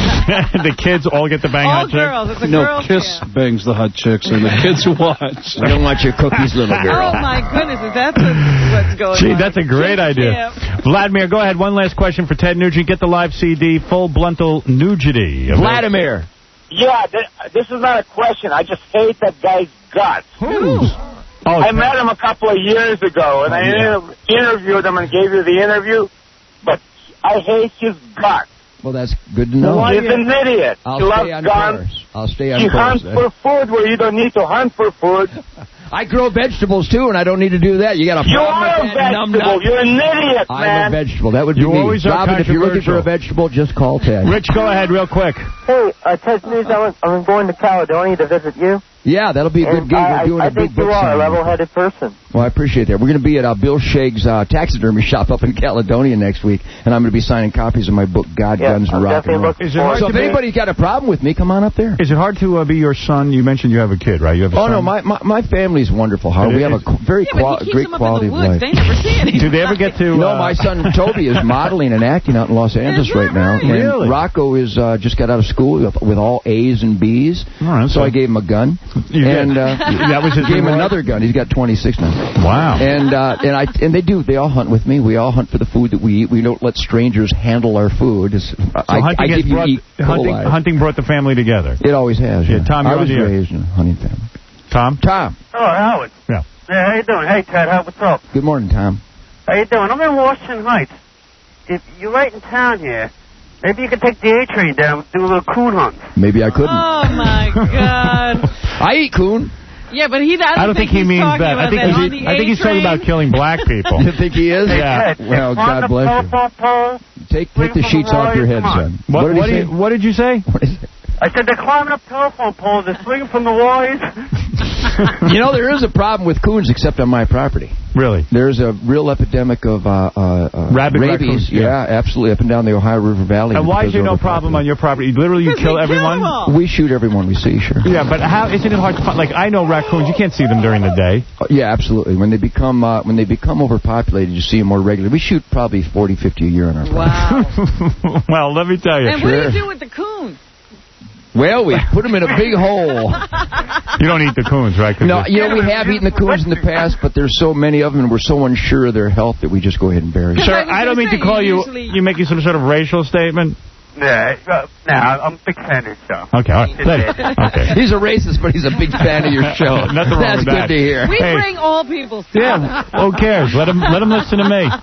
The kids all get to bang All hot girls. chicks? It's a no, girls' Kiss camp. bangs the hot chicks, and the kids watch. We don't want your cookies, little girl. Oh, my goodness. Is that what's going Gee, on? that's a great Kids idea. camp. Vladimir, go ahead. One last question for Ted Nugent. Get the live C D, Full Bluntal Nudity. Vladimir. Yeah, th- this is not a question. I just hate that guy's guts. Who? Oh, I met him a couple of years ago, and Oh, I yeah. inter- interviewed him and gave you the interview, but I hate his guts. Well, that's good to know. He's an idiot. I'll he loves stay on guns. course. I'll stay on He course. hunts for food where you don't need to hunt for food. I grow vegetables, too, and I don't need to do that. You got a You problem are a with that? Numb vegetable. nut? You're an idiot, I'm man. a vegetable. That would be You me. always are Robin, if you're looking for a controversial. vegetable, just call Ted. Rich, go ahead real quick. Hey, uh, Ted News, I'm, I'm going to Caledonia to visit you. Yeah, that'll be a good And gig. I, We're doing I, a I big think you book are a signing. level-headed person. Well, I appreciate that. We're going to be at uh, Bill Shake's uh, taxidermy shop up in Caledonia next week, and I'm going to be signing copies of my book, God, Yeah, Guns, and I'm Rock and definitely Roll. looking Is it hard So to if be- anybody's got a problem with me, come on up there. Is it hard to uh, be your son? You mentioned you have a kid, right? You have a Oh, son? no, my, my, my family's wonderful, Howard. It We have a is. qu- very Yeah, but qual- he keeps great them up quality in the of woods. life. They never see anything. Do they ever get to... No, uh, my son Toby is modeling and acting out in Los Angeles that right now. right? And Really? Rocco is uh, just got out of school with, with all A's and B's. All right, so so- I gave him a gun. You did? and uh, That was his gave him reward? another gun. He's got twenty-six now. Wow. And uh, and I and they do. They all hunt with me. We all hunt for the food that we eat. We don't let strangers handle our food. It's, So I, hunting, I has give you brought, E. hunting, coli. hunting brought the family together. It always has. Yeah, Yeah, Tom, I you're on was the air. raised in a hunting family. Tom? Tom. Oh, Howard. Yeah. Yeah, how you doing? Hey, Ted, how, what's up? Good morning, Tom. How you doing? I'm in Washington Heights. If you're right in town here, maybe you could take the A train down and do a little coon hunt. Maybe I couldn't. Oh, my God. I eat coon. Yeah, but he doesn't I don't think, he he's means talking that. I about think, that he's- on the I think he's talking A-train. about killing black people. You think he is? Yeah. Ted, Well, on God the bless you. telephone pole, Take Swing take the from sheets the off your wires, head, come on. son. What, did what, he did say? you, what did you say? What is it? I said they're climbing up telephone poles, they're swinging from the wires. You know, there is a problem with coons except on my property. Really? There's a real epidemic of uh, uh, uh, Rabid rabies. raccoons, yeah. Yeah, absolutely, up and down the Ohio River Valley. And why is because there no of problem on your property? Literally, you Because kill we kill everyone? them all. We shoot everyone we see, sure. Yeah, but how isn't it hard to find? Like, I know raccoons. You can't see them during the day. Uh, yeah, absolutely. When they become uh, when they become overpopulated, you see them more regularly. We shoot probably forty, fifty a year on our property. Wow. Well, let me tell you. And what do you do with the coons? Well, we put them in a big hole. You don't eat the coons, right? 'Cause No, they're- you know, we have eaten the coons in the past, but there's so many of them, and we're so unsure of their health that we just go ahead and bury them. Sir, I was I don't gonna mean to say, call you. usually- You making some sort of racial statement? Yeah, uh, nah, I'm a big fan of the show. Okay, all right. Let it- okay. He's a racist, but he's a big fan of your show. Nothing wrong That's with good that. to hear. We Hey. bring all people's Yeah, who cares? Let him let him listen to me.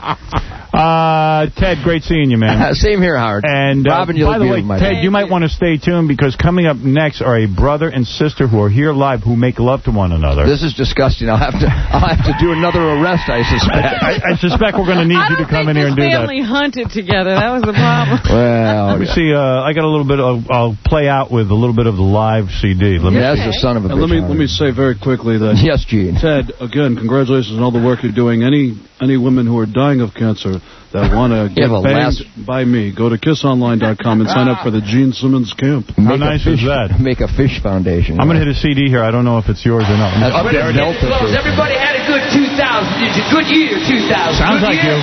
Uh, Ted, great seeing you, man. Same here, Howard. And uh, Robin, you by look the way, beautiful, my Ted, man. you might want to stay tuned because coming up next are a brother and sister who are here live who make love to one another. This is disgusting. I'll have to I'll have to do another arrest, I suspect. I, I suspect we're going to need I you don't to come in think here and this do that. family hunted together. That was the problem. Well, Let me see. Uh, I got a little bit of. I'll play out with a little bit of the live C D. Let me. that's the son of a And bitch. let me Howard. let me say very quickly that Yes, Gene. Ted, again, congratulations on all the work you're doing. Any any women who are dying of cancer that want to get Yeah, well, banged last- by me, go to kiss online dot com and sign up for the Gene Simmons camp. How Make a nice fish, is that? Make a fish foundation. I'm going to hit a C D here. I don't know if it's yours or not. Uh, up there, Delta fish. Everybody had a good two thousand. It's a good year, two thousand. Sounds Good like year? you.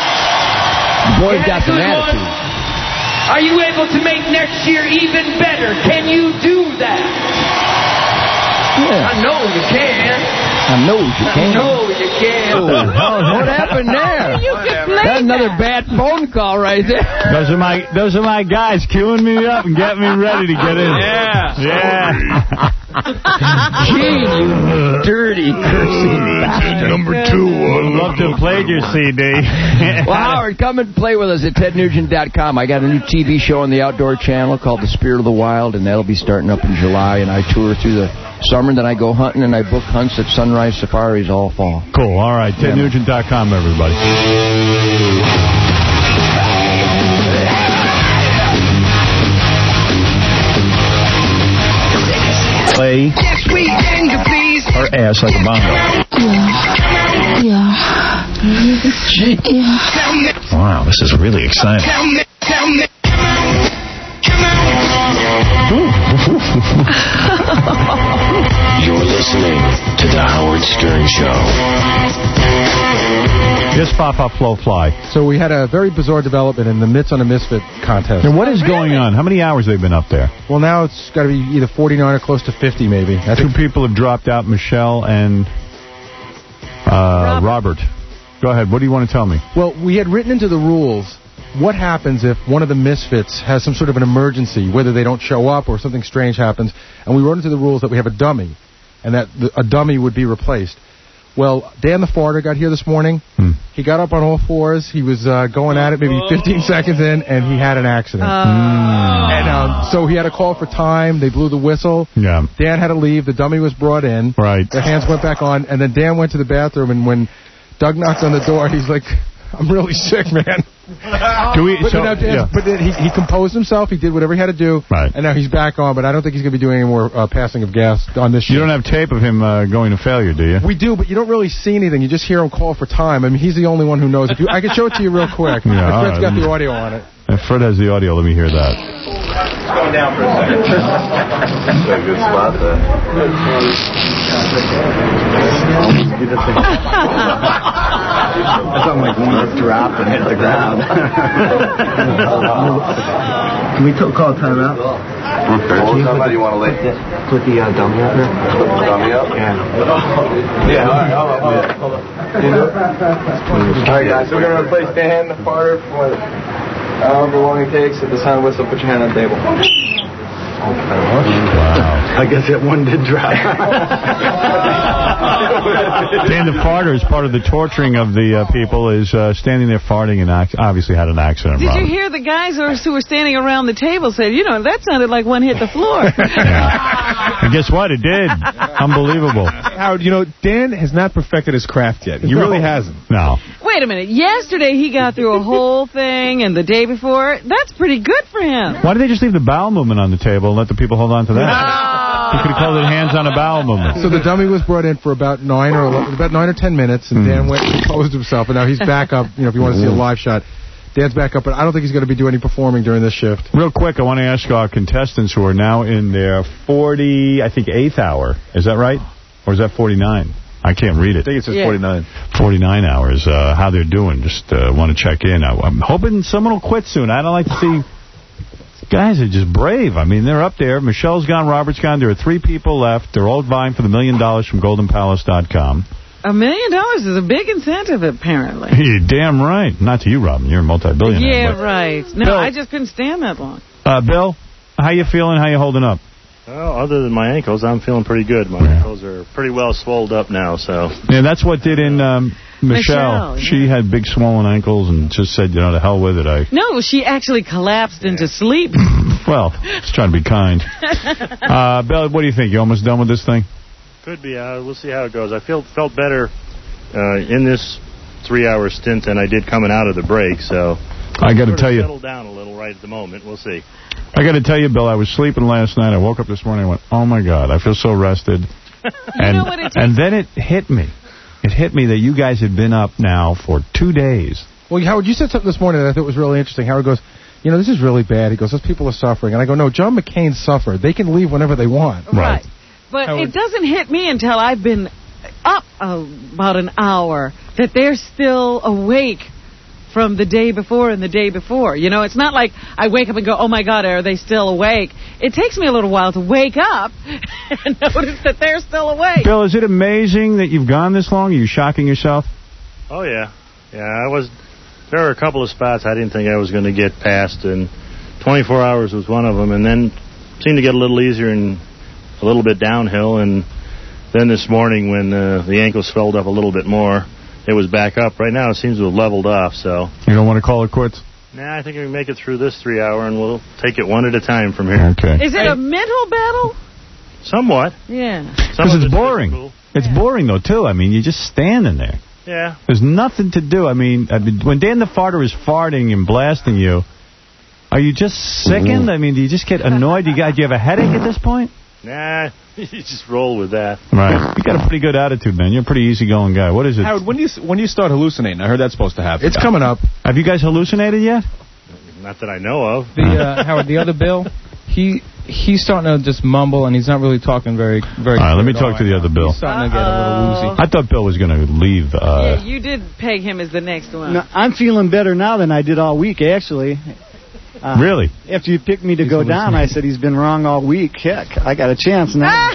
The boy's got some Good one. attitude. Are you able to make next year even better? Can you do that? Yeah. I know you can. I know you I can. know you can. Oh, what happened there? You could play That's another that. bad phone call right there. Those are my those are my guys queuing me up and getting me ready to get in. Yeah. Yeah. Gene, you dirty, cursing bastard. Number two. Would love to have played your C D. Well, Howard, come and play with us at ted nugent dot com. I got a new T V show on the Outdoor Channel called The Spirit of the Wild, and that'll be starting up in July. And I tour through the summer, and then I go hunting, and I book hunts at Sunrise Safaris all fall. Cool. All right. ted nugent dot com, everybody. Play her ass like a bongo. Yeah. Wow, this is really exciting. You're listening to The Howard Stern Show. Yes, Fa-Fa, Flo, Fly. So we had a very bizarre development in the Mitts on a Misfit contest. And what is going on? How many hours have they been up there? Well, now it's got to be either forty-nine or close to fifty, maybe. I Two think. people have dropped out, Michelle and uh, Robert. Go ahead. What do you want to tell me? Well, we had written into the rules what happens if one of the Misfits has some sort of an emergency, whether they don't show up or something strange happens. And we wrote into the rules that we have a dummy, and that the, a dummy would be replaced. Well, Dan the Farter got here this morning. Hmm. He got up on all fours. He was uh, going at it maybe fifteen seconds in, and he had an accident. Oh. And um, so he had a call for time. They blew the whistle. Yeah. Dan had to leave. The dummy was brought in. Right. Their hands went back on, and then Dan went to the bathroom, and when Doug knocked on the door, he's like, I'm really sick, man. Do we, but so, now, Dan, yeah. but then he, he composed himself. He did whatever he had to do. Right. And now he's back on, but I don't think he's going to be doing any more uh, passing of gas on this show. You don't have tape of him uh, going to failure, do you? We do, but you don't really see anything. You just hear him call for time. I mean, he's the only one who knows. If you, I can show it to you real quick. Yeah, My all Fred's right. got the audio on it. If Fred has the audio, let me hear that. Going down for a second. That's a good spot there. That sounded like one just dropped and hit the ground. Can we t- call a timeout? What time do you want to leave? Put the uh, dummy up there. Put the dummy up? Yeah. Yeah, all right, hold on, hold on. Hold on. You know? All right, guys, so we're going to replace Dan the Farter for however long it takes. At the sound whistle, put your hand on the table. Wow. I guess that one did drop. Dan the Farter, as part of the torturing of the uh, people, is uh, standing there farting and ac- obviously had an accident. Did Robert. you hear the guys who were, who were standing around the table said, you know, that sounded like one hit the floor. And guess what? It did. Unbelievable. Howard, you know, Dan has not perfected his craft yet. He No. really hasn't. No. Wait a minute. Yesterday he got through a whole thing, and the day before, that's pretty good for him. Why did they just leave the bowel movement on the table and let the people hold on to that? You could have called it hands on a bowel movement. So the dummy was brought in for about nine or eleven, about nine or ten minutes, and Mm. Dan went and composed himself, and now he's back up. You know, if you want to see a live shot, Dan's back up, but I don't think he's going to be doing any performing during this shift. Real quick, I want to ask our contestants who are now in their forty, I think, eighth hour. Is that right? Or is that forty-nine? I can't read it. I think it says Yeah. forty-nine. forty-nine hours, uh, how they're doing. Just uh, want to check in. I, I'm hoping someone will quit soon. I don't like to see... Guys are just brave. I mean, they're up there. Michelle's gone, Robert's gone. There are three people left. They're all vying for the million dollars from golden palace dot com. A million dollars is a big incentive, apparently. You're damn right. Not to you, Robin. You're a multi-billionaire. Yeah, but- right. No, Bill. I just couldn't stand that long. Uh, Bill, how you feeling? How you holding up? Well, other than my ankles, I'm feeling pretty good. My ankles are pretty well swolled up now, so... Yeah, that's what did in um, Michelle. Michelle, yeah. She had big swollen ankles and just said, you know, the hell with it. I No, she actually collapsed into sleep. Well, just trying to be kind. Uh, Bill, what do you think? You almost done with this thing? Could be. Uh, we'll see how it goes. I feel felt better uh, in this three-hour stint than I did coming out of the break, so... I got to sort of tell you. settled down a little right at the moment. We'll see. I got to tell you, Bill, I was sleeping last night. I woke up this morning and went, oh, my God, I feel so rested. and, know what it takes? and then it hit me. It hit me that you guys had been up now for two days. Well, Howard, you said something this morning that I thought was really interesting. Howard goes, you know, this is really bad. He goes, those people are suffering. And I go, no, John McCain suffered. They can leave whenever they want. Right. But it doesn't hit me until I've been up uh, about an hour that they're still awake from the day before and the day before. You know, it's not like I wake up and go, oh, my God, are they still awake? It takes me a little while to wake up and notice that they're still awake. Bill, is it amazing that you've gone this long? Are you shocking yourself? Oh, yeah. Yeah, I was... There were a couple of spots I didn't think I was going to get past, and twenty-four hours was one of them, and then seemed to get a little easier and a little bit downhill, and then this morning when uh, the ankles swelled up a little bit more, it was back up. Right now it seems to have leveled off, so... You don't want to call it quits? Nah, I think we can make it through this three hour, and we'll take it one at a time from here. Okay. Is it a mental battle? Somewhat. Yeah. Some Because of it's boring. physical. It's boring, though, too. I mean, you're just standing there. Yeah. There's nothing to do. I mean, I mean, when Dan the Farter is farting and blasting you, are you just sickened? I mean, do you just get annoyed? Do you, got, do you have a headache at this point? Nah, you just roll with that. Right. You got a pretty good attitude, man. You're a pretty easygoing guy. What is it? Howard, when do you when do you start hallucinating? I heard that's supposed to happen. It's coming up. Have you guys hallucinated yet? Not that I know of. The uh, Howard, the other Bill, he he's starting to just mumble, and he's not really talking very, very. All right, let me talk to the other Bill. He's starting to get a little woozy. I thought Bill was going to leave. Uh, Yeah, you did peg him as the next one. No, I'm feeling better now than I did all week, actually. Uh, really? After you picked me to go down, I said he's been wrong all week. Heck, I got a chance now.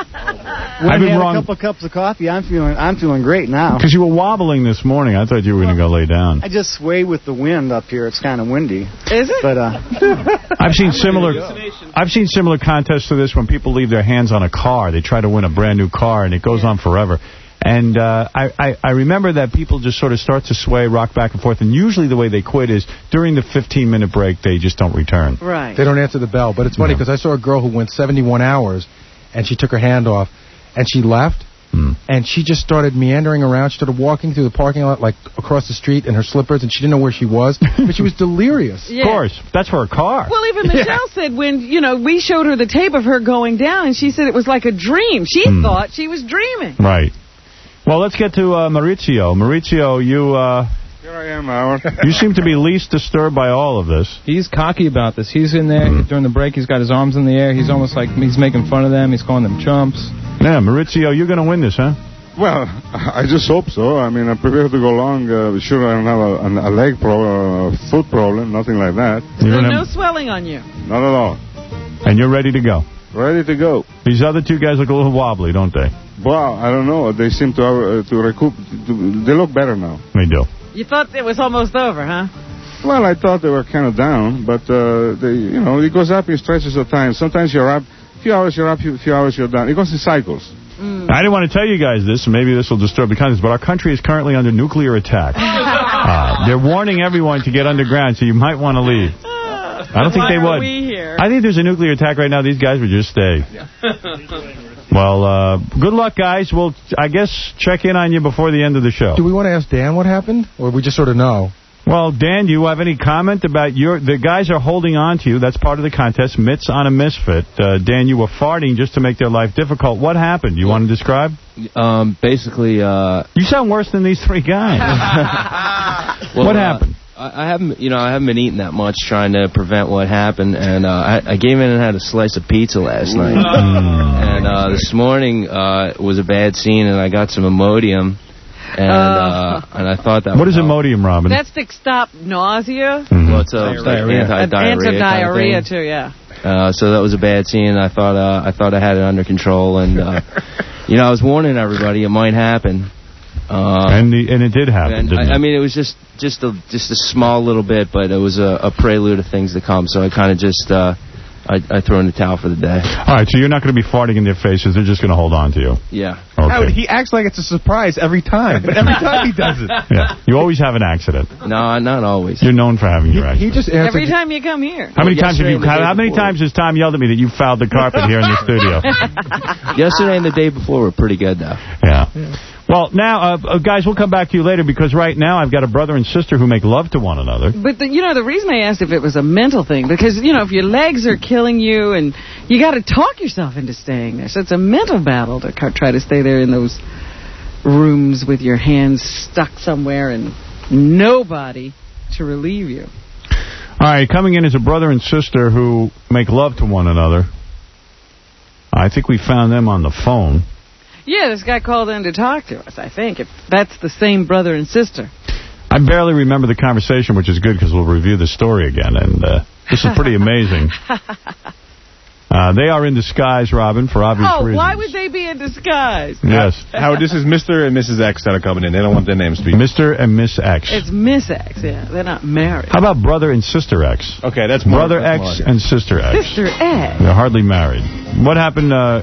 When I've been I had wrong- a couple cups of coffee, I'm feeling I'm feeling great now. Because you were wobbling this morning. I thought you were going to go lay down. I just sway with the wind up here. It's kind of windy. Is it? But uh, I've seen similar. I've seen similar contests to this when people leave their hands on a car. They try to win a brand new car, and it goes on forever. And uh, I, I, I remember that people just sort of start to sway, rock back and forth, and usually the way they quit is during the fifteen minute break, they just don't return. Right. They don't answer the bell. But it's funny because I saw a girl who went seventy-one hours, and she took her hand off, and she left, mm. and she just started meandering around. She started walking through the parking lot, like across the street in her slippers, and she didn't know where she was, but she was delirious. Yeah. Of course. That's for a car. Well, even Michelle said when, you know, we showed her the tape of her going down, and she said it was like a dream. She Hmm. thought she was dreaming. Right. Well, let's get to uh, Maurizio. Maurizio, you uh, Here I am, Howard. you seem to be least disturbed by all of this. He's cocky about this. He's in there Mm-hmm. during the break. He's got his arms in the air. He's almost like he's making fun of them. He's calling them chumps. Yeah, Maurizio, you're going to win this, huh? Well, I just hope so. I mean, I'm prepared to go long. Uh, sure, I don't have a, a leg problem, a foot problem, nothing like that. You So don't no have, swelling on you. Not at all. and you're ready to go. Ready to go. These other two guys look a little wobbly, don't they? Well, I don't know. They seem to have, uh, to recoup. To, they look better now. They do. You thought it was almost over, huh? Well, I thought they were kind of down, but uh, they, you know, it goes up in stretches of time. Sometimes you're up, a few hours you're up, a few hours you're down. It goes in cycles. Mm. I didn't want to tell you guys this, and maybe this will disturb the contents, but our country is currently under nuclear attack. uh, they're warning everyone to get underground, so you might want to leave. I don't think Why they are would. we here? I think there's a nuclear attack right now. These guys would just stay. Well, uh, good luck, guys. We'll, I guess, check in on you before the end of the show. Do we want to ask Dan what happened, or we just sort of know? Well, Dan, do you have any comment about your... The guys are holding on to you. That's part of the contest. Mitts on a misfit. Uh, Dan, you were farting just to make their life difficult. What happened? You want to describe? Um, basically, uh... You sound worse than these three guys. well, what uh, happened? I, I haven't, you know, I haven't been eating that much trying to prevent what happened, and uh, I, I came in and had a slice of pizza last night. And uh, this morning uh, was a bad scene, and I got some Imodium. And uh, and I thought that What would is help. Imodium, Robin? That's to stop nausea. Mm-hmm. Well, it's a Diarrhea. anti-diarrhea. Anti-diarrhea, kind of thing. too, yeah. Uh, so that was a bad scene. And I thought uh, I thought I had it under control, and uh, you know I was warning everybody it might happen. Uh, and the and it did happen. and Didn't I, it? I mean, it was just just a just a small little bit, but it was a, a prelude of things to come. So I kind of just uh, I, I threw in the towel for the day. All right, so you're not going to be farting in their faces. They're just going to hold on to you. Yeah. Okay. Howard, he acts like it's a surprise every time, but every time he does it. Yeah. You always have an accident. No, not always. You're known for having your accident. He just Every time you come here. How many Well, times have you? yesterday and the How, how day many before. times has Tom yelled at me that you fouled the carpet here in the studio? Yesterday and the day before were pretty good, though. Yeah. Well, now, uh, uh, guys, we'll come back to you later because right now I've got a brother and sister who make love to one another. But, the, you know, the reason I asked if it was a mental thing, because, you know, if your legs are killing you and you got to talk yourself into staying there. So it's a mental battle to ca- try to stay there in those rooms with your hands stuck somewhere and nobody to relieve you. All right, coming in is a brother and sister who make love to one another. I think we found them on the phone. Yeah, this guy called in to talk to us, I think, if that's the same brother and sister. I barely remember the conversation, which is good because we'll review the story again, and uh, this is pretty amazing. Uh, they are in disguise, Robin, for obvious Oh, reasons. why would they be in disguise? Yes. Howard, this is Mister and Missus X that are coming in. They don't want their names to be. Mister and Miss X. It's Miss X, yeah. They're not married. How about brother and sister X? Okay, that's more. Brother that's X more. and sister X. Sister X. They're hardly married. What happened? Uh,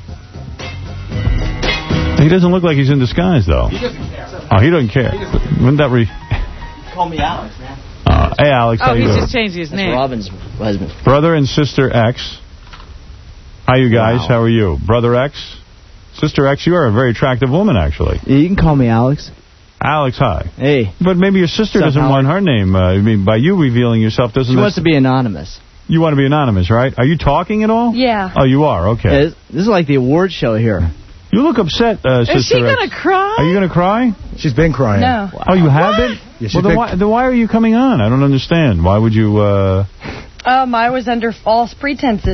he doesn't look like he's in disguise, though. He doesn't care. Oh, he doesn't care. Wouldn't that re... Call me Alex, man. Uh, hey, Alex. Oh, how you he's doing? just changed his That's name. Robin's husband. Brother and sister X. How you guys? Wow. How are you? Brother X? Sister X, you are a very attractive woman, actually. Yeah, you can call me Alex. Alex, hi. Hey. But maybe your sister What's up, doesn't Howard? want her name. Uh, I mean, by you revealing yourself, doesn't She this- wants to be anonymous. You want to be anonymous, right? Are you talking at all? Yeah. Oh, you are? Okay. Yeah, this, this is like the award show here. You look upset, uh, Sister Is she X. going to cry? Are you going to cry? She's been crying. No. Oh, you have been? Yeah, she's well, then been- why, then why are you coming on? I don't understand. Why would you... Uh... Um, I was under false pretenses.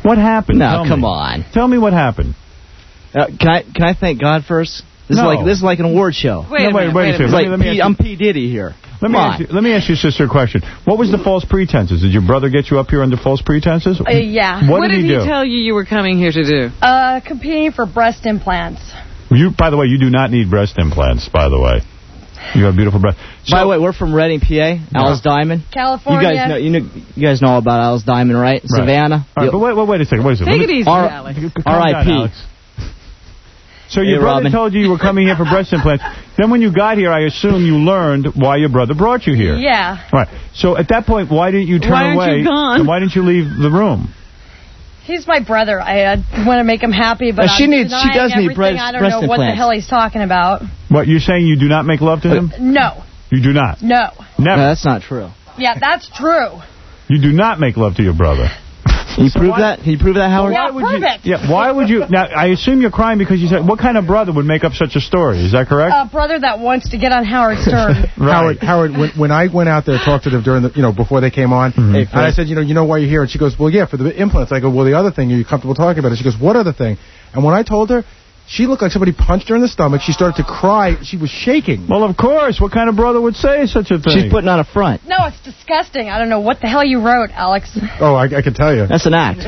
What happened? No, Tell come me. on. Tell me what happened. Uh, can I can I thank God first? This No. is like this is like an award show. Wait No, a wait, minute, wait a wait a second. It's Let like me- let me P, ask you- I'm P. Diddy here. Let me, Come ask you, let me ask your sister a question. What was the false pretenses? Did your brother get you up here under false pretenses? Uh, yeah. What, What did, did he he do? tell you you were coming here to do? Uh, competing for breast implants. You, by the way, you do not need breast implants, by the way. You have beautiful breasts. By the way, we're from Reading, P A. Alice Diamond. California. You guys know you know you guys know all about Alice Diamond, right? Savannah. All right, but wait, wait, wait a second. Wait a second. Take Let it me- easy, R- Alex. Calm R I down, P Alex. So your Hey, brother Robin. told you you were coming here for breast implants. Then when you got here, I assume you learned why your brother brought you here. Yeah. Right. So at that point, why didn't you turn Why aren't away? you gone? And why didn't you leave the room? He's my brother. I uh, want to make him happy, but Uh, she I'm needs- she denying does need everything. breast- I don't breast know what the implants. hell he's talking about. What, you're saying you do not make love to him? No. You do not? No. Never? No, that's not true. Yeah, that's true. You do not make love to your brother? Can you prove that? Can you prove that, Howard? Yeah, prove it. Yeah, why would you... Now, I assume you're crying because you said, what kind of brother would make up such a story? Is that correct? A brother that wants to get on Howard Stern. Howard, Howard, when, when I went out there to talk to them during the, you know, before they came on, Mm-hmm. and I said, you know, you know why you're here? And she goes, well, yeah, for the implants. I go, well, the other thing, are you comfortable talking about it? She goes, what other thing? And when I told her, she looked like somebody punched her in the stomach. She started to cry. She was shaking. Well, of course. What kind of brother would say such a thing? She's putting on a front. No, it's disgusting. I don't know what the hell you wrote, Alex. Oh, I, I can tell you. That's an act.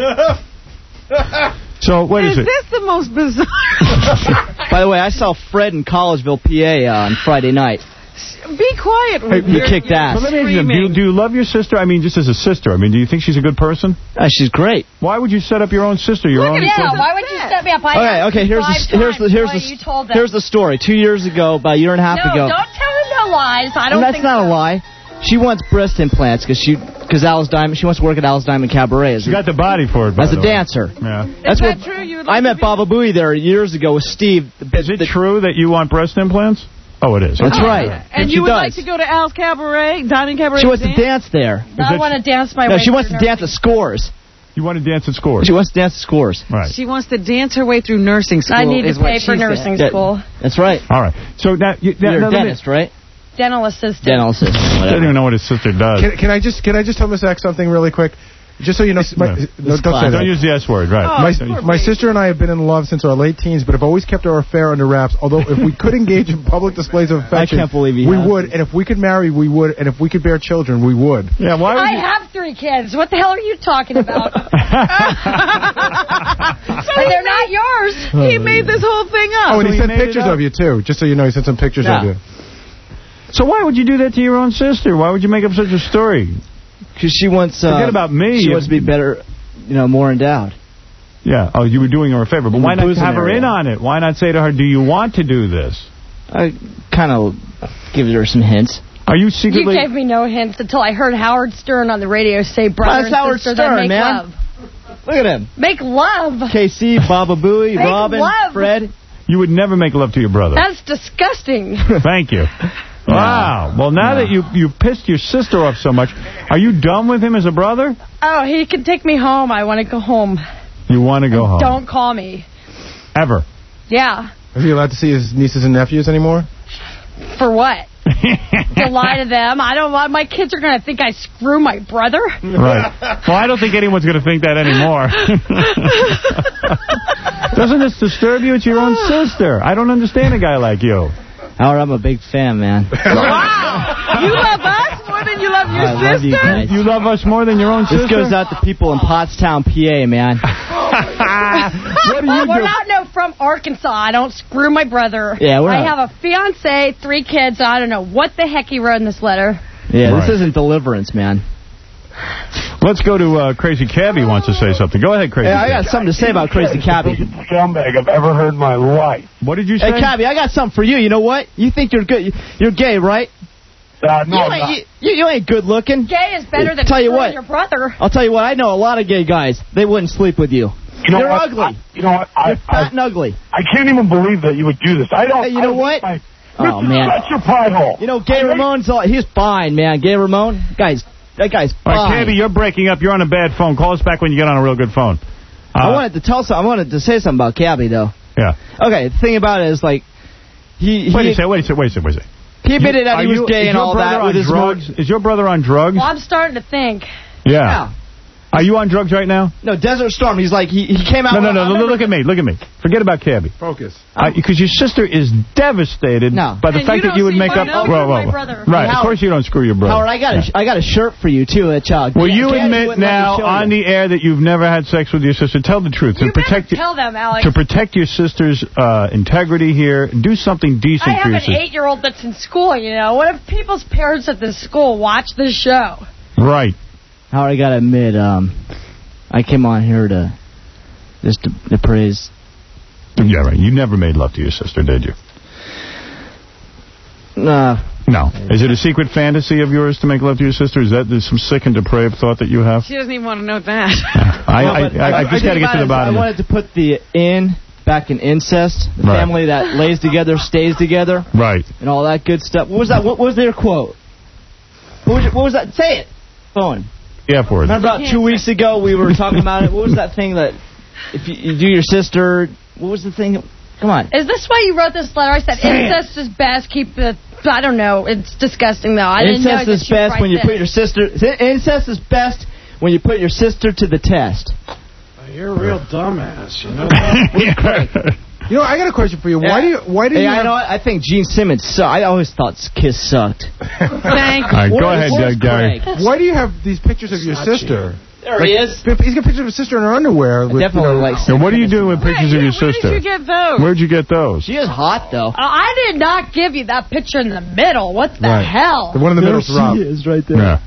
So, wait a Is second. this the most bizarre? By the way, I saw Fred in Collegeville, P A uh, on Friday night. Be quiet. Hey, with you your- kicked your ass. But let me ask you, do you, screaming. do you love your sister? I mean, just as a sister. I mean, do you think she's a good person? Uh, she's great. Why would you set up your own sister? Your own. Yeah, why would you set me up? I Okay, asked okay. you Here's five the here's the times here's why the you told them. here's the story. Two years ago, about a year and a half no, ago. don't tell me no lies. I don't and that's think not so. a lie. She wants breast implants because she because Alice Diamond. She wants to work at Alice Diamond Cabaret as She a, got the body for it, by as the a way. dancer. Yeah. That's that what true? You would I like met to be- Baba Booey there years ago with Steve. The, Is it true that you want breast implants? Oh, it is. That's Okay. right. And she you would does. like to go to Al's Cabaret, Diamond Cabaret? She wants to dance? dance there. No, I want to dance my No, way she wants through to dance at Scores. You want to dance at Scores? She wants to dance at Scores. Right. She wants to dance her way through nursing school. I need is to what pay she for said. nursing That- school. That's right. All right. So now, you, now, You're now a let me- dentist, right? Dental assistant. Dental assistant. I Whatever. don't even know what his sister does. Can, can I just can I just tell Miss X something really quick? Just so you know, my, No. no, don't say that. Don't use the S word, right? my, my sister and I have been in love since our late teens, but have always kept our affair under wraps. Although if we could engage in public displays of affection, can't believe you we have. would. And if we could marry, we would. And if we could bear children, we would. Yeah, why would I you... have three kids. What the hell are you talking about? And they're not yours. He made this whole thing up. Oh, and So he he sent made it pictures up? of you too. Just so you know, he sent some pictures Yeah. of you. So why would you do that to your own sister? Why would you make up such a story? Because she wants. Uh, Forget about me. She If- wants to be better, you know, more endowed. Yeah. Oh, you were doing her a favor. But In why the not boozing have her area. in on it? Why not say to her, do you want to do this? I kind of give her some hints. Are you You secretly... gave me no hints until I heard Howard Stern on the radio say brother That's and Howard sister Stern, that make man. love. Look at him. Make love. K C, Baba Booey, Make Robin, love. Fred. You would never make love to your brother. That's disgusting. Thank you. Wow. Well, now that you you pissed your sister off so much, are you done with him as a brother? Oh, he can take me home. I want to go home. You want to go home? Don't call me. Ever. Yeah. Is he allowed to see his nieces and nephews anymore? For what? To lie to them? I don't want... My kids are going to think I screw my brother. Right. Well, I don't think anyone's going to think that anymore. Doesn't this disturb you? It's your own sister. I don't understand a guy like you. Howard, I'm a big fan, man. Wow. You love us more than you love your I sister? love you guys. You love us more than your own This sister? goes out to people in Pottstown, P A, man. What do you Well, we're do? not no from Arkansas. I don't screw my brother. Yeah, we're I not. have a fiance, three kids. I don't know what the heck he wrote in this letter. Yeah, Right. this isn't Deliverance, man. Let's go to uh, Crazy Cabby wants to say something. Go ahead, Crazy Hey, I got Cabby. something to say about Crazy Cabby. Scumbag I've ever heard in my life. What did you say? Hey, Cabby, I got something for you. You know what? You think you're good. You're gay, right? Uh, no, you, I'm ain't, not. you, you ain't good looking. Gay is better than Tell you screwing what. your brother. I'll tell you what. I know a lot of gay guys. They wouldn't sleep with you. You know You're what? ugly. I, you know what? I, You're fat I, and ugly. I can't even believe that you would do this. I don't. Hey, you I know don't what? My, Oh, Mister man. Shut your pie hole. You know, Gay Ramon's all, he's fine, man. Gay Ramon, guys, that guy's All fine. right, Cabby, you're breaking up. You're on a bad phone. Call us back when you get on a real good phone. Uh, I wanted to tell some. I wanted to say something about Cabby, though. Yeah. Okay, the thing about it is, like, he he, Wait a second, wait a second, wait a second, wait a second. he admitted that Are he was you- gay is and your all brother that on with his drugs? mo- Is your brother on drugs? Well, I'm starting to think. Yeah. Are you on drugs right now? No, Desert Storm. He's like, he, he came out... No, no, no, no, look at me, look at me. Forget about Cabby. Focus. Because uh, your sister is devastated no. by the and fact that you would make up... Whoa, whoa, my whoa. brother. Right, Howard, of course you don't screw your brother. Howard, I got, yeah. a, I got a shirt for you, too, that child. Will you Cabby admit now on the air that you've never had sex with your sister? Tell the truth. You to protect better tell them, Alex. To protect your sister's uh, integrity here, do something decent I for your have sister. an eight-year-old that's in school, you know. What if people's parents at this school watch this show? Right. Howard, I got to admit, um, I came on here to just to, to praise. Yeah, right. You never made love to your sister, did you? No. No. Is it a secret fantasy of yours to make love to your sister? Is that some sick and depraved thought that you have? She doesn't even want to know that. I, I, I, I just got to get to the bottom I wanted to put the in back in incest, the right. family that lays together, stays together. Right. And all that good stuff. What was that? What was their quote? What was, it, what was that? Say it. Phone. Yeah, for it. Remember about two weeks ago we were talking about it? What was that thing that if you, you do your sister, what was the thing? Come on. Is this why you wrote this letter? I said Say incest it. is best. Keep the... I don't know. It's disgusting, though. I incest didn't know is best when you this. put your sister... Incest is best when you put your sister to the test. You're a real dumbass, you know that? You know, I got a question for you. Yeah. Why do you... Why do hey, you I have... know what? I think Gene Simmons sucked. I always thought Kiss sucked. Thank you. All right, go ahead, Doug, Gary. Why do you have these pictures of your sister? There like, he is. He's got pictures of his sister in her underwear. With, definitely you know, like... And what are you doing with pictures Wait, of your where sister? Where did you get those? Where'd you get those? She is hot, though. Uh, I did not give you that picture in the middle. What the right. hell? The one in the there middle is Rob. she is right there. Yeah.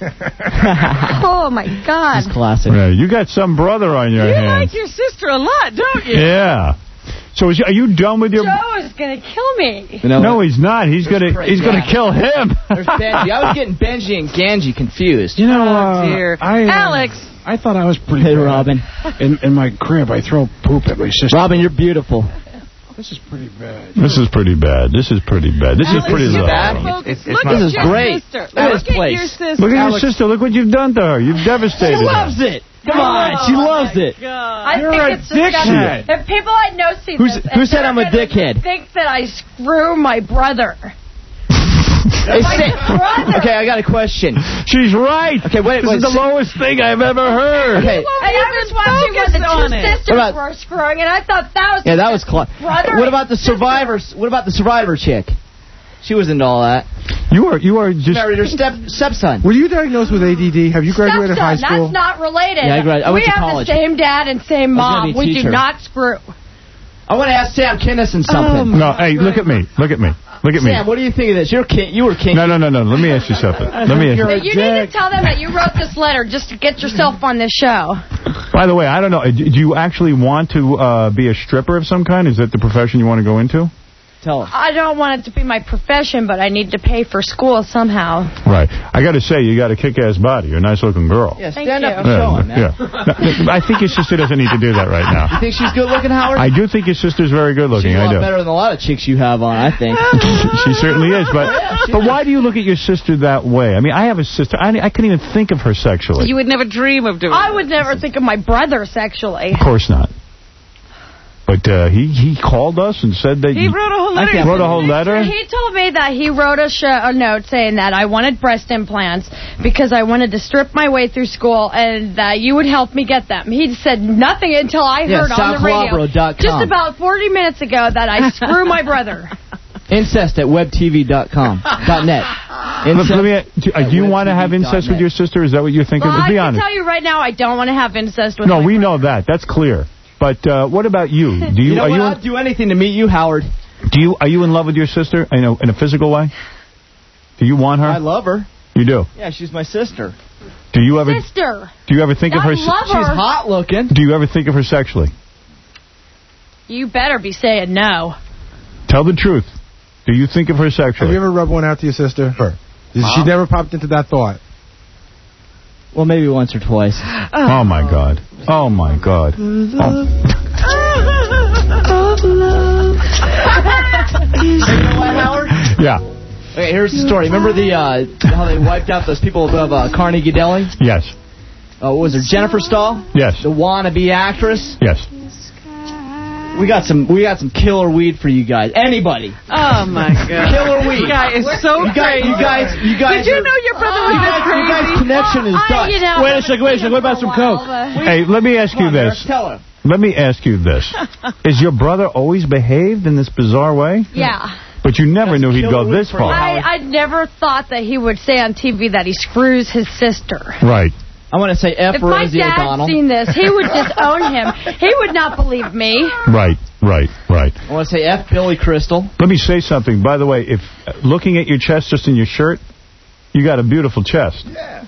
Oh, my God. She's classic. Yeah, you got some brother on your You hands. like your sister a lot, don't you? Yeah. So is, are you done with your... Joe is going to kill me. You know no, what? he's not. He's going to he's going to kill him. There's Benji. I was getting Benji and Ganji confused. You know, Oh, uh, dear. I, uh, Alex. I thought I was pretty Hey, bad. Robin. In, in my crib, I throw poop at my sister. Robin, you're beautiful. This is pretty bad. This is pretty bad. This is pretty bad. This is Alex, pretty you low. bad? It's, it's, Look this at is your great. sister. Look at Look this at place. your sister. Look at Alex. your sister. Look what you've done to her. You've devastated She her. loves it. Come on, she loves it. I You're think a it's disgusting. dickhead. If people I know see Who's- this, who and said they're I'm a gonna dickhead? Think that I screw my brother. Hey, My say- brother. okay, I got a question. She's right. Okay, wait, This wait, is the say- lowest thing I've ever heard. Okay. And I was watching when the on two it. sisters What about- were screwing, and I thought that was Yeah, that was cl- brother. What about the survivors? What about the survivor chick? She was into all that. You are you are just Married her step stepson. Were you diagnosed with A D D? Have you graduated high Stepson, school? That's not related. Yeah, I grad- I went we to have college. the same dad and same I was gonna mom. be a We teacher. do not screw. I want to ask Sam Kinison something. No, hey, look at me. Look at me. Look at me. Sam, what do you think of this? You're king. You were king. No, no, no, no. Let me ask you something. Let me ask But you need to tell them that you wrote this letter just to get yourself on this show. By the way, I don't know. Do you actually want to uh, be a stripper of some kind? Is that the profession you want to go into? Tell us. I don't want it to be my profession, but I need to pay for school somehow. Right. I got to say, you got a kick-ass body. You're a nice-looking girl. Yeah, Thank stand you. up and show him, man. yeah. No, I think your sister doesn't need to do that right You now. think she's good looking, Howard? I do think your sister's very good-looking. She's a I lot do. better than a lot of chicks you have on, I think. she certainly is, but but why do you look at your sister that way? I mean, I have a sister. I, I couldn't even think of her sexually. You would never dream of doing I would never think of my brother sexually. Of course not. But uh, he he called us and said that He you wrote a whole letter. Wrote a whole letter. He told me that he wrote a, show, a note saying that I wanted breast implants because I wanted to strip my way through school and that you would help me get them. He said nothing until I Yeah, heard on the radio South Labro dot com. just about forty minutes ago that I screw my brother. Incest at web t v dot com. dot net. Look, let me, do, uh, do you want to have incest with your sister? Is that what you're thinking? Well, I Be can honest. tell you right now I don't want to have incest with No, my we know that. That's clear. But uh, what about you? Do you, You know are what? you I'd do anything to meet you, Howard. do you are you in love with your sister? You know, in a physical way? Do you want her? I love her. You do. Yeah, she's my sister. Do you ever sister. do you ever think of I her? love She's her. hot looking. Do you ever think of her sexually? You better be saying no. Tell the truth. Do you think of her Have sexually? you ever rubbed one out to your sister? Her. She never popped into that thought. Well, maybe once or twice. Oh my God. Oh my God. You know what, Howard? Yeah. Okay, here's the story. Remember the uh, how they wiped out those people above uh, Carnegie Deli? Yes. Uh, what was her? Jennifer Stahl? Yes. The wannabe actress? Yes. We got some. We got some killer weed for you guys. Anybody? Oh my God! Killer weed. This guy is so you guys, crazy. you guys, you guys. Did you are, know your brother was you this guys, crazy? You guys' connection is I- done. you know, Wait a second, wait a second. What about some coke? Hey, let me ask you Come on, this. Eric, tell her. Let me ask you this. Is your brother always behaved in this bizarre way? Yeah. But you never That's knew he'd killer go weed this for far. I, I never thought that he would say on T V that he screws his sister. Right. I want to say F If my Rosie dad O'Donnell. seen this, he would disown him. He would not believe me. Right, right, right. I want to say F Billy Crystal. Let me say something. By the way, if uh, looking at your chest just in your shirt, you got a beautiful chest. Yeah.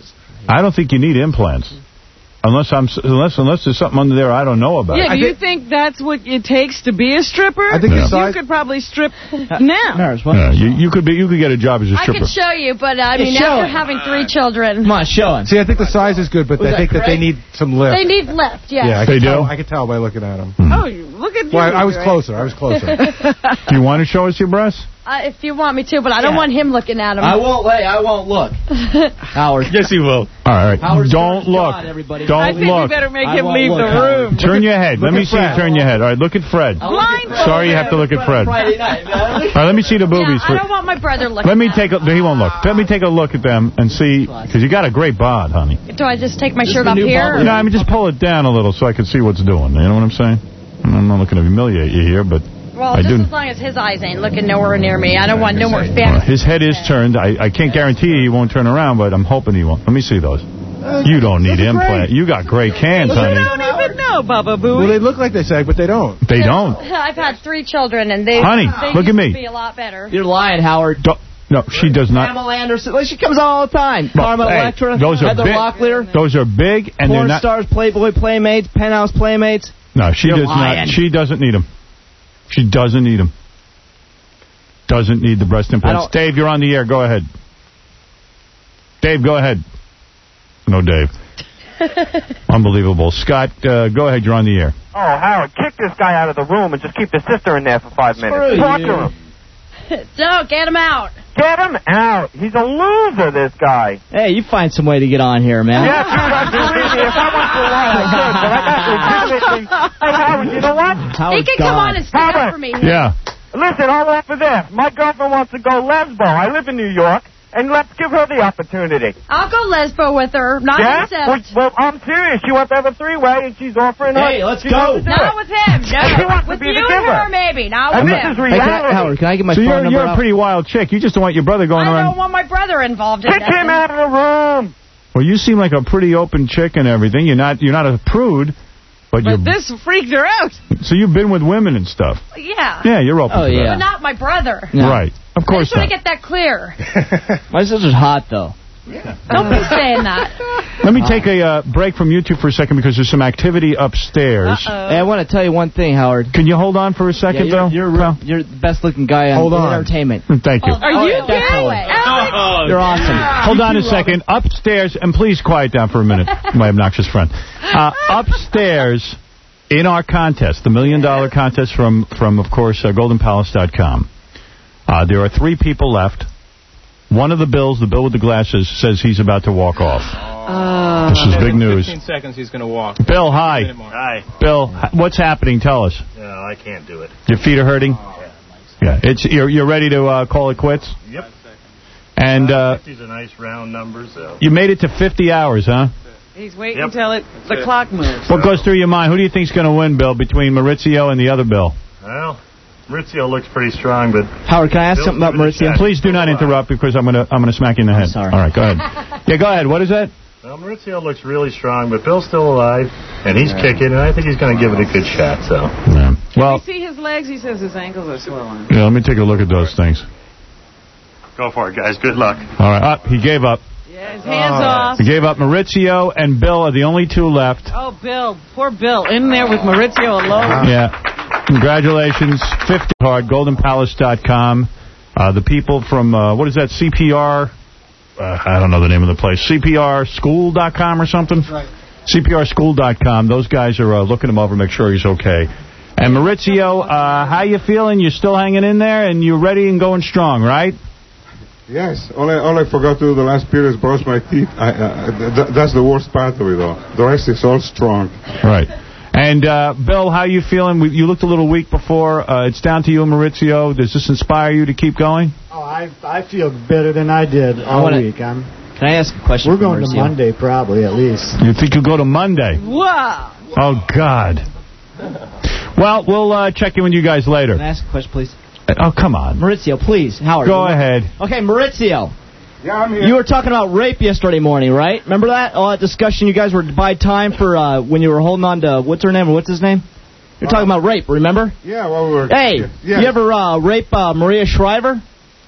I don't think you need implants. Unless I'm, unless unless there's something under there I don't know about. Yeah, do you think that's what it takes to be a stripper? I think you his size- could probably strip now. Yeah, you, you could be, you could get a job as a I stripper. could show you, but uh, I Yeah, mean, show after it. having three children, Come on, show him. See, I think the size is good, but Was I that think that they Craig? need some lift. they need lift. Yes. Yeah, I They can do? tell, I can tell by looking at them. Oh, you- look at you. Well, I, I was Greg. closer. I was closer. Do you want to show us your breasts? Uh, if you want me to, but I don't Yeah. want him looking at them. I won't lay. I won't look. Howard. Yes, he will. All right. Howard Don't Stern's look. God, everybody. Don't I think look. we better make I him won't leave look, the Howard. room. Turn your head. Let Look me at see Fred. you turn your head. All right, look at Fred. All Blindfold. Sorry, you have to look at Fred. Friday night, man. right, let me see the boobies. Yeah, I don't want my brother looking Let me at take a. He won't look. Let me take a look at them and see, because you got a great bod, honey. them. Do I just take my This shirt is the off new here? bubble. You know, I mean, just pull it down a little so I can see what's doing. You know what I'm saying? I'm not looking to humiliate you here, but Well, I just do. as long as his eyes ain't looking nowhere near me. I don't want no more Uh, fantasy. his head is turned. I, I can't guarantee he won't turn around, but I'm hoping he won't. Let me see those. You don't need implant. You got great cans, You honey. don't even know, Baba Well, Booey. they look like they sag, but they don't. They don't. I've had three children, and they, Honey, they look at used me. to be a lot better. You're lying, Howard. Do- No, she does not. Pamela Anderson. Like, she comes all the time. Well, Carmen hey, Electra. those are Heather big. Locklear. Those are big, and they're Porn not. stars, Playboy Playmates, Penthouse Playmates. No, she You're does lying. not. She doesn't need them. She doesn't need them. Doesn't need the breast implants. don't- Dave, you're on the air. Go ahead. Dave, go ahead. No, Dave. Unbelievable. Scott, uh, go ahead. You're on the air. Oh, Howard, kick this guy out of the room and just keep the sister in there for five minutes. Screw Talk you. to him. No, get him out. Get him out. He's a loser, this guy. Hey, you find some way to get on here, man. Yeah, dude, I believe me. If I went for a while, I could, but I got legitimately... Hey, Howard, you know what? He Howard's can come gone. on and stand up for me. Yeah. Listen, I'll offer this. My girlfriend wants to go lesbo. I live in New York, and let's give her the opportunity. I'll go lesbo with her. Not Yeah? accept. Well, well, I'm serious. She wants to have a three-way, and she's offering her... Hey, let's she go. wants to do Not it. with him. She No. wants to With be you the and giver. her, maybe. Not And with this him. is Hey, can I, reality. Howard, can I get my So phone you're number you're a out? pretty wild chick. You just don't want your brother going I around. don't want my brother involved in Kick that. him out of the room. Well, you seem like a pretty open chick and everything. You're not you're not a prude, but, But you're. this freaked her out. So you've been with women and stuff. Yeah. Yeah, you're open Oh, to yeah. But not my brother. No. that. Right. Of I course just want not. to get that clear. My sister's hot, though. Don't be saying that. Let me take a uh, break from you two for a second because there's some activity upstairs. Hey, I want to tell you one thing, Howard. Can you hold on for a second, Yeah, though? you're, you're, you're the best-looking guy Hold on, in on. entertainment. Thank you. Are Oh, you yeah, kidding? definitely. Alex? You're awesome. Hold on a second. Upstairs, and please quiet down for a minute, my obnoxious friend. Uh, upstairs, in our contest, the million dollar contest from, from of course, uh, golden palace dot com, uh, there are three people left. One of the Bills, the Bill with the glasses, says he's about to walk off. Uh, This is big news. fifteen seconds he's going to walk. Bill, hi. Hi. Bill, h- what's happening? Tell us. No, I can't do it. Your feet are hurting? Yeah. It's You're, you're ready to uh, call it quits? Yep. And uh, fifty's a nice round number, so... you made it to fifty hours, huh? He's waiting Yep. until it, the it. clock moves. What goes through your mind? Who do you think's going to win, Bill, between Maurizio and the other Bill? Well, Maurizio looks pretty strong, but... Howard, can I ask Bill's something about really Maurizio? shy. Please do not interrupt because I'm going to I'm going to smack you in the head. sorry. All right, go ahead. Yeah, go ahead. What is that? Well, Maurizio looks really strong, but Bill's still alive, and he's kicking, and I think he's going to give it a good shot, so... Yeah. Well, You see his legs? He says his ankles are swollen. yeah, let me take a look at those things. Go for it, guys. Good luck. All right, up. He gave up. Yeah, his hands off. He gave up. Maurizio and Bill are the only two left. Oh, Bill. Poor Bill. In there with Maurizio alone. Yeah. Congratulations. fifty hard. golden palace dot com. Uh, the people from, uh, what is that, C P R? Uh, I don't know the name of the place. C P R school dot com or something? Right. C P R school dot com. Those guys are uh, looking him over, make sure he's okay. And Maurizio, uh, how you feeling? You're still hanging in there, and you're ready and going strong, right? Yes, all I, all I forgot to do the last period is brush my teeth. I, uh, th- th- that's the worst part of it all. The rest is all strong. Right. And, uh, Bill, how you feeling? We, you looked a little weak before. Uh, it's down to you and Maurizio. Does this inspire you to keep going? Oh, I I feel better than I did all wanna, week. I'm. Can I ask a question? We're going Maurizio? to Monday, probably at least. You think you'll go to Monday? Wow. Oh, God. Well, we'll uh, check in with you guys later. Can I ask a question, please? Oh, come on. Maurizio, please. Howard. Go ahead. Okay, Maurizio. Yeah, I'm here. You were talking about rape yesterday morning, right? Remember that? All that discussion you guys were to buy time for uh, when you were holding on to, what's her name or what's his name? You're uh, talking about rape, remember? Yeah, well, we were... Hey, yeah. you ever uh, rape uh, Maria Shriver?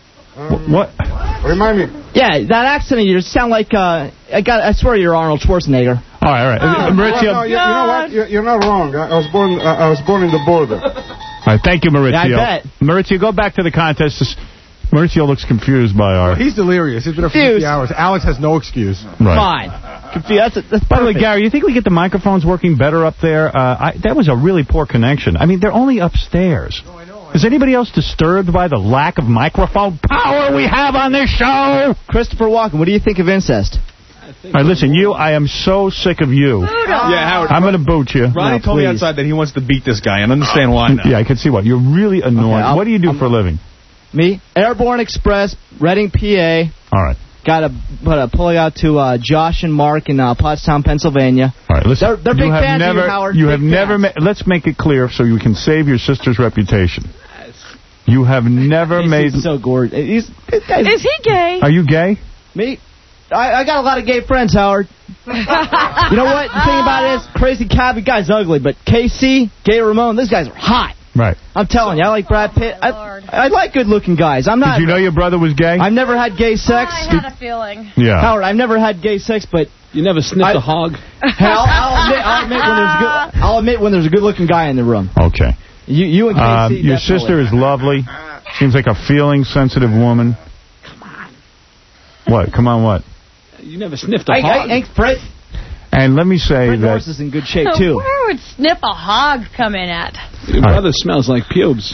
Um, what? Remind me. Yeah, that accent of yours sound like, uh, I got. I swear you're Arnold Schwarzenegger. All right, all right. Oh, Maurizio. well, no, you, you know what? You're, you're not wrong. I, I was born. Uh, I was born in the border. All right, thank you, Maurizio. Yeah, I bet. Maurizio, go back to the contest. This, Maurizio looks confused by our... He's delirious. He's been up for fifty hours. Alex has no excuse. Right. Fine. Confused. That's, that's by the way, Gary, you think we get the microphones working better up there? Uh, I, that was a really poor connection. I mean, they're only upstairs. No, I know. Is anybody else disturbed by the lack of microphone power we have on this show? Christopher Walken, what do you think of incest? All right, listen, you, I am so sick of you. Yeah, Howard. I'm going to boot you. Ronnie no, told me outside that he wants to beat this guy, and understand why now. Yeah, I can see why. You're really annoying. Okay, what do you do I'm, for a living? Me? Airborne Express, Reading, P A. All right. Got a, put a pulling out to uh, Josh and Mark in uh, Pottstown, Pennsylvania. All right, listen. They're, they're big you have fans never, of you, Howard. You big have fans. never... Ma let's make it clear so you can save your sister's reputation. You have never made... He's so gorgeous. He's, Is he gay? Are you gay? Me? I, I got a lot of gay friends, Howard. You know what? The thing about it is, Crazy Cabby guy's ugly, but K C, Gay Ramone, these guys are hot. Right. I'm telling you, I like Brad Pitt. I, I like good-looking guys. I'm not. Did you know your brother was gay? I've never had gay sex. I had a feeling. Yeah. Howard, I've never had gay sex, but you never sniffed I, a hog. Hey, I'll, I'll admit, I'll admit when there's good. I'll admit when there's a good-looking guy in the room. Okay. You, you and K C. Um, your definitely. sister is lovely. Seems like a feeling, sensitive woman. Come on. What? Come on, what? You never sniffed a I, hog. I, I, Fred, And let me say Fred that... Norris is in good shape, too. Where would sniff a hog come in at? Your brother smells like pubes.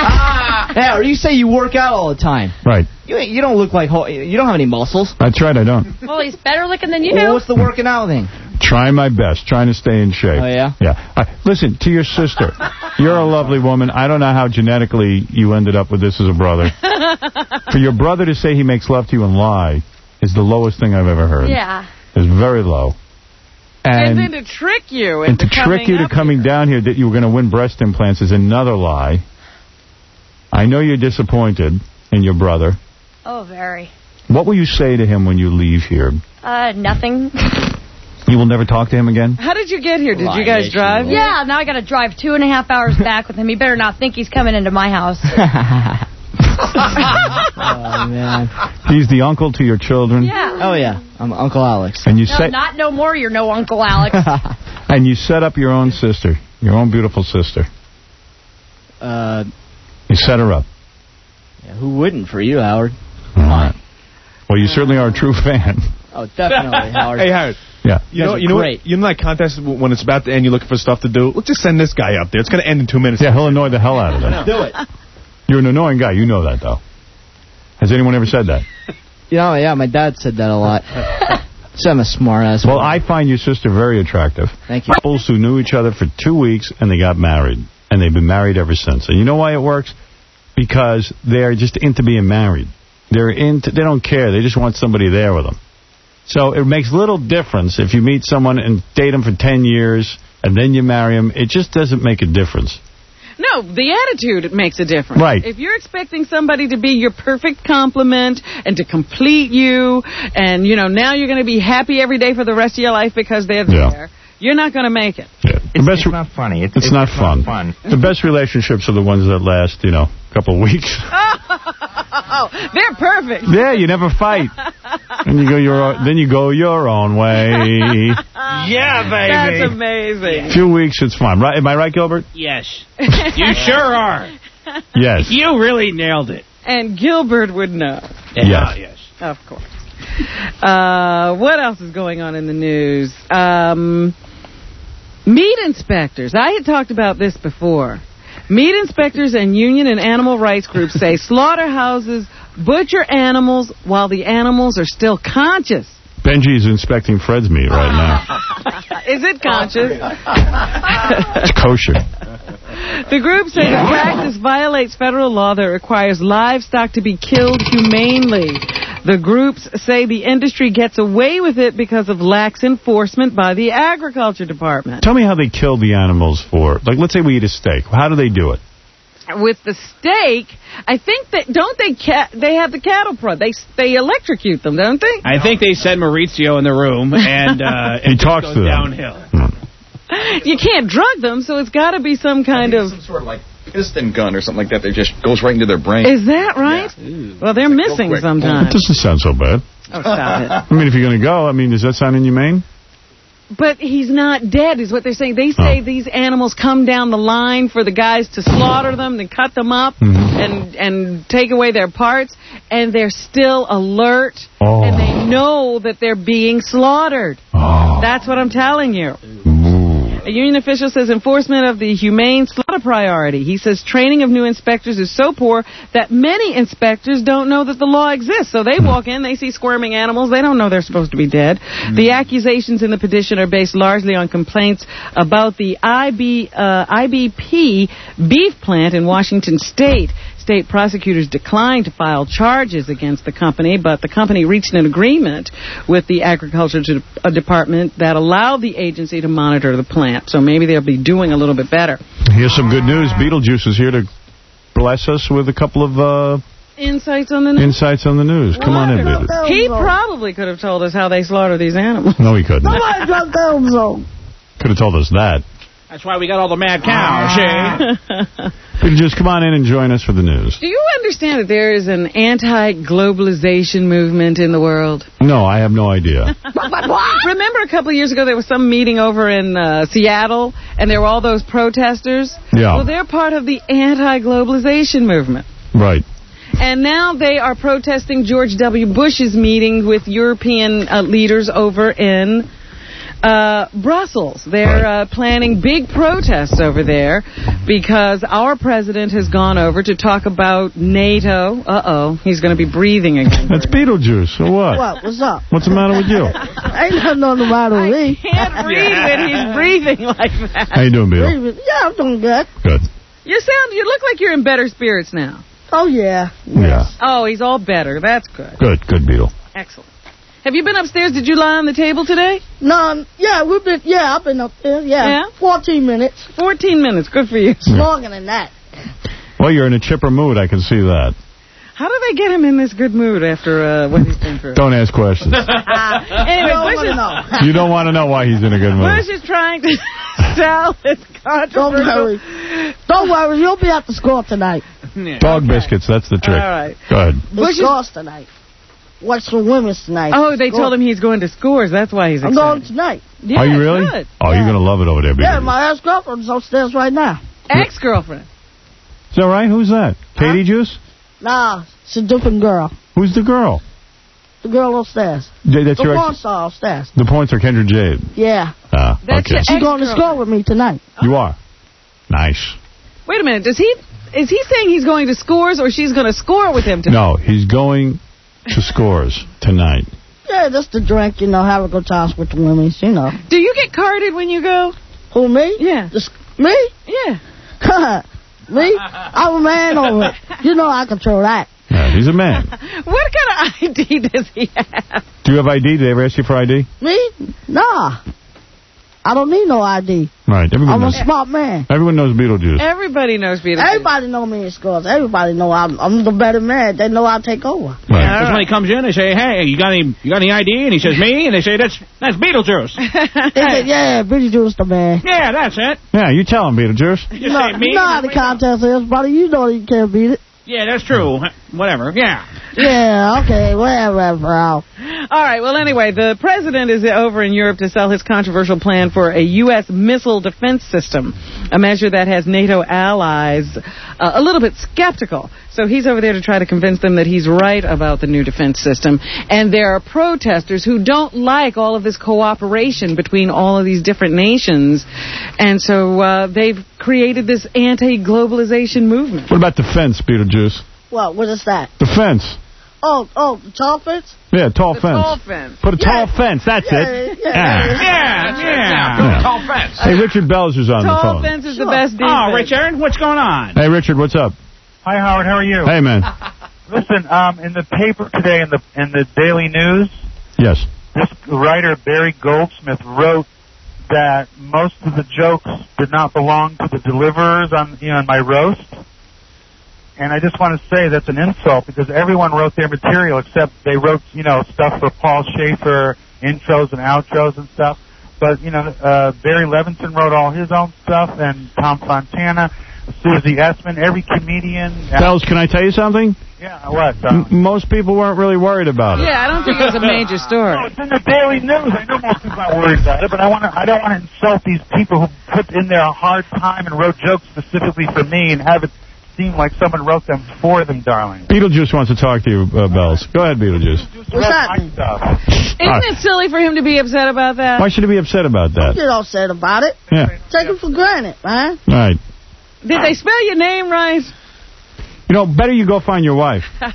Hey, or you say you work out all the time. Right. You you don't look like... You don't have any muscles. That's right, I don't. Well, he's better looking than you Well, do. what's the working out thing? Trying my best, trying to stay in shape. Oh, yeah? Yeah. Uh, listen, to your sister, you're a lovely woman. I don't know how genetically you ended up with this as a brother. For your brother to say he makes love to you and lie is the lowest thing I've ever heard. Yeah. It's very low. And, and then to trick you and into to trick you to coming here. down here that you were going to win breast implants is another lie. I know you're disappointed in your brother. Oh, very. What will you say to him when you leave here? Uh, nothing. You will never talk to him again? How did you get here? Did you guys drive? Yeah, now I got to drive two and a half hours back with him. He better not think he's coming into my house. Oh, man. He's the uncle to your children? Yeah. Oh, yeah. I'm Uncle Alex. And you No, say, not no more. You're no Uncle Alex. and you set up your own sister, your own beautiful sister. Uh, You set her up. yeah, who wouldn't for you, Howard? All right. Well, you certainly are a true fan. Oh, definitely, Howard. Hey, Howard. Yeah. You know, guys are you know, great. what, you know that contest when it's about to end, you're looking for stuff to do? Let's just send this guy up there. It's going to end in two minutes. Yeah, he'll annoy the hell out of them. Do it. You're an annoying guy. You know that, though. Has anyone ever said that? You know, yeah, my dad said that a lot. So I'm a smart ass. Well, I find your sister very attractive. Thank you. Couples who knew each other for two weeks and they got married. And they've been married ever since. And you know why it works? Because they're just into being married. They're into, they don't care. They just want somebody there with them. So it makes little difference if you meet someone and date them for ten years and then you marry them. It just doesn't make a difference. No, the attitude makes a difference. Right. If you're expecting somebody to be your perfect complement and to complete you, and, you know, now you're going to be happy every day for the rest of your life because they're Yeah. there, you're not going to make it. Yeah. It's, it's not funny. It's, It's, it's not it's fun. fun. The best relationships are the ones that last, you know, a couple of weeks. Oh, they're perfect. Yeah, you never fight. And you go your then you go your own way. Yeah, baby. That's amazing. A few weeks, it's fine. Right? Am I right, Gilbert? Yes. You sure are. Yes. You really nailed it. And Gilbert would know. Yes. yes. Of course. Uh, what else is going on in the news? Um, meat inspectors. I had talked about this before. Meat inspectors and union and animal rights groups say slaughterhouses butcher animals while the animals are still conscious. Benji is inspecting Fred's meat right now. Is it conscious? It's kosher. The group says the practice violates federal law that requires livestock to be killed humanely. The groups say the industry gets away with it because of lax enforcement by the Agriculture Department. Tell me how they kill the animals for, like, let's say we eat a steak. How do they do it? With the steak, I think that, don't they, ca- they have the cattle prod. They they electrocute them, don't they? I think they send Maurizio in the room, and uh, he it talks goes to them. downhill. You can't drug them, so it's got to be some kind of... Some sort of, like, piston gun or something like that that just goes right into their brain. Is that right? Yeah. Well, they're like missing sometimes. It doesn't sound so bad. Oh, stop it. I mean, if you're going to go, I mean, does that sound inhumane? But he's not dead, is what they're saying. They say oh. these animals come down the line for the guys to slaughter them, then cut them up, mm-hmm. and and take away their parts, and they're still alert, oh. and they know that they're being slaughtered. Oh. That's what I'm telling you. A union official says enforcement of the humane slaughter priority. He says training of new inspectors is so poor that many inspectors don't know that the law exists. So they walk in, they see squirming animals, they don't know they're supposed to be dead. Mm. The accusations in the petition are based largely on complaints about the I B, uh, I B P beef plant in Washington State. State prosecutors declined to file charges against the company, but the company reached an agreement with the Agriculture de- Department that allowed the agency to monitor the plant. So maybe they'll be doing a little bit better. Here's some good news. Beetlejuice is here to bless us with a couple of uh, insights on the news. Insights on the news. Come on in, Beetlejuice. He probably could have told us how they slaughter these animals. No, he couldn't. Somebody dropped the zone. Could have told us that. That's why we got all the mad cows, eh? Just come on in and join us for the news. Do you understand that there is an anti-globalization movement in the world? No, I have no idea. Remember a couple of years ago there was some meeting over in uh, Seattle, and there were all those protesters? Yeah. Well, they're part of the anti-globalization movement. Right. And now they are protesting George W. Bush's meeting with European uh, leaders over in... Uh, Brussels. They're right. uh, planning big protests over there because our president has gone over to talk about NATO. Uh-oh, he's going to be breathing again. That's Beetlejuice. So what? What? What's up? What's the matter with you? Ain't nothing on the matter with me. I can't read when he's breathing like that. How you doing, Beetle? Yeah, I'm doing good. Good. You sound, you look like you're in better spirits now. Oh, yeah. Yes. Yeah. Oh, he's all better. That's good. Good, good, Beetle. Excellent. Have you been upstairs? Did you lie on the table today? No, yeah, we've been, yeah, I've been up there, yeah. Yeah? fourteen minutes. fourteen minutes, good for you. It's longer than that. Well, you're in a chipper mood, I can see that. How do they get him in this good mood after uh, what he's been through? Don't ask questions. Anyway, Bush is, know. You don't want to know why he's in a good mood. Bush is trying to sell his controversial... Don't worry. Don't worry, you'll be at the score tonight. Dog biscuits, that's the trick. All right. Go ahead. The Bush scores is... tonight. What's for women's tonight? Oh, they told him he's going to Scores. That's why he's excited. I'm going tonight. Yeah, are you really? Good. Oh, yeah. you're going to love it over there, baby. Yeah, my ex-girlfriend's upstairs right now. Ex-girlfriend? Is that right? Who's that? Huh? Katie Juice? Nah, it's a different girl. Who's the girl? The girl upstairs. Yeah, that's the your porn ex- star upstairs. The porn star, Kendra Jade. Yeah. Ah, that's okay. She's going to score with me tonight. You are? Nice. Wait a minute. Does he... Is he saying he's going to Scores or she's going to score with him tonight? No, he's going... to Scores tonight. Yeah, just to drink, you know, have a good time with the women, you know. Do you get carded when you go? Who, me? Yeah. Just, me? Yeah. Me? I'm a man over it. You know I control that. Yeah, he's a man. What kind of I D does he have? Do you have I D? Did they ever ask you for I D? Me? Nah. I don't need no I D. Right. Everyone I'm knows. a smart man. Everyone knows Beetlejuice. Everybody knows Beetlejuice. Everybody know me in Scores. Everybody know I'm, I'm the better man. They know I'll take over. Because right. right. when he comes in, they say, "Hey, you got any? You got any I D?" And he says, "Me." And they say, "That's that's Beetlejuice." Say, yeah, Beetlejuice the man. Yeah, that's it. Yeah, you tell him, Beetlejuice. You, you know, say me. You know how the contest is, buddy. You know you can't beat it. Yeah, that's true. Whatever. Yeah. Yeah, okay, whatever, bro. All right, well, anyway, the president is over in Europe to sell his controversial plan for a U S missile defense system, a measure that has NATO allies uh, a little bit skeptical. So he's over there to try to convince them that he's right about the new defense system. And there are protesters who don't like all of this cooperation between all of these different nations. And so uh, they've created this anti-globalization movement. What about defense, Beetlejuice? What? What is that? Defense. Oh, oh, the tall fence? Yeah, tall The fence. tall fence. Put a tall Yeah. fence, that's Yeah, it. yeah, Yeah. Yeah, yeah. Yeah. Tall fence. Hey, Richard Bells is on the Tall phone. fence is Sure. the best defense. Oh, Richard, what's going on? Hey, Richard, what's up? Hi, Howard. How are you? Hey, man. Listen, um, in the paper today, in the in the Daily News, Yes. this writer Barry Goldsmith wrote that most of the jokes did not belong to the deliverers on you know on my roast. And I just want to say that's an insult because everyone wrote their material except they wrote, you know, stuff for Paul Schaefer, intros and outros and stuff. But, you know, uh, Barry Levinson wrote all his own stuff and Tom Fontana, Susie Essman, every comedian. Bells, can I tell you something? Yeah, what? M- most people weren't really worried about it. Yeah, I don't think it was a major story. No, it's in the Daily News. I know most people aren't worried about it, but I want to. I don't want to insult these people who put in there a hard time and wrote jokes specifically for me and have it seem like someone wrote them for them, darling. Beetlejuice wants to talk to you, uh, Bells. Go ahead, Beetlejuice. What's happening? Isn't it silly for him to be upset about that? Why should he be upset about Don't that? get upset about it. Yeah. Take it for granted, man. All right. Did they spell your name right? You know, better you go find your wife. All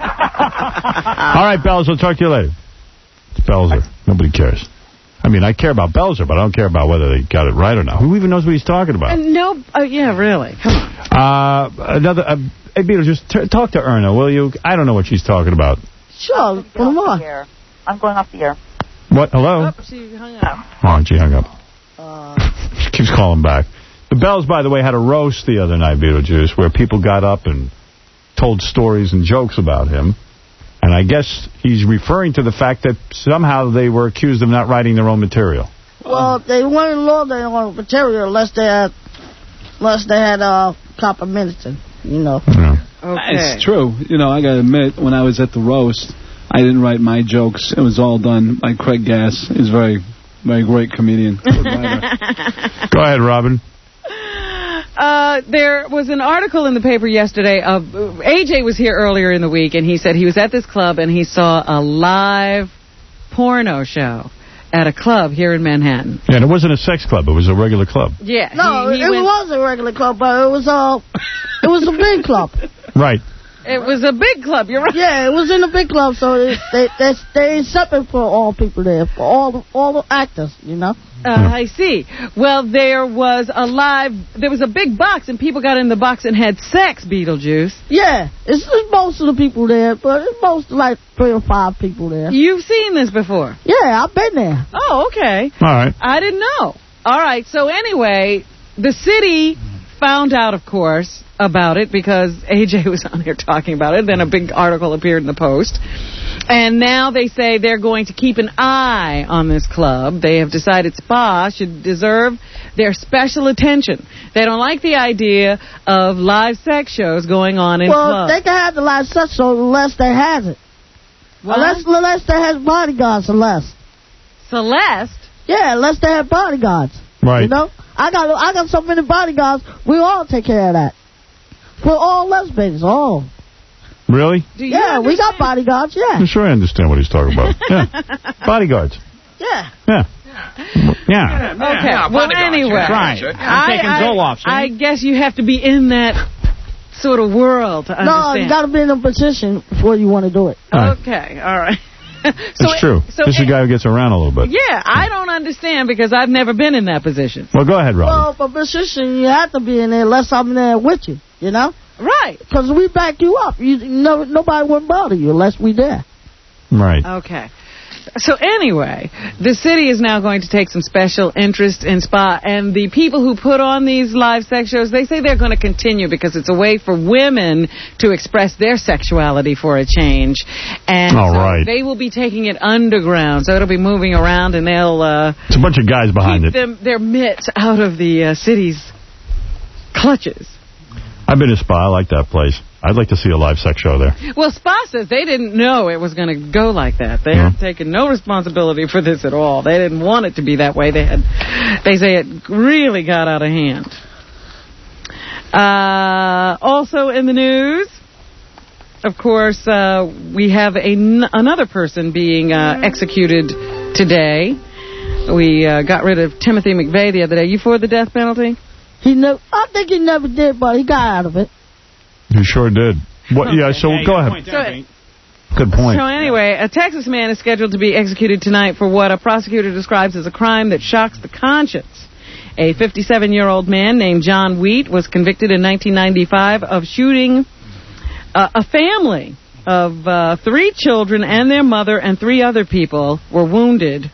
right, Bells, I'll talk to you later. It's Belzer. Nobody cares. I mean, I care about Belzer, but I don't care about whether they got it right or not. Who even knows what he's talking about? Uh, no, uh, yeah, really. Come on. Uh, another, uh, hey, Beetlejuice, t- talk to Erna, will you? I don't know what she's talking about. Sure, put them on. I'm going off the air. What? Hello? Oh, she hung up. Oh, she hung up. She keeps calling back. The Bells, by the way, had a roast the other night, Beetlejuice, where people got up and told stories and jokes about him. And I guess he's referring to the fact that somehow they were accused of not writing their own material. Well, they weren't load their own material unless they had, unless they had uh, copper medicine, you know. Yeah. Okay. It's true. You know, I got to admit, when I was at the roast, I didn't write my jokes. It was all done by Craig Gass. He's a very, very great comedian. Go ahead, Robin. Uh, there was an article in the paper yesterday of A J was here earlier in the week, and he said he was at this club and he saw a live porno show at a club here in Manhattan. Yeah, and it wasn't a sex club. It was a regular club. Yeah. No, he, he it went, was a regular club, but it was uh, it was a big club. Right. It was a big club. You're right. Yeah, it was in a big club, so it, they they they separate for all people there, for all the, all the actors, you know. Uh, I see. Well, there was a live, there was a big box, and people got in the box and had sex, Beetlejuice. Yeah, it's, it's most of the people there, but it's most like three or five people there. You've seen this before? Yeah, I've been there. Oh, okay. All right. I didn't know. All right, so anyway, the city found out, of course, about it because A J was on here talking about it. Then a big article appeared in the Post. And now they say they're going to keep an eye on this club. They have decided Spa should deserve their special attention. They don't like the idea of live sex shows going on in well, clubs. they can have the live sex show unless they has it. What? Unless, unless they has bodyguards, unless. Celeste? Yeah, unless they have bodyguards. Right. You know? I got I got so many bodyguards, we all take care of that. We're all lesbians, all. Really? Yeah, we got bodyguards, yeah. I'm sure I understand what he's talking about. Yeah. Bodyguards. Yeah. Yeah. Yeah. Okay. Yeah, well, bodyguards, anyway. yeah. Right. I'm taking I, Zoloft, see? I guess you have to be in that sort of world to No, understand. you got to be in a position before you want to do it. Okay, all right. so It's true. So this is a guy who gets around a little bit. Yeah, I don't understand because I've never been in that position. Well, go ahead, Robin. Well, for position, you have to be in there unless I'm there with you, you know? Right. Because we back you up. You, no, nobody wouldn't bother you unless we there. Right. Okay. So anyway, the city is now going to take some special interest in Spa, and the people who put on these live sex shows, they say they're going to continue because it's a way for women to express their sexuality for a change. And All so right. they will be taking it underground, so it'll be moving around, and they'll uh, It's a bunch of guys behind keep it. them, their mitts out of the uh, city's clutches. I've been to Spa. I like that place. I'd like to see a live sex show there. Well, Spa says they didn't know it was going to go like that. They Yeah. are taking no responsibility for this at all. They didn't want it to be that way. They had, they say it really got out of hand. Uh, also in the news, of course, uh, we have a n- another person being uh, executed today. We uh, got rid of Timothy McVeigh the other day. You for the death penalty? He never. I think he never did, but he got out of it. You sure did. What? Yeah. So Yeah, you go got a ahead. point there, Pete. Good point. So anyway, a Texas man is scheduled to be executed tonight for what a prosecutor describes as a crime that shocks the conscience. A fifty-seven-year-old man named John Wheat was convicted in nineteen ninety-five of shooting uh, a family of uh, three children and their mother, and three other people were wounded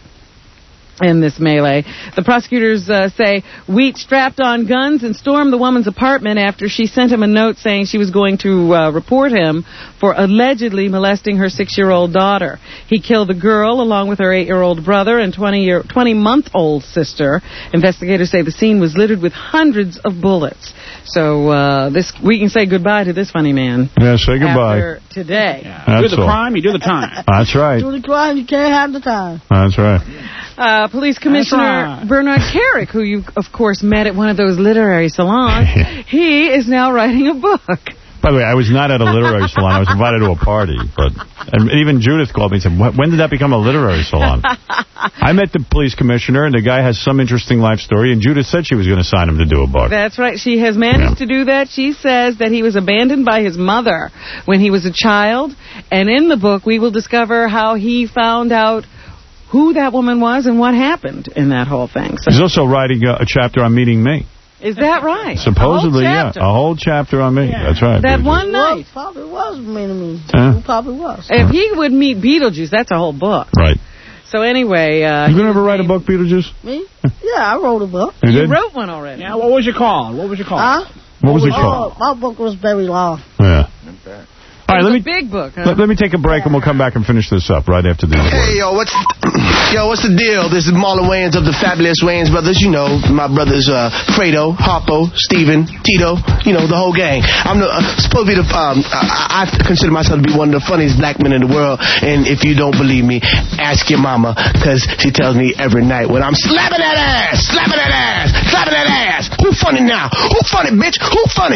in this melee. The prosecutors uh, say Wheat strapped on guns and stormed the woman's apartment after she sent him a note saying she was going to uh, report him for allegedly molesting her six-year-old daughter. He killed the girl along with her eight-year-old brother and twenty-month-old sister. Investigators say the scene was littered with hundreds of bullets. So uh, this we can say goodbye to this funny man. Yeah, say goodbye. After today. Yeah. You do the all. crime, you do the time. That's right. Do the crime, you can't have the time. That's right. Uh, Police Commissioner right. Bernard Carrick, who you, of course, met at one of those literary salons, he is now writing a book. By the way, I was not at a literary salon. I was invited to a party. But and even Judith called me and said, when did that become a literary salon? I met the police commissioner, and the guy has some interesting life story, and Judith said she was going to sign him to do a book. That's right. She has managed yeah. to do that. She says that he was abandoned by his mother when he was a child. And in the book, we will discover how he found out who that woman was and what happened in that whole thing. So, he's also writing a, a chapter on meeting me. Is that right? Supposedly, a yeah. A whole chapter on me. Yeah. That's right. That Beetlejuice. one night. Well, probably was meaning me. Huh? He probably was. If he would meet Beetlejuice, that's a whole book. Right. So anyway... Uh, you going to ever write a book, Beetlejuice? Me? Yeah, I wrote a book. You, you did? wrote one already. Yeah, what was it called? What was it called? Huh? What was it called? Oh, my book was very long. Yeah. All right, let me, a big book, huh? let, let me take a break, and we'll come back and finish this up right after this. Hey, yo, what's yo, what's the deal? This is Marlon Wayans of the Fabulous Wayans Brothers. You know, my brothers, uh, Fredo, Harpo, Steven, Tito, you know, the whole gang. I'm the, uh, supposed to be the, um, I, I consider myself to be one of the funniest black men in the world, and if you don't believe me, ask your mama, because she tells me every night when I'm slapping that ass, slapping that ass, slapping that ass. Who funny now? Who funny, bitch? Who funny?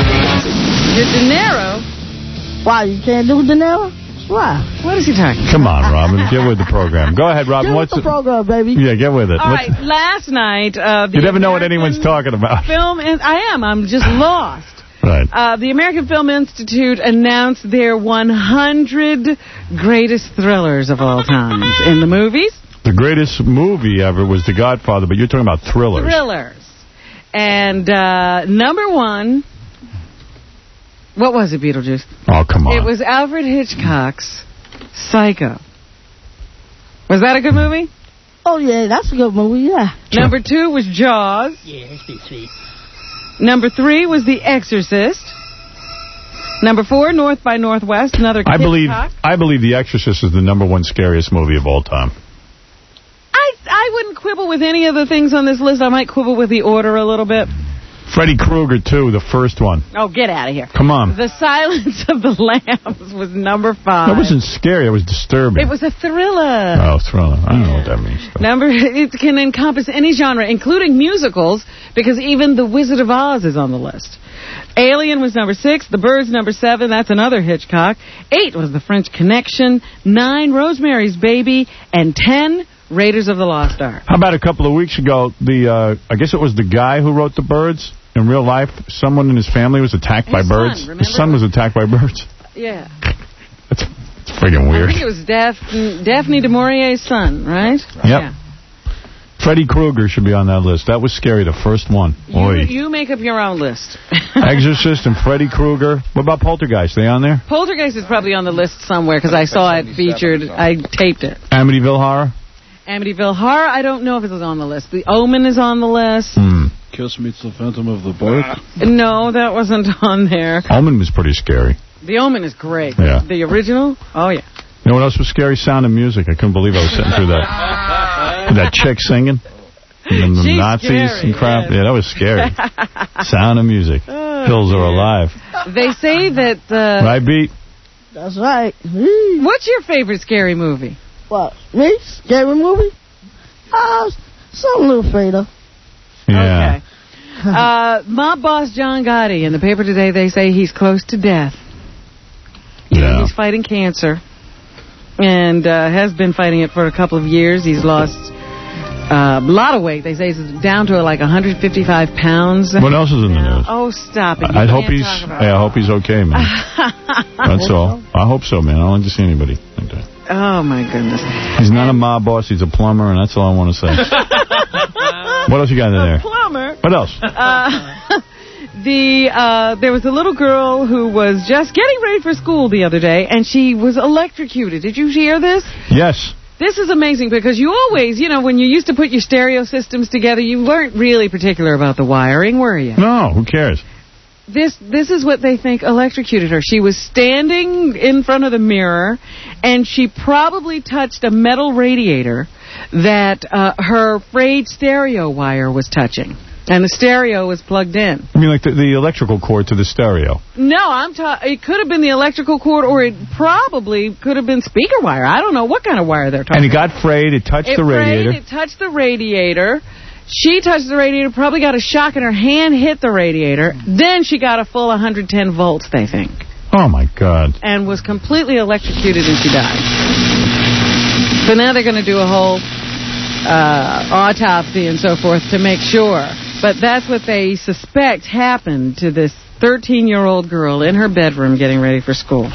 De Niro. Why, you can't do De Niro? Why? What is he talking about? Come on, Robin. Get with the program. Go ahead, Robin. Get What's with the program, baby. Yeah, get with it. All What's right, last night... Uh, the you never American know what anyone's talking about. Film is, I am. I'm just lost. Right. Uh, the American Film Institute announced their one hundred greatest thrillers of all times in the movies. The greatest movie ever was The Godfather, but you're talking about thrillers. Thrillers. And uh, number one... What was it, Beetlejuice? Oh, come on. It was Alfred Hitchcock's Psycho. Was that a good movie? Oh, yeah, that's a good movie, yeah. Sure. Number two was Jaws. Yeah, that's pretty sweet. Number three was The Exorcist. Number four, North by Northwest, another I Hitchcock. believe I believe The Exorcist is the number one scariest movie of all time. I, I wouldn't quibble with any of the things on this list. I might quibble with the order a little bit. Freddy Krueger, too, the first one. Oh, get out of here. Come on. The Silence of the Lambs was number five. That wasn't scary. It was disturbing. It was a thriller. Oh, thriller. I don't know what that means. Number, it can encompass any genre, including musicals, because even The Wizard of Oz is on the list. Alien was number six. The Birds, number seven. That's another Hitchcock. Eight was The French Connection. Nine, Rosemary's Baby. And ten, Raiders of the Lost Ark. How about a couple of weeks ago, the uh, I guess it was the guy who wrote The Birds? In real life, someone in his family was attacked his by son, birds. Remember? His son was attacked by birds. Yeah. That's, that's friggin' weird. I think it was Daphne, Daphne du Maurier's son, right? Yep. Yeah. Freddy Krueger should be on that list. That was scary, the first one. You, you make up your own list. Exorcist and Freddy Krueger. What about Poltergeist? They on there? Poltergeist is probably on the list somewhere because I saw it featured. I taped it. Amityville Horror? Amityville Horror, I don't know if it's on the list. The Omen is on the list. Hmm. Kiss Meets the Phantom of the Boat? No, that wasn't on there. Omen was pretty scary. The Omen is great. Yeah. The original? Oh, yeah. You know what else was scary? Sound of Music. I couldn't believe I was sitting through that. That chick singing. And the She's Nazis scary, and crap. yes. Yeah, that was scary. Sound of Music. Oh, Hills are alive. They say that... Uh, Right, Beat? That's right. What's your favorite scary movie? What? Me? Scary movie? Uh, some little Fredo. Yeah. Okay. Uh, mob boss John Gotti. In the paper today, they say he's close to death. You Yeah. know, he's fighting cancer. And uh, has been fighting it for a couple of years. He's lost uh, a lot of weight. They say he's down to like one hundred fifty-five pounds. What else is in the news? Oh, stop it. You I hope can't he's. talk about Hey, I hope he's okay, man. That's all. I hope so, man. I don't like to see anybody like that. Oh, my goodness. He's not a mob boss. He's a plumber, and that's all I want to say. What else you got in there? Plumber. What else? Uh, the uh, there was a little girl who was just getting ready for school the other day, and she was electrocuted. Did you hear this? Yes. This is amazing because you always, you know, when you used to put your stereo systems together, you weren't really particular about the wiring, were you? No, who cares? This this is what they think electrocuted her. She was standing in front of the mirror, and she probably touched a metal radiator that uh, her frayed stereo wire was touching. And the stereo was plugged in. I mean, like the, the electrical cord to the stereo. No, I'm ta- it could have been the electrical cord, or it probably could have been speaker wire. I don't know what kind of wire they're talking And it about. got frayed. It touched It the radiator. frayed, it touched the radiator. She touched the radiator, probably got a shock, and her hand hit the radiator. Then she got a full one hundred ten volts, they think. Oh, my God. And was completely electrocuted, and she died. So now they're going to do a whole uh, autopsy and so forth to make sure. But that's what they suspect happened to this thirteen-year-old girl in her bedroom getting ready for school.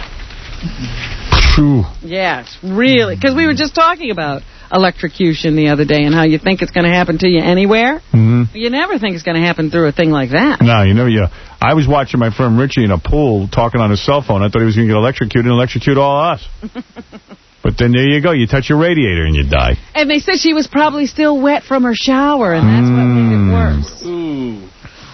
True. Yes, really. Because we were just talking about electrocution the other day and how you think it's going to happen to you anywhere. Mm-hmm. You never think it's going to happen through a thing like that. No, you know, yeah. I was watching my friend Richie in a pool talking on his cell phone. I thought he was going to get electrocuted and electrocute all of us. But then there you go. You touch your radiator and you die. And they said she was probably still wet from her shower, and that's what made it worse. Ooh.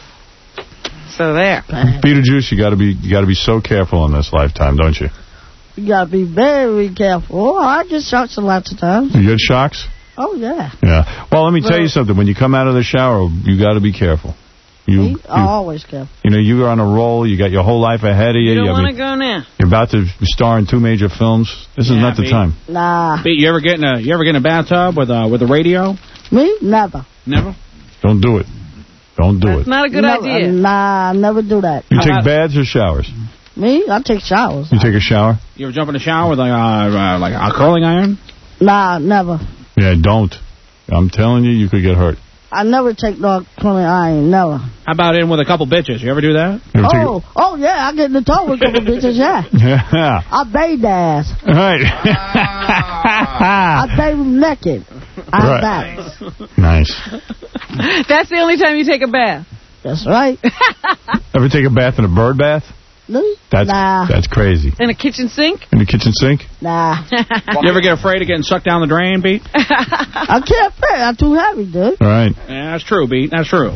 So there. Beetlejuice, you got to be you got to be so careful in this lifetime, don't you? You got to be very careful. Oh, I get shocked lots of times. You get shocks? Oh, yeah. Yeah. Well, let me tell Well- you something. When you come out of the shower, you got to be careful. You, Me? you, I'm always careful. you know, you're on a roll. You got your whole life ahead of you. You don't I want to mean, go now. You're about to star in two major films. This is Yeah, not the me. time. Nah. Pete, you ever get in a you ever get in a bathtub with a with a radio? Me? Never. Never. Don't do it. Don't do That's it. not a good Never. idea. Nah, I never do that. You take baths or showers? Me? I take showers. You take a shower? You ever jump in the shower with like, uh, uh, like a curling iron? Nah, never. Yeah, don't. I'm telling you, you could get hurt. I never take no curling iron. Never. How about in with a couple bitches? You ever do that? You ever take Oh, oh yeah, I get in the tub with a couple bitches, yeah. Yeah. I bathe their ass. Right. I bathe them naked. I have Right. baths. Nice. That's the only time you take a bath. That's right. Ever take a bath in a bird bath? Me? That's Nah. that's crazy. In a kitchen sink? In the kitchen sink? Nah. You ever get afraid of getting sucked down the drain, Pete? I can't fit. I'm too heavy, dude. All right. Yeah, that's true, Pete. That's true.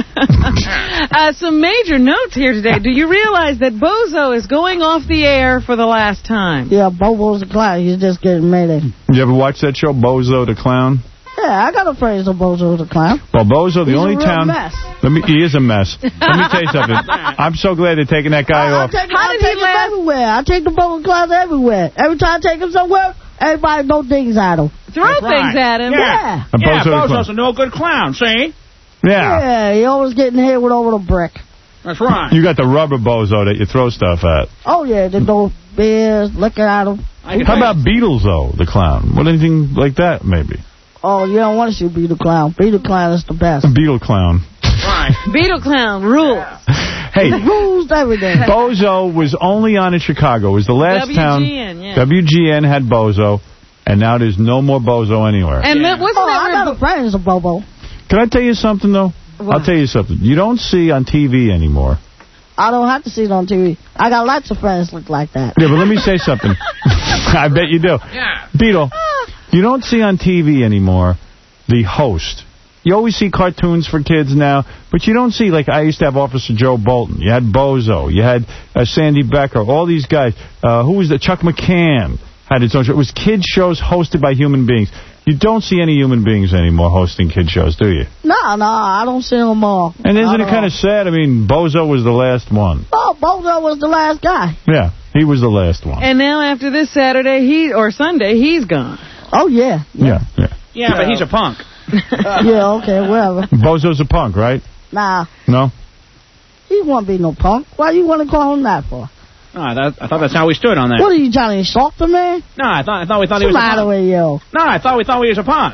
uh, some major notes here today. Do you realize that Bozo is going off the air for the last time? Yeah, Bobo's a clown. He's just getting made in. You ever watch that show, Bozo the Clown? Yeah, I got a friend of Bozo the clown. Well, Bozo, the He's only a real town... mess. Let me. He is a mess. Let me tell you something. I'm so glad they're taking that guy I, I off. take, I take him everywhere. I take the Bozo clowns everywhere. Every time I take him somewhere, everybody throw things at him. Throw That's things right. at him. Yeah. And Yeah, Bozo the Clown. Bozo's a no good clown, see? Yeah. Yeah, he always getting hit with over the brick. That's right. You got the rubber Bozo that you throw stuff at. Oh, yeah, they throw beers, looking at him. How about Beatles, though, the clown? What, anything like that, maybe? Oh, you don't want to see Beetle Clown. Beetle Clown is the best. Beetle Clown. Right. Beetle Clown rules. Hey, He rules everything. Bozo was only on in Chicago. It was the last W G N, town. yeah. W G N had Bozo, and now there's no more Bozo anywhere. And yeah. that, wasn't Oh, that I where got a friend who's a Bobo. Can I tell you something, though? What? I'll tell you something. You don't see on T V anymore. I don't have to see it on T V. I got lots of friends look like that. Yeah, but let me say something. I bet you do. Yeah. Beetle, you don't see on T V anymore the host. You always see cartoons for kids now, but you don't see, like, I used to have Officer Joe Bolton. You had Bozo. You had uh, Sandy Becker. All these guys. Uh, who was the Chuck McCann had its own show. It was kids shows hosted by human beings. You don't see any human beings anymore hosting kid shows, do you? No, no, I don't see them all. And isn't Not it at kind all. of sad? I mean, Bozo was the last one. Oh, Bozo was the last guy. Yeah, he was the last one. And now after this Saturday, he or Sunday, he's gone. Oh, yeah. Yeah, yeah. Yeah, but he's a punk. Yeah, okay, whatever. Bozo's a punk, right? Nah, No? he won't be no punk. Why you want to call him that for? No, I thought, I thought that's how we stood on that. What are you trying to insult the man? No, I thought I thought we thought What's he the was a matter punk. with you? No, I thought we thought he was a punk.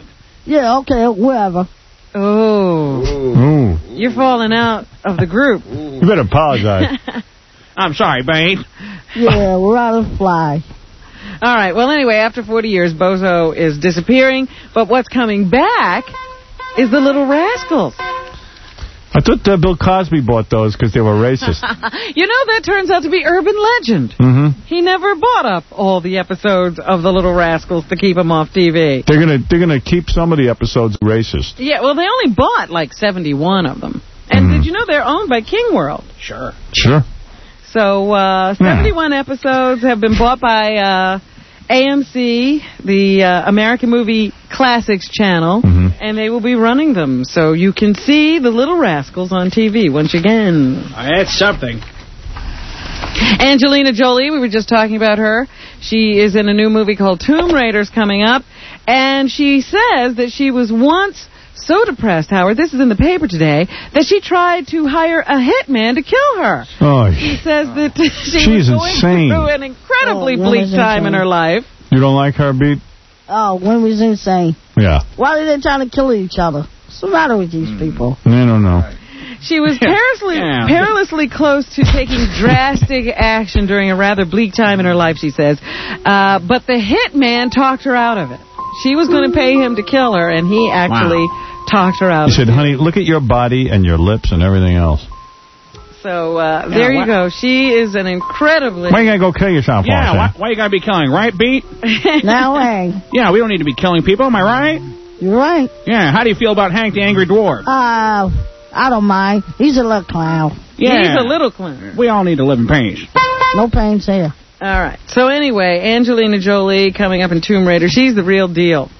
Yeah, okay, whatever. Oh. Ooh. You're falling out of the group. You better apologize. I'm sorry, babe. Yeah, we're out of fly. All right. Well, anyway, after forty years, Bozo is disappearing. But what's coming back is the Little Rascals. I thought uh, Bill Cosby bought those because they were racist. You know, that turns out to be urban legend. Mm-hmm. He never bought up all the episodes of the Little Rascals to keep them off T V. They're gonna they're gonna keep some of the episodes racist. Yeah, well, they only bought like seventy-one of them. And Mm. did you know they're owned by King World? Sure. Sure. So uh, seventy-one yeah. episodes have been bought by uh, A M C, the uh, American Movie Classics channel, mm-hmm. and they will be running them. So you can see the Little Rascals on T V once again. That's something. Angelina Jolie, we were just talking about her. She is in a new movie called Tomb Raiders coming up, and she says that she was once so depressed, Howard, this is in the paper today, that she tried to hire a hitman to kill her. Oh, she says that she she's was going insane. through an incredibly Oh, bleak time in her life. You don't like her, Beat? Oh, women was insane. Yeah. Why are they trying to kill each other? What's the matter with these people? I don't know. She was perilously, Yeah. perilously close to taking drastic action during a rather bleak time in her life, she says. Uh, but the hitman talked her out of it. She was going to pay him to kill her, and he actually Wow. talked her out He of said, it. honey, look at your body and your lips and everything else. So uh, there Yeah, you go. She is an incredibly... Why you gotta go kill yourself for? Yeah, why, why you gotta be killing, right, Beat? Now, Hank. Yeah, we don't need to be killing people, am I right? You're right. Yeah, how do you feel about Hank the Angry Dwarf? Uh, I don't mind. He's a little clown. Yeah. He's a little clown. We all need to live in pain. No pains here. All right. So anyway, Angelina Jolie coming up in Tomb Raider. She's the real deal.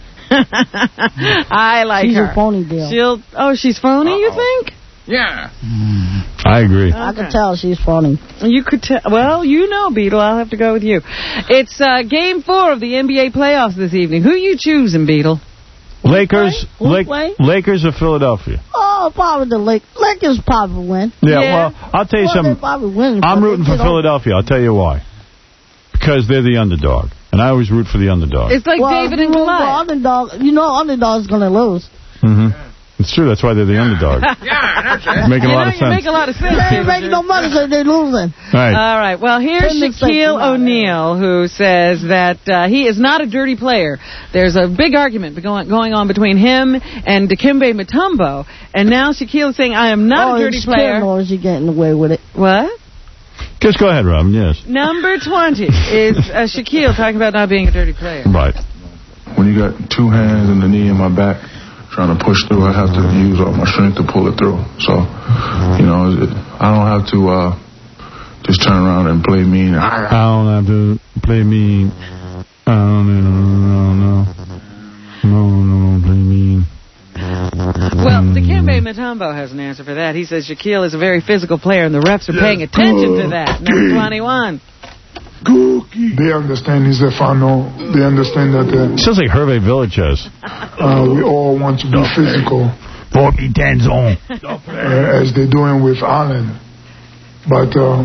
I like She's her. a phony deal. She'll. Oh, she's phony, you think? Yeah. I agree. I can tell she's phony. You could tell. Well, you know, Beetle. I'll have to go with you. It's uh, game four of the N B A playoffs this evening. Who you choosing, Beetle? Lakers, Who Lake, play? Lakers of Philadelphia. Oh, probably the Lake. Lakers probably win. Yeah, Yeah. well, I'll tell you Well, something. they probably win, I'm but rooting they for get Philadelphia. I'll tell you why. Because they're the underdog. And I always root for the underdog. It's like Well, David and you know, Goliath. the underdog, you know underdog's going to lose. Mm-hmm. It's true. That's why they're the underdog. Yeah, that's it. It's making You a lot know, of you sense. make a lot of sense. They ain't making no money, so they're losing. Right. All right. Well, here's Ten minutes late, Shaquille come on. O'Neal, who says that uh, he is not a dirty player. There's a big argument going going on between him and Dikembe Mutombo, and now Shaquille is saying, "I am not oh, a dirty it's player." Or is he getting away with it? What? Just go ahead, Robin. Yes. Number twenty is uh, Shaquille talking about not being a dirty player. Right. When you got two hands and the knee in my back, trying to push through, I have to use all my strength to pull it through. So, you know, it, I don't have to uh, just turn around and play mean. I don't have to play mean. I don't know. No, no, no, play mean. Well, Dikembe Mutombo has an answer for that. He says Shaquille is a very physical player, and the refs are paying attention to that. Number twenty-one. They understand he's a final. They understand that uh, Sounds like Hervé Villagers. uh, we all want to be physical, Bobby Danzon. uh, as they're doing with Allen. But uh,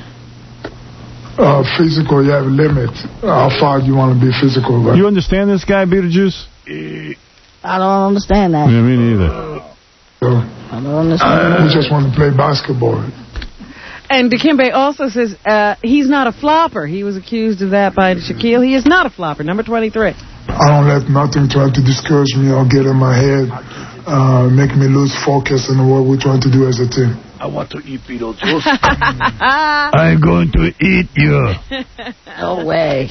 uh, physical, you have a limit. How far do you want to be physical? But You understand this guy, Beetlejuice? I don't understand that. Yeah, me neither. So, I don't understand. we just want to play basketball. And Dikembe also says uh, he's not a flopper. He was accused of that by Shaquille. He is not a flopper. Number twenty-three. I don't let nothing try to discourage me or get in my head, uh, make me lose focus on what we're trying to do as a team. I want to eat Beetlejuice. I'm going to eat you. No way.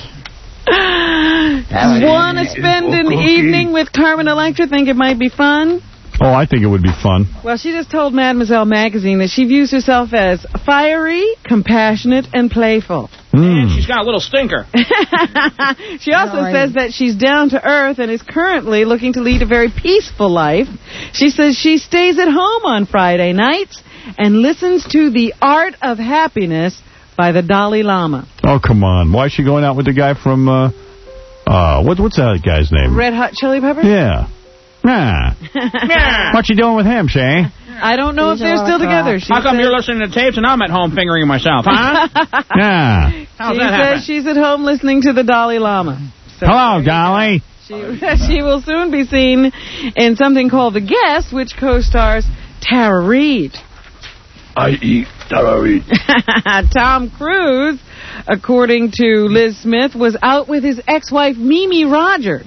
Want to spend an evening with Carmen Electra? Think it might be fun? Oh, I think it would be fun. Well, she just told Mademoiselle magazine that she views herself as fiery, compassionate, and playful. Mm. She's got a little stinker. She also says that she's down to earth and is currently looking to lead a very peaceful life. She says she stays at home on Friday nights and listens to The Art of Happiness by the Dalai Lama. Oh, come on. Why is she going out with the guy from, uh, uh, what, what's that guy's name? Red Hot Chili Peppers? Yeah. Nah. What you doing with him, Shay? I don't know if they're still together. She How come said, you're listening to tapes and I'm at home fingering myself, huh? Yeah. How's she that says happen? she's at home listening to the Dalai Lama. So Hello, Dolly. She, she will soon be seen in something called The Guest, which co-stars Tara Reid. I eat Tara Reid. Tom Cruise, according to Liz Smith, was out with his ex-wife Mimi Rogers.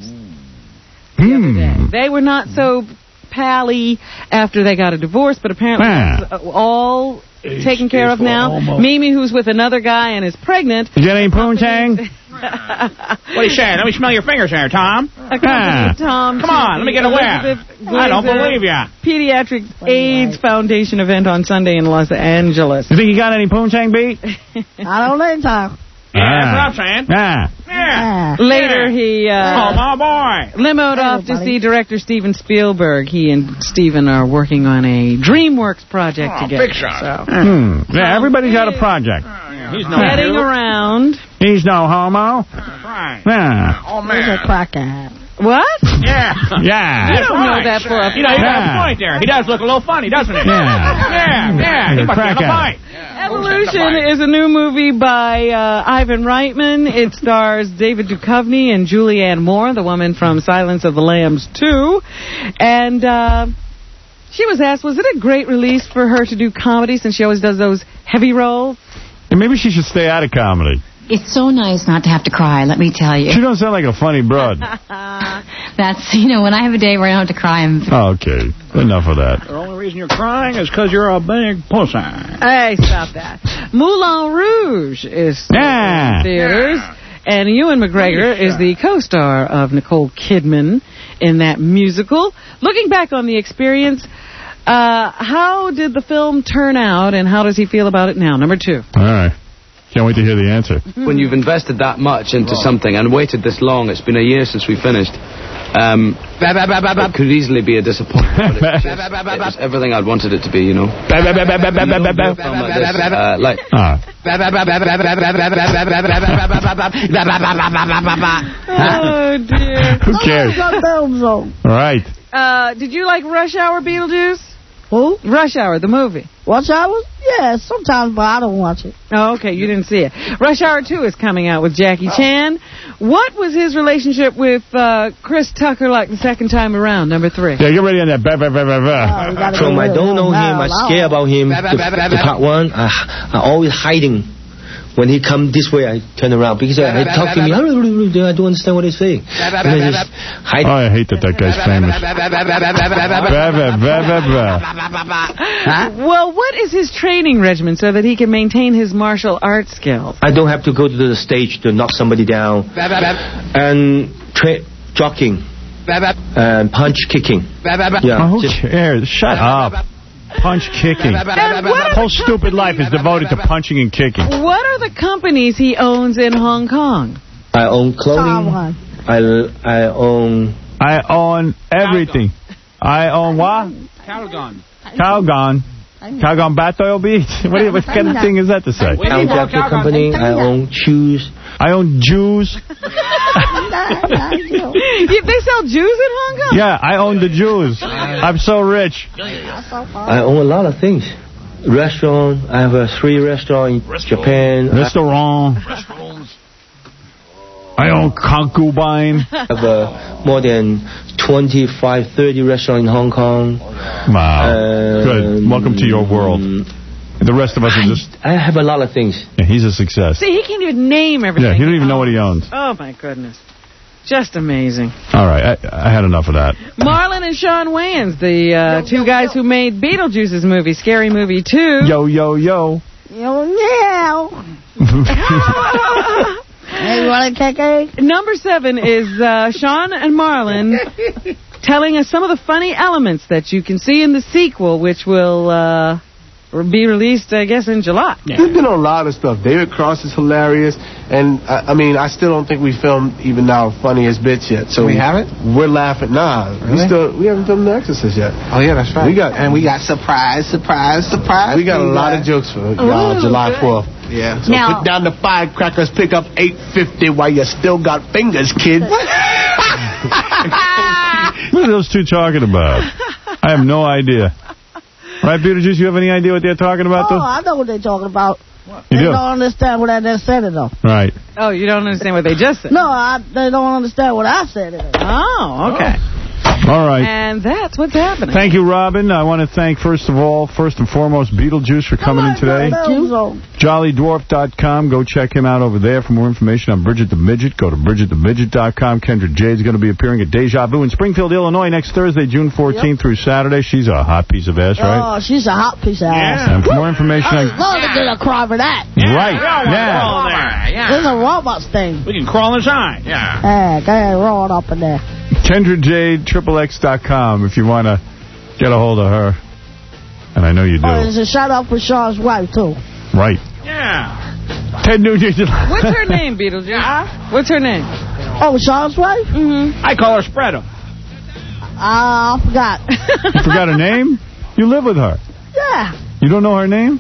The other day. They were not so pally after they got a divorce, but apparently it's all H taken care of now. Homo. Mimi, who's with another guy and is pregnant. You got any poontang? What are you saying? Let me smell your fingers here, Tom. Ah. Tom Come on, let me get a whiff. I don't believe ya. Pediatric AIDS Foundation event on Sunday in Los Angeles. You think you got any poontang, beat? I don't think so. Yeah, that's what I'm saying. Ah. Yeah. Later, he uh, oh, my boy. limoed Hey, off to buddy. see director Steven Spielberg. He and Steven are working on a DreamWorks project Oh, together. big shot. So. Hmm. Yeah, everybody's got a project. He's no Heading around. He's no homo. Right. Yeah. Oh, He's man. a crackhead. What? Yeah. Yeah. You don't know that for a You know, you got Yeah. a point there. He does look a little funny, doesn't he? Yeah. Yeah, yeah. He He's a must be on a crackhead. bite. Evolution is a new movie by uh, Ivan Reitman. It stars David Duchovny and Julianne Moore, the woman from Silence of the Lambs two. And uh, she was asked, was it a great release for her to do comedy since she always does those heavy roles? And maybe she should stay out of comedy. It's so nice not to have to cry, let me tell you. She don't sound like a funny broad. That's, you know, when I have a day where I don't have to cry, I'm... Oh, okay. Enough of that. The only reason you're crying is because you're a big pussy. Hey, stop that. Moulin Rouge is Yeah. in theaters. And Ewan McGregor is the co-star of Nicole Kidman in that musical. Looking back on the experience, uh, how did the film turn out, and how does he feel about it now? Number two. All right. Can't wait to hear the answer. When you've invested that much into something and waited this long, it's been a year since we finished, um, it could easily be a disappointment. But it's, just, it's everything I'd wanted it to be, you know. Film like this, uh, like... Ah. Oh, dear. Who cares? All right. Uh, did you like Rush Hour, Beetlejuice? Who? Rush Hour, the movie. Rush Hour? Yeah, sometimes, but I don't watch it. Oh, okay, you didn't see it. Rush Hour two is coming out with Jackie Chan. What was his relationship with uh, Chris Tucker like the second time around, number three? Yeah, get ready on that. Bah, bah, bah, bah, bah. From I don't know him, I'm scared about him. The, the part one, I, I always hiding. When he come this way, I turn around because I, I talk to me. I don't understand what he's saying. And I just hide. Oh, I hate that that guy's famous. Huh? Well, what is his training regimen so that he can maintain his martial arts skills? I don't have to go to the stage to knock somebody down. And tra- jogging. And punch kicking. Yeah, Oh, who just- cares? Shut up. Punch kicking. The whole stupid life is devoted to punching and kicking. What are the companies he owns in Hong Kong? I own clothing. I, I own... I own everything. I own what? Calgon. Calgon. Calgon bat oil beads? What, do you- what kind of thing is that to say? I own doctor company. I own shoes. I own Jews. They sell Jews in Hong Kong? Yeah, I own the Jews. I'm so rich. I own a lot of things. Restaurant. I have a three restaurant in Japan. Restaurant. I own concubine. I have uh, more than twenty-five, thirty restaurants in Hong Kong. Wow. Um, Good. Welcome to your world. The rest of us are just... I have a lot of things. Yeah, he's a success. See, he can't even name everything. Yeah, he don't even know what he owns. Oh, my goodness. Just amazing. All right, I, I had enough of that. Marlon and Sean Wayans, the uh, two guys who made Beetlejuice's movie, Scary Movie two. Yo, yo, yo. Yo, yeah. Hey, you want a cake? Number seven is uh, Sean and Marlon telling us some of the funny elements that you can see in the sequel, which will uh, be released, I guess, in July. Yeah. We've been on a lot of stuff. David Cross is hilarious, and I, I mean, I still don't think we filmed even now Funniest Bitch yet. So we haven't? We're laughing. Nah, Really? we still we haven't filmed The Exorcist yet. Oh, yeah, that's right. We got and we got surprise, surprise, surprise. we got a lot of jokes for y'all Ooh, July good. fourth. Yeah. So Now- put down the firecrackers, pick up eight fifty while you still got fingers, kid. What are those two talking about? I have no idea. Right, Beetlejuice, you have any idea what they're talking about, Oh, though? I know what they're talking about. You they do? don't understand what I just said, though. Right. Oh, you don't understand what they just said? No, I, they don't understand what I said. Oh, okay. All right. And that's what's happening. Thank you, Robin. I want to thank, first of all, first and foremost, Beetlejuice for coming in today. Jolly Dwarf dot com. Go check him out over there for more information on Bridget the Midget. Go to Bridget the Midget dot com. Kendra Jade's going to be appearing at Deja Vu in Springfield, Illinois next Thursday, June fourteenth yep. through Saturday. She's a hot piece of ass, right? Oh, she's a hot piece of ass. And for more information... I I love to get a cry for that. Yeah, right. Yeah. yeah. There's a robots thing. We can crawl inside. Yeah. Yeah, go ahead, roll it up in there. Kendra Jade, triple X dot com if you want to get a hold of her. And I know you do. Oh, there's a shout-out for Sean's wife, too. Right. Yeah. Ted Nugent. What's her name, Beetlejuice? Yeah. What's her name? Oh, Sean's wife? Mm-hmm. I call her Spreader. Ah, uh, I forgot. You forgot her name? You live with her. Yeah. You don't know her name?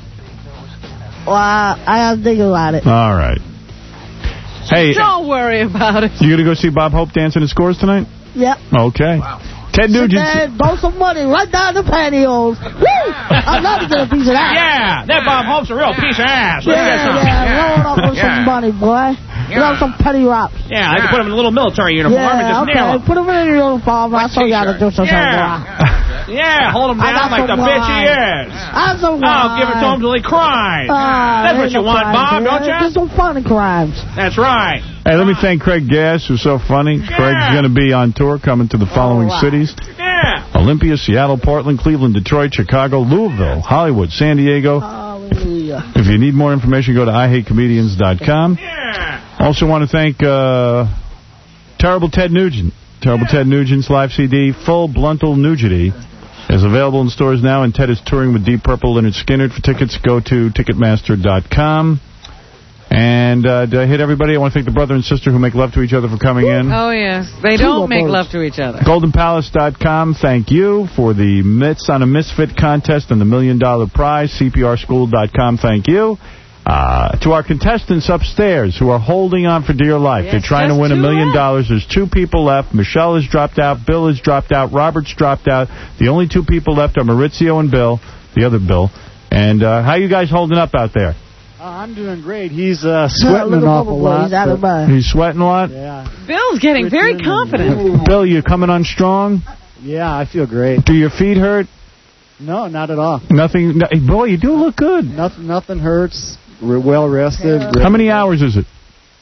Well, I, I have to think about it. All right. Hey, don't worry about it. You going to go see Bob Hope dance in the Scores tonight? Yep. Okay. Wow. Ted Nugent. There, throw some money right down the pantyhose. Woo! I'd love to get a piece of that. Yeah, that Bob Hope's a real piece of ass. Yeah, yeah, yeah. Roll it up with yeah. some money, boy. Yeah. Roll some petty rocks. Yeah, I can put him in a little military uniform yeah, and just okay. nail him. Put him in a uniform. I still got to do something. Yeah. Yeah, hold him down like the bitch he is. That's a I'll give it to him till he cries. Uh, That's what you no want, Bob, here. Don't you? Just some funny crimes. That's right. Hey, let me thank Craig Gass, who's so funny. Yeah. Craig's going to be on tour, coming to the following oh, wow. cities. Yeah. Olympia, Seattle, Portland, Cleveland, Detroit, Chicago, Louisville, Hollywood, San Diego. Hallelujah. If you need more information, go to I hate comedians dot com. Yeah. Also want to thank uh, Terrible Ted Nugent. Terrible yeah. Ted Nugent's live C D, Full Bluntal Nugity, is available in stores now, and Ted is touring with Deep Purple, Lynyrd Skynyrd. For tickets, go to Ticketmaster dot com. And uh, did I hit everybody? I want to thank the brother and sister who make love to each other for coming in. Oh, yes. They don't make love to each other. Golden Palace dot com, thank you for the Myths on a Misfit contest and the million dollar prize. C P R school dot com, thank you. Uh, to our contestants upstairs who are holding on for dear life. Yes, they're trying to win a million dollars. There's two people left. Michelle has dropped out. Bill has dropped out. Robert's dropped out. The only two people left are Maurizio and Bill, the other Bill. And uh, how you guys holding up out there? Uh, I'm doing great. He's uh, sweating an awful lot. He's, He's sweating a lot? Yeah. Bill's getting very confident. Bill, you coming on strong? Yeah, I feel great. Do your feet hurt? No, not at all. Nothing? No, boy, you do look good. Nothing, nothing hurts. We're well rested. Yeah. How many hours is it?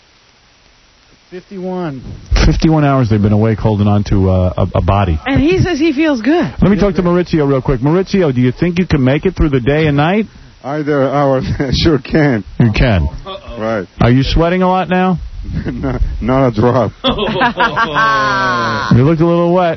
fifty-one. fifty-one hours they've been awake holding on to uh, a, a body. And he says he feels good. Let me talk to Maurizio real quick. Maurizio, do you think you can make it through the day and night? Either hours, sure can. You can. Uh-oh. Right. Are you sweating a lot now? no, not a drop. You look a little wet.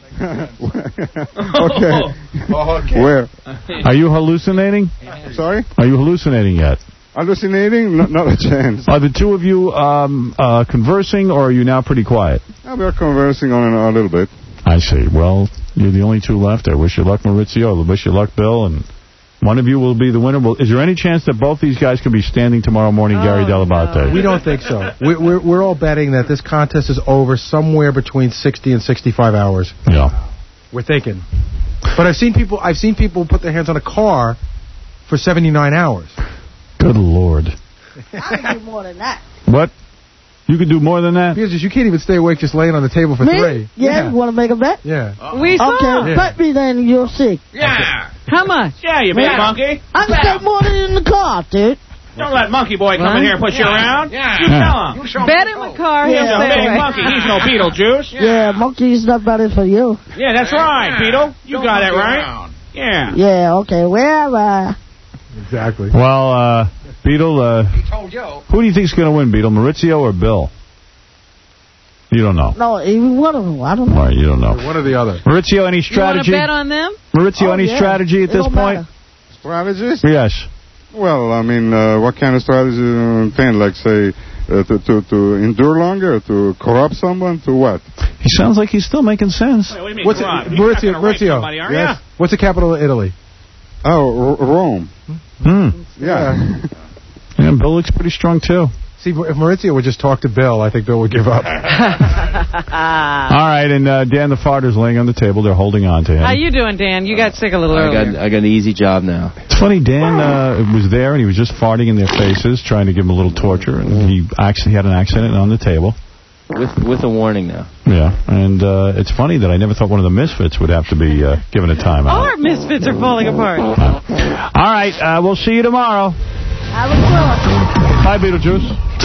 okay. okay. Where? Are you hallucinating? Sorry? Are you hallucinating yet? Hallucinating? No, not a chance. Are the two of you um, uh, conversing, or are you now pretty quiet? Yeah, we are conversing on a little bit. I see. Well, you're the only two left. I wish you luck, Maurizio. I wish you luck, Bill. And one of you will be the winner. Well, is there any chance that both these guys could be standing tomorrow morning, oh, Gary Dell'Abate? No. We don't think so. We're, we're, we're all betting that this contest is over somewhere between sixty and sixty-five hours. Yeah. We're thinking. But I've seen people I've seen people put their hands on a car for seventy-nine hours. Good Lord. I can do more than that. What? You could do more than that? Because you can't even stay awake just laying on the table for me? three. Yeah, yeah. You want to make a bet? Yeah. Uh, we saw. Okay, yeah. bet me then you'll see. Yeah. Okay. How much? Yeah, you big yeah. monkey. I can stay more than in the car, dude. Don't let Monkey Boy come what? in here and push yeah. you around. Yeah. You tell him. You Bet him a car. He's Yeah. a big monkey. He's no Beetlejuice. Yeah, yeah monkey's not better for you. Yeah, that's right, Beetle. You Don't got it right. Around. Yeah. Yeah, okay. Where am I? Exactly. Well, uh, Beetle, uh, he told you. Who do you think's going to win, Beetle, Maurizio or Bill? You don't know. No, even one of them. I don't know. Right, you don't know. One or the other. Maurizio, any strategy? You want to bet on them? Maurizio, oh, any yeah. strategy at it this point? Matter. Strategies? Yes. Well, I mean, uh, what kind of strategy do you think? Like, say, uh, to, to, to endure longer, to corrupt someone, to what? He sounds like he's still making sense. Wait, what do you mean, What's corrupt? it, Maurizio, Maurizio, somebody, are yes. you? What's the capital of Italy? Oh, R Rome. Hmm. Yeah. Yeah, Bill looks pretty strong, too. See, if Maurizio would just talk to Bill, I think Bill would give up. All right, and uh, Dan the Farter's laying on the table. They're holding on to him. How you doing, Dan? You got sick a little I earlier. got, I got an easy job now. It's funny, Dan uh, was there, and he was just farting in their faces, trying to give them a little torture, and he actually had an accident on the table. With with a warning now. Yeah, and uh, it's funny that I never thought one of the Misfits would have to be uh, given a timeout. Our Misfits are falling apart. All right, uh, we'll see you tomorrow. Have a good one. Bye, Beetlejuice.